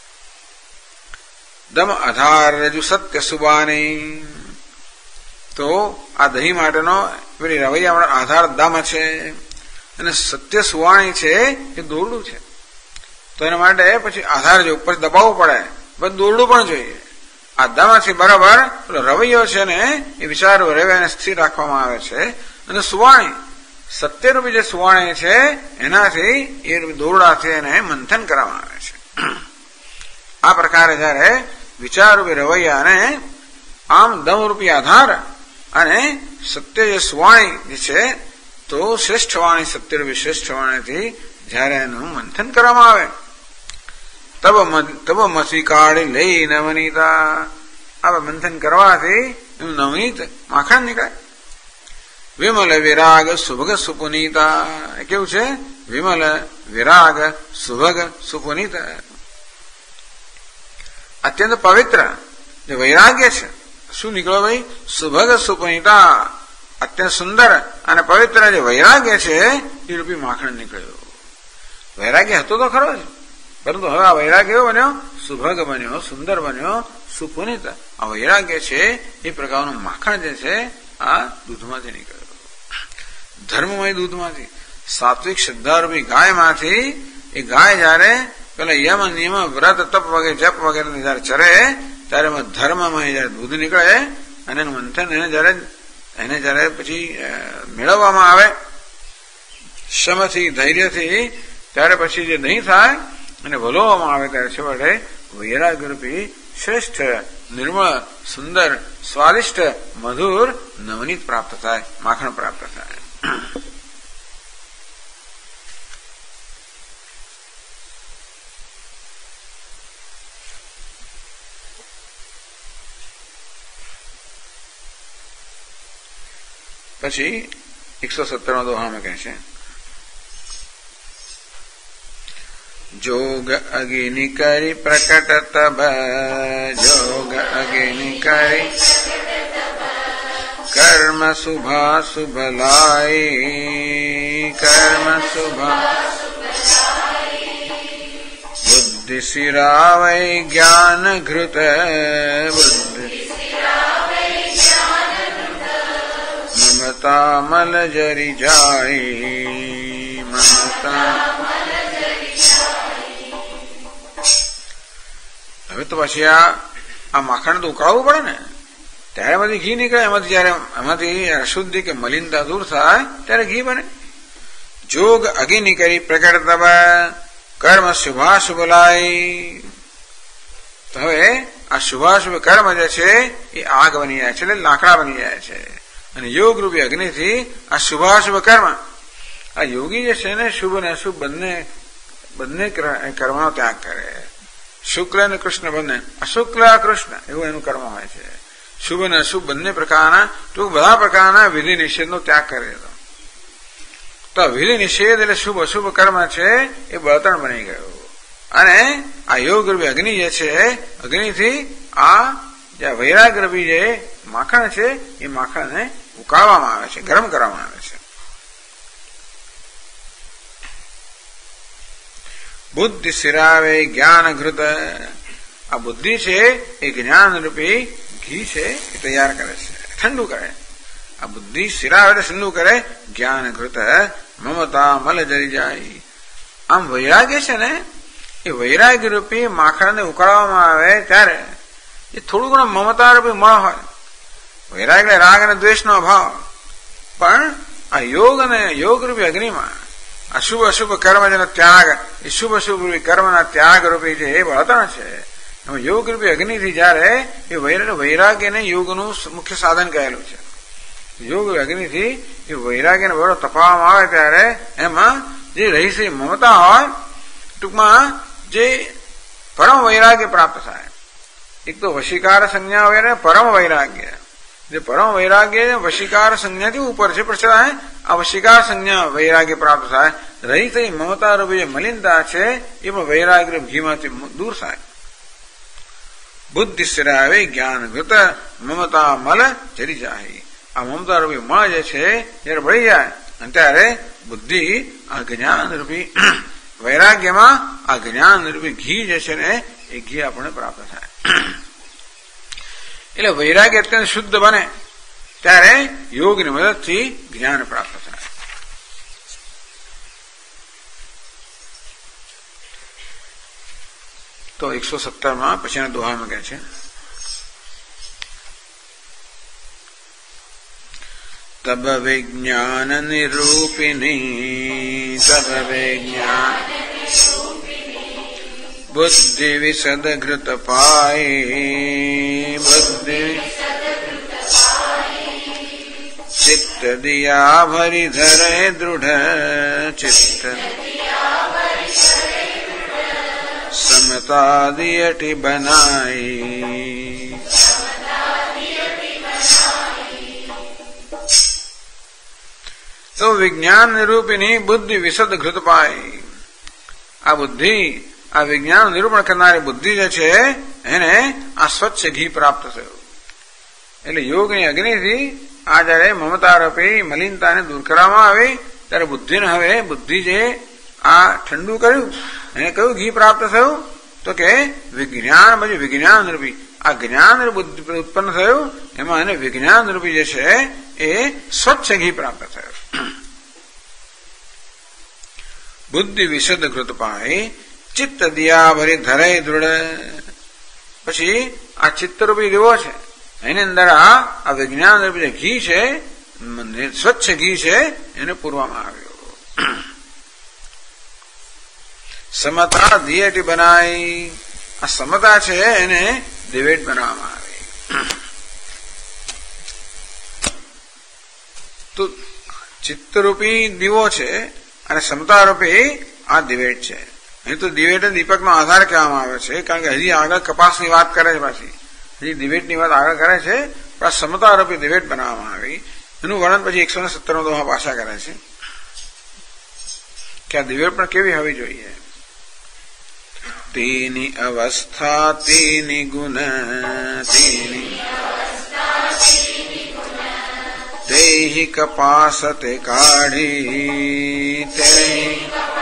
દમ આધાર રજુ સત્ય સુબાની. તો આ દહીં માટેનો પેલી રવૈયા આધાર દમ છે અને સત્ય સુવાણી છે એ દોરડું છે. તો એના માટે પછી આધાર જો ઉપર દબાવવું પડે, બધું દોરડું પણ જોઈએ. આ દમાંથી બરાબર રવૈયો છે ને એ વિચાર રવૈયાને સ્થિર રાખવામાં આવે છે. અને સુવાણી, સત્યરૂપી જે સુવાણી છે એનાથી એ દોરડાથી એને મંથન કરવામાં આવે છે. આ પ્રકારે જયારે વિચારરૂપી રવૈયાને આમ દમરૂપી આધાર અને સત્ય જે સુવાણી જે છે, તો શ્રેષ્ઠ વાણી, સત્યરૂપી શ્રેષ્ઠ વાણીથી જયારે એનું મંથન કરવામાં આવે, તબ મસી કાઢી લઈ નવનીતા. આ મંથન કરવાથી એનું નવનીત માખણ નીકળે. વિમલ વિરાગ સુભગ સુપુનીતા. કેવું છે? વિમલ વિરાગ સુભગ સુપુનીતા. અત્યંત પવિત્ર જે વૈરાગ્ય છે. શું નીકળ્યો ભાઈ? સુભગ સુપુનીતા. અત્યંત સુંદર અને પવિત્ર જે વૈરાગ્ય છે એ રૂપી માખણ નીકળ્યો. વૈરાગ્ય હતો તો ખરો જ, પરંતુ હવે આ વૈરાગ્ય એવો બન્યો, સુભગ બન્યો, સુંદર બન્યો, સુપુનિત. આ વૈરાગ્ય છે એ પ્રકારનું માખણ જે છે આ દૂધમાંથી નીકળ્યો, ધર્મમય દૂધમાંથી, સાત્વિક શ્રદ્ધારૂપી ગાયમાંથી. એ ગાય જયારે પેલા યમ નિયમ વ્રત તપ વગેરે જપ વગેરે જયારે ચરે ત્યારે ધર્મમય જયારે દૂધ નીકળે અને એનું મંથન એને જયારે પછી મેળવવામાં આવે શમથી, ધૈર્યથી, ત્યારે પછી જે નહીં થાય અને વલોવામાં આવે ત્યારે છેવટે વૈરાગ્યરૂપી શ્રેષ્ઠ, નિર્મળ, સુંદર, સ્વાદિષ્ટ, મધુર નવનીત પ્રાપ્ત થાય, માખણ પ્રાપ્ત થાય. પછી 170 દોહામાં કહે છે, જોગ અગ્નિ કરી પ્રકટ તબ, જોગ અગ્નિ કરી કર્મ શુભા શુભ લાય, કર્મ શુભા બુદ્ધિ શિરાવય જ્ઞાન ઘૃત, બુદ્ધિ મમતા મલ જરી જાય, મમતા. હવે તો પછી આ માખણ તો ઉકાળવું પડે ને, ત્યારે એમાંથી ઘી નીકળે. એમાંથી અશુદ્ધિ કે મલિનતા દૂર થાય ત્યારે ઘી બને. જોગ અગ્નિ કરી પ્રકટ તબ, કર્મ શુભાશુભ લાય. તો હવે આ શુભાશુભ કર્મ જે છે એ આગ બની જાય છે, એટલે લાકડા બની જાય છે. અને યોગ રૂપી અગ્નિથી આ શુભાશુભ કર્મ, આ યોગી જે છે ને શુભ અને અશુભ બંને કર્મનો ત્યાગ કરે. શુક્લ અને કૃષ્ણ બંને, અશુક્લ કૃષ્ણ એવું એનું કર્મ હોય છે. શુભ અને અશુભ બંને પ્રકારના, તો બધા પ્રકારના વિધિ નિષેધનો ત્યાગ કરે. તો વિધિ નિષેધ એટલે શુભ અશુભ કર્મ છે એ બળતણ બની ગયું. અને આ યોગ રૂપી અગ્નિ જે છે, અગ્નિથી આ જે વૈરાગ રૂપી જે માખણ છે એ માખણને ઉકાળવામાં આવે છે, ગરમ કરવામાં આવે છે. બુદ્ધિ શિરાવે જ્ઞાન ઘૃત. આ બુદ્ધિ છે એ જ્ઞાન રૂપી ઘી છે એ તૈયાર કરે છે, ઠંડુ કરે. આ બુદ્ધિ શિરાવે એટલે ઠંડુ કરે. જ્ઞાન ઘૃત મમતા મલ જરી જાય. આમ વૈરાગ્ય છે ને એ વૈરાગ્ય રૂપી માખણને ઉકાળવામાં આવે ત્યારે એ થોડું ઘણું મમતા રૂપી મળ હોય. વૈરાગ્ય રાગ અને દ્વેષનો અભાવ. પણ આ યોગ અને યોગ રૂપી અગ્નિમાં અશુભ અશુભ કર્મ જેનો ત્યાગ, એ શુભ અશુભ રૂપી કર્મના ત્યાગ રૂપી જે એ બળતણ છે. યોગ રૂપી અગ્નિથી જયારે એ વૈરાગ્યને યોગનું મુખ્ય સાધન કહેલું છે. યોગ અગ્નિથી એ વૈરાગ્યને બળો તપાવવામાં આવે ત્યારે એમાં જે રહીશી મમતા હોય, ટૂંકમાં જે પરમ વૈરાગ્ય પ્રાપ્ત થાય. એક તો વશીકાર સંજ્ઞા હોય ને પરમ વૈરાગ્ય. જે પરમ વૈરાગ્ય વશીકાર સંજ્ઞાથી ઉપર છે, પણ આ વશીકાર સંજ્ઞા વૈરાગ્ય પ્રાપ્ત થાય. રહી થઈ મમતા રૂપી જે મલિનતા છે એ પણ વૈરાગ્ય ઘીમાંથી દૂર થાય. બુદ્ધિ સિરાવે જ્ઞાન ઘૃત મમતા મલ ચરી જાય. આ મમતા રૂપી મળ જે છે જયારે ભળી જાય અને ત્યારે બુદ્ધિ આ જ્ઞાન રૂપી વૈરાગ્યમાં આ જ્ઞાન રૂપી ઘી જે છે ને એ ઘી આપણને પ્રાપ્ત થાય. એટલે વૈરાગ્ય અત્યંત શુદ્ધ બને ત્યારે યોગની મદદથી જ્ઞાન પ્રાપ્ત થાય. તો 117 પછીના દોહામાં કહે છે, તબ વિજ્ઞાન નિરૂપિણી તબ વિજ્ઞાન બુદ્ધિ વિશદ ઘૃત પાય બુદ્ધિ ચિત્ત દિયા ભરી ધરે દૃઢ ચિત્ત समता दियटी बनाई. તો વિજ્ઞાન નિરૂપિણી બુદ્ધિ વિશદ ઘૃત પાય. આ બુદ્ધિ આ વિજ્ઞાન નિરૂપણ કરનારી બુદ્ધિ જે છે એને આ સ્વચ્છ ઘી પ્રાપ્ત થયું. એટલે યોગની અગ્નિથી આ જયારે મમતા રૂપી મલિનતાને દૂર કરવામાં આવી ત્યારે બુદ્ધિને હવે બુદ્ધિ જે આ ઠંડુ કર્યું એને કયું ઘી પ્રાપ્ત થયું તો કે વિજ્ઞાન પછી વિજ્ઞાન રૂપી આ જ્ઞાન બુદ્ધિ ઉત્પન્ન થયું એમાં એને વિજ્ઞાન રૂપી જે છે એ સ્વચ્છ ઘી પ્રાપ્ત થયું. બુદ્ધિ વિશદ કૃત પાય ચિત્ત દિયા ભરી ધરે દૃઢ. પછી આ ચિત્તરૂપી દીવો છે એની અંદર આ વિજ્ઞાન રૂપી જે ઘી છે સ્વચ્છ ઘી છે એને પૂરવામાં આવ્યું. સમતા દિયેટી બનાવી. આ સમતા છે એને દિવેટ બનાવવામાં આવી. તો ચિત્તરૂપી દીવો છે અને સમતા રૂપી આ દિવેટ છે. અહીં તો દિવેટ દીપકનો આધાર કહેવામાં આવે છે કારણ કે હજી આગળ કપાસની વાત કરે છે, પાછી હજી દિવેટની વાત આગળ કરે છે, પણ આ સમતા રૂપી દિવેટ બનાવવામાં આવી. એનું વર્ણન પછી 117 દોહા પાછા કરે છે કે આ દિવેટ પણ કેવી હોવી જોઈએ. તેની અવસ્થા તેની ગુણ તેની તેહી કપાસ તે કાઢી તેહી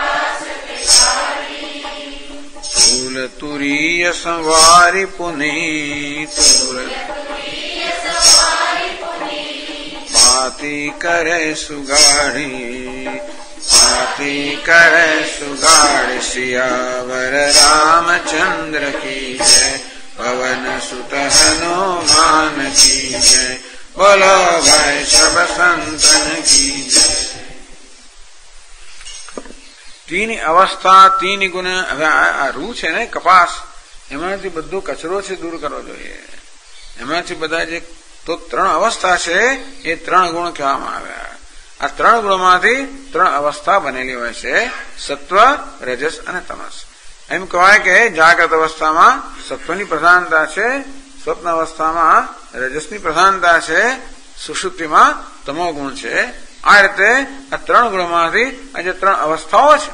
તૂલ તુરીય સંવારી પુની તૂલ પાતી કરે સુગાડી પાતી કરે સુગાડી સિયાવર રામચંદ્ર કી જય પવન સુત હનુમાન કી જય બોલો ભાઈ સબ સંતન કી જય. તીની અવસ્થા તીની ગુણ. હવે આ રૂ છે ને કપાસ એમાંથી બધો કચરો છે દૂર કરવો જોઈએ. એમાંથી બધા જે તો 3 અવસ્થા છે એ 3 ગુણ કહેવામાં આવ્યા. આ 3 ગુણોમાંથી 3 અવસ્થા બનેલી હોય છે, સત્વ રજસ અને તમસ. એમ કહેવાય કે જાગ્રત અવસ્થામાં સત્વની પ્રધાનતા છે, સ્વપ્ન અવસ્થામાં રજસની પ્રધાનતા છે, સુષુપ્તિમાં તમો ગુણ છે. આ રીતે આ 3 ગુણોમાંથી આ જે 3 અવસ્થાઓ છે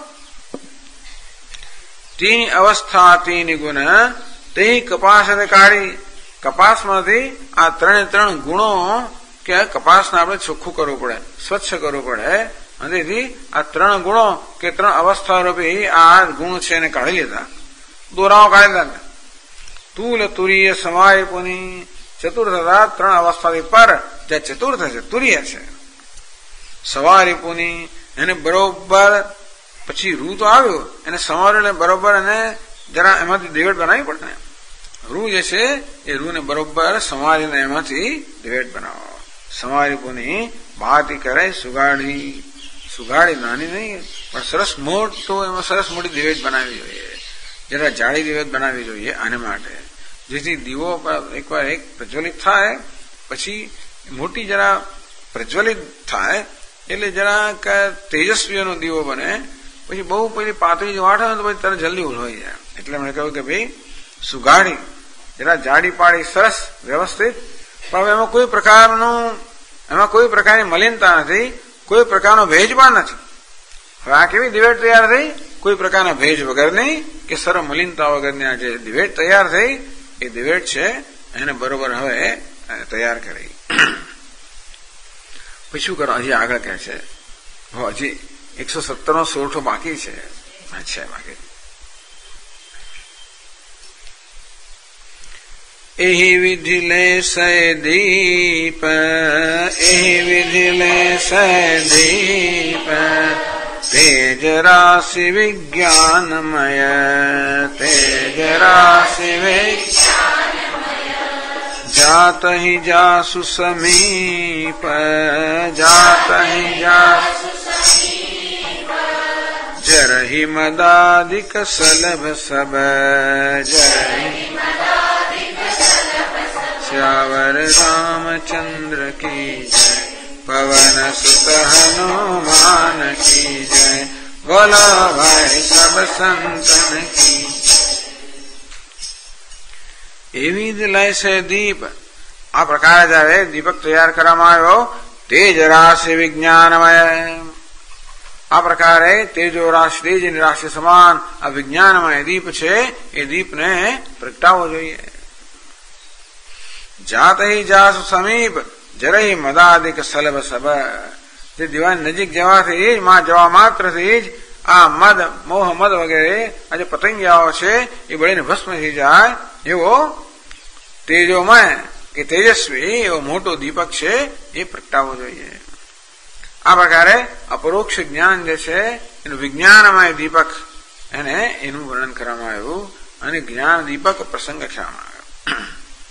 તેની અવસ્થા તેની ગુણ તે કપાસ કાઢી. કપાસમાંથી આ 3 ગુણો કે કપાસને આપણે ચોખ્ખું કરવું પડે, સ્વચ્છ કરવું પડે. અને તેથી આ 3 ગુણો કે 3 અવસ્થા રૂપી આ ગુણ છે એને કાઢી લીધા, દોરાઓ કાઢી લીધા. તૂલ તુરીય સમાય પુની. ચતુર્થ 3 અવસ્થાથી પર જે ચતુર્થ છે તુરીય છે સવારી પુની એને બરોબર પછી રૂ તો આવ્યો એને સવારે બરોબર અને જરા એમાંથી દિવેટ બનાવવી પડે ને. રૂ જે છે એ રૂને બરોબર સંવારીને એમાંથી દિવેટ બનાવો. સંવારી પુની ભાતી કરે સુગાડી. સુગાડી નાની નહીં પણ સરસ મોટો એમાં સરસ મોટી દિવેટ બનાવવી જોઈએ, જરા જાડી દિવેટ બનાવવી જોઈએ આને માટે, જેથી દીવો એકવાર એક પ્રજ્વલિત થાય પછી મોટી જરા પ્રજ્વલિત થાય એટલે જરાક તેજસ્વીનો દીવો બને. પછી બહુ પેલી પાતળી વાટ હોય તો પછી તરત જલ્દી ઉલવાઈ જાય. એટલે મેં કહ્યું કે ભાઈ સુગાડી જરા જાડી પાડી સરસ વ્યવસ્થિત, પણ હવે એમાં કોઈ પ્રકારની મલિનતા નથી, કોઈ પ્રકારનો ભેજ પણ નથી. હવે આ કેવી દિવેટ તૈયાર થઈ? કોઈ પ્રકારના ભેજ વગરની કે સર મલિનતા વગરની આ જે દિવેટ તૈયાર થઈ એ દિવેટ છે એને બરોબર હવે તૈયાર કરી. પછી શું કરો? હજી આગળ કહે છે, હજી 117નો સોરઠો બાકી છે. બાકી એહી વિધિ લે સે દીપ, એહી વિધિ લે સે દીપ, તેજ રાશિ વિજ્ઞાનમય, તેજ રાશિ વિજ્ઞાનમય, જાત હિ જાસુ સમીપ, જાત હિ જાસુ સમીપ, જરહિ મદાદિક સલભ સબ, જરહિ श्यावर रामचंद्र की जय, पवन सुत हनुमान की जय, बोलो भाई सब संतन की. એવી જ લય છે દીપ. આ પ્રકારે જયારે દીપક તૈયાર કરવામાં આવ્યો, તેજ રાશિ વિજ્ઞાનમય, આ પ્રકારે તેજો રાશિ, તેજની રાશિ સમાન આ વિજ્ઞાનમય દીપ છે, એ દીપને પ્રગટાવવો જોઈએ. જાત હિ જાસુ સમીપ, જરહિ મદાદિક સલભ સબ, જે દીવાની નજીક જવાથી જ, માં જવા માત્રથી જ આ મદ, મોહ મદ વગેરે આ જે પતંગિયાઓ છે એ બળીને ભસ્મ થઈ જાય એવો તેજોમય કે તેજસ્વી એવો મોટો દીપક છે એ પ્રગટાવવો જોઈએ. આ પ્રકારે અપરોક્ષ જ્ઞાન જે છે એનું વિજ્ઞાનમય દીપક, એનું વર્ણન કરવામાં આવ્યું અને જ્ઞાન દીપક પ્રસંગ લખવામાં આવ્યો.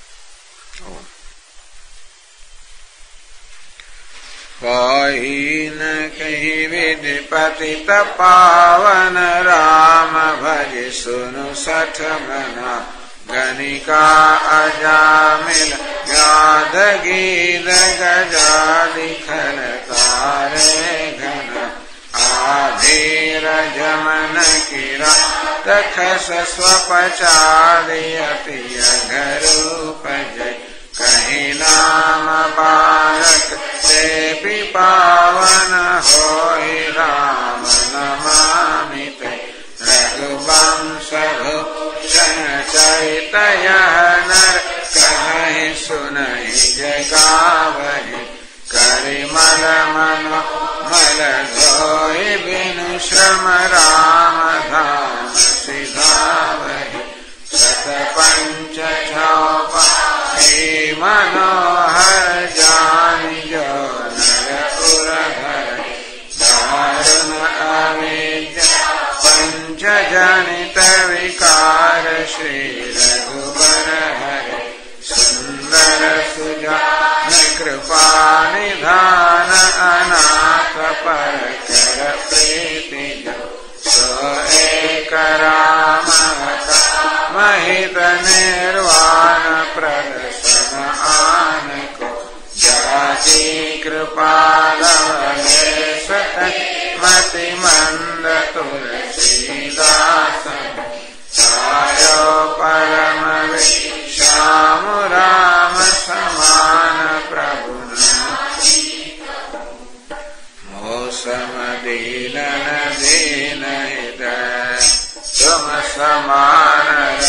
કહીન કહી વિધિ પતિત પાવન રામ, ભજ સુનુ સઠ મના ગણિકા અજામિલ, ગાદ ગીદ ગજાદિ ખલકારે ઘન, આધીર જમન કિરા તખસ સ્વપચાદિ અતિ અઘરૂપજય, कहीं नाम बालक ते पावन होई राम नमामि ते, रघुवंश भूषण चैतय नर कहि सुनहि जगावहि, करिमल मनो मल धोई बिनु श्रम राम धाम सिधावहि, सत पंच चौपा मनोहर जानि जो नर उरहर, दारुण अविद्या पंच जनित विकार, श्री रघुबर हरे सुंदर सुजान कृपा निधान, अनाथ पर कर प्रीति जो, सो एक राम महित निर्वाण प्रद आन को, जाति कृपालवलेश मति मंद तुलसीदास, सायो परम श्याम राम समान प्रभु मौसम दीलन दीन हृदय, तुम समान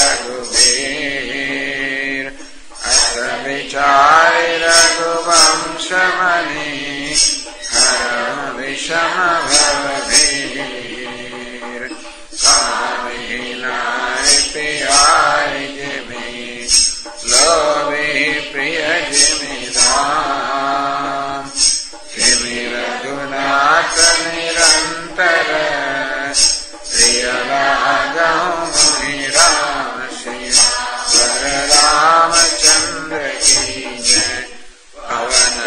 रघुवीर, अस विचारि रघुवंश मणि, हरं विषम भवभीर, कामिनारि प्रियारि जिमि, लोभि प्रिय जिमि धाम, किमि रघुनाथ निरंतर, प्रिय लागहु मुनि राम सिया, वर रामचंद्र की जय, पवन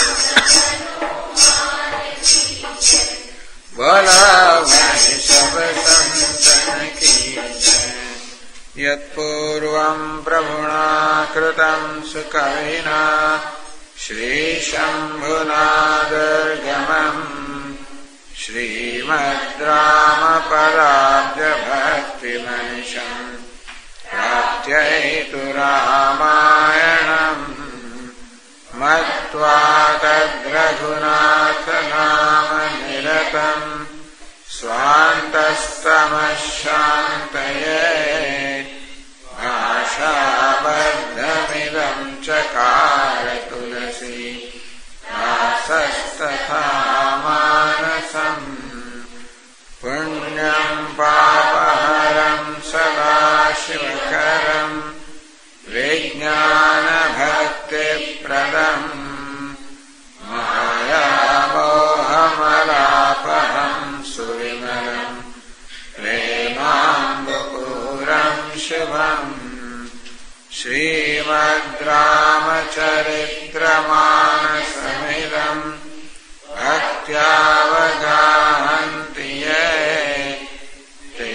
बोला भाई सब संतन की जय. यत्पूर्वं प्रभुना कृतं सुकविना, श्रीशम्भुना दुर्गमम्, श्रीमद्रामपदाब्जभक्तिमनिशम्, प्राप्त्यैतु रामायणम्, मत्वा तद्रघुनाथनामनिरतम्, स्वान्तस्तमः शान्तये भाषावः पापहरं सदाशिवकरं विज्ञानभक्तिप्रदम् मायामोहमलापहं सुविमलम् प्रेमाम्बपूरं शुभम् श्रीमद्रामचरित्रमानसमिदम् भक्त्यावगाहन्ति ये ते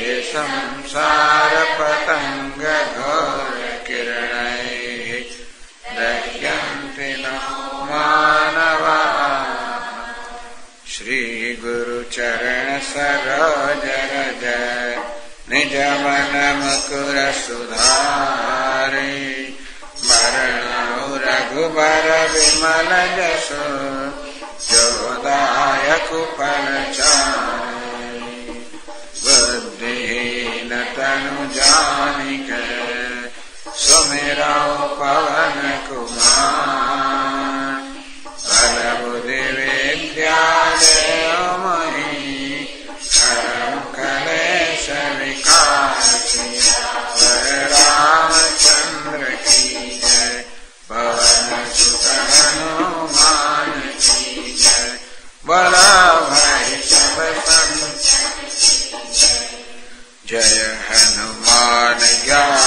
संसारपतङ्गघोरकिरणैः दह्यन्ति नः मानवाः। श्रीगुरुचरणसरोज निजमनमुकुरसुधारे मरणौ रघुबर विमल जसो जोदायकुफलचारे बुद्धिहीन तनु जानिके सुमिरौ पवन कुमार बल बुद्धि विद्या देव महि हरं कलेश विकार रामचंद्र की जय पवन सुत हनुमान की जय बला भाई सब संत जय हनुमान ज्ञान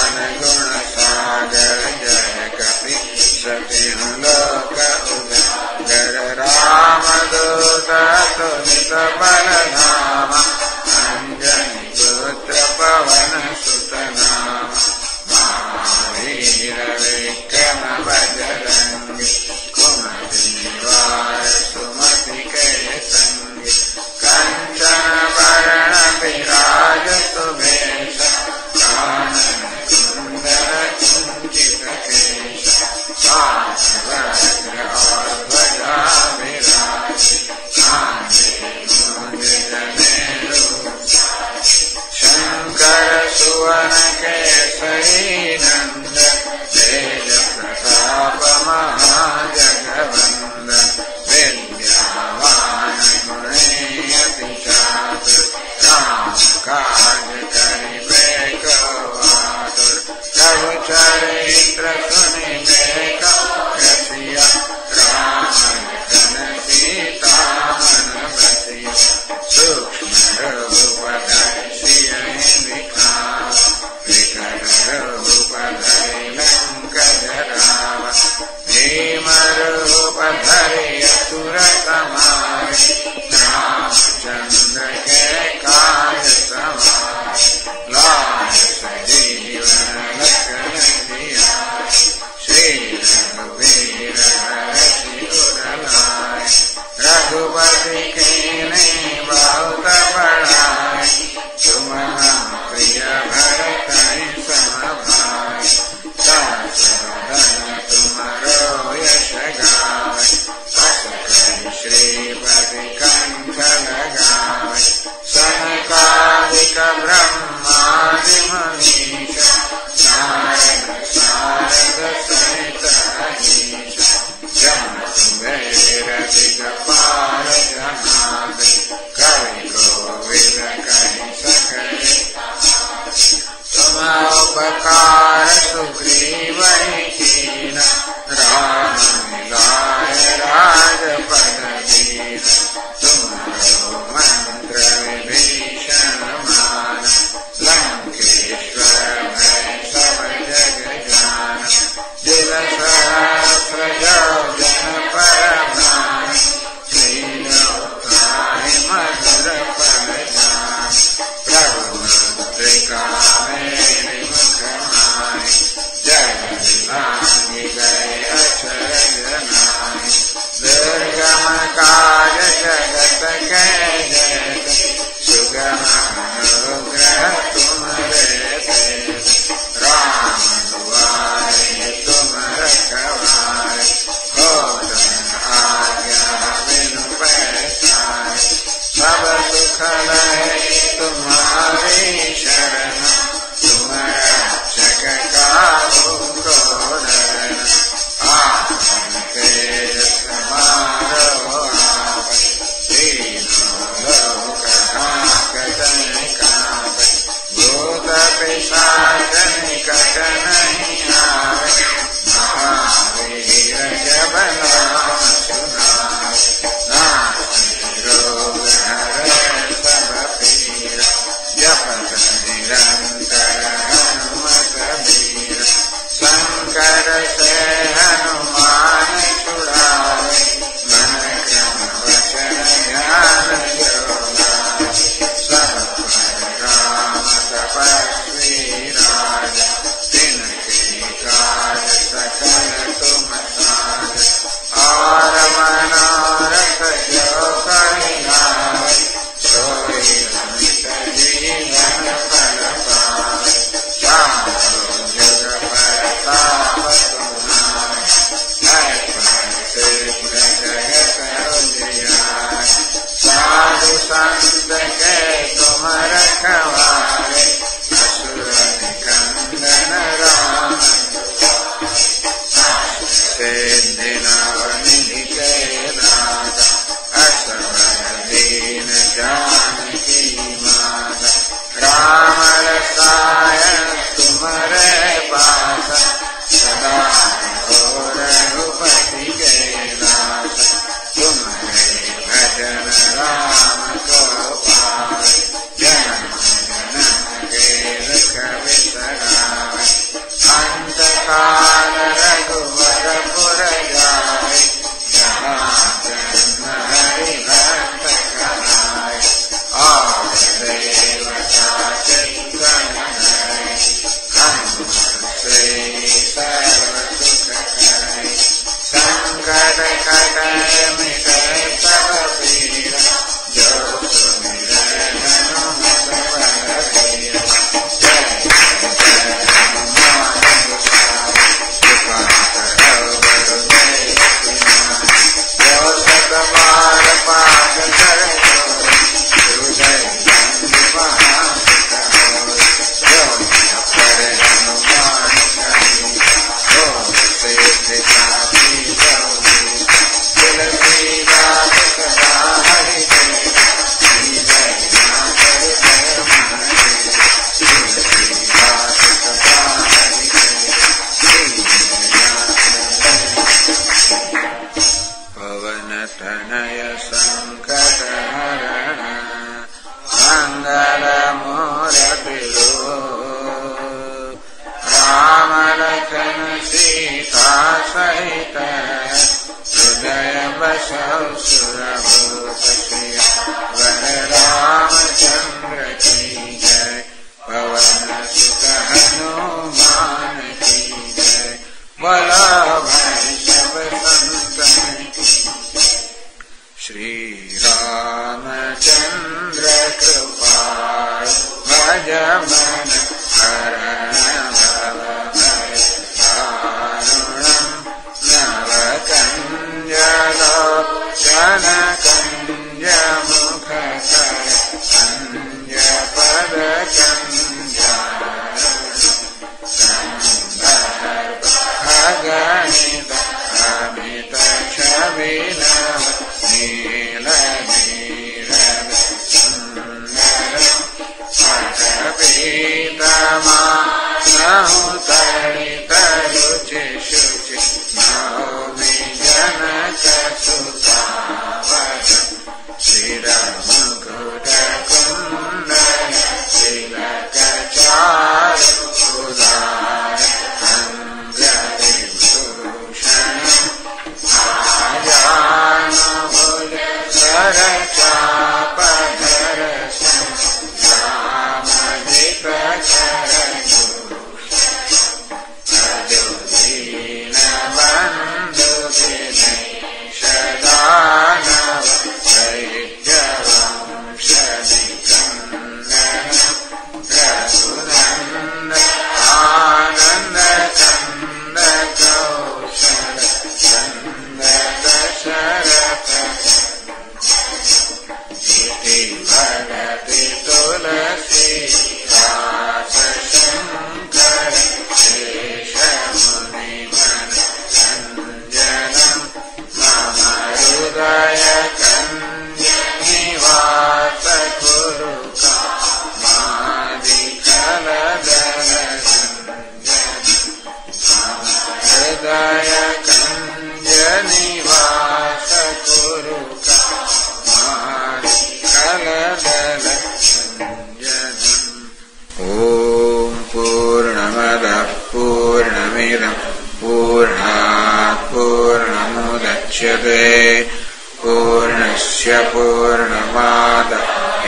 पूर्णस्य पूर्णमादाय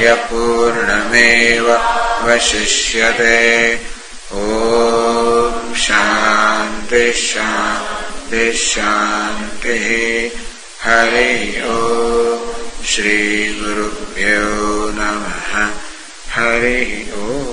पूर्णमेवावशिष्यते। ॐ शान्ति शान्ति शान्तिः। हरिः ॐ। श्रीगुरुभ्यो नमः। हरिः ॐ।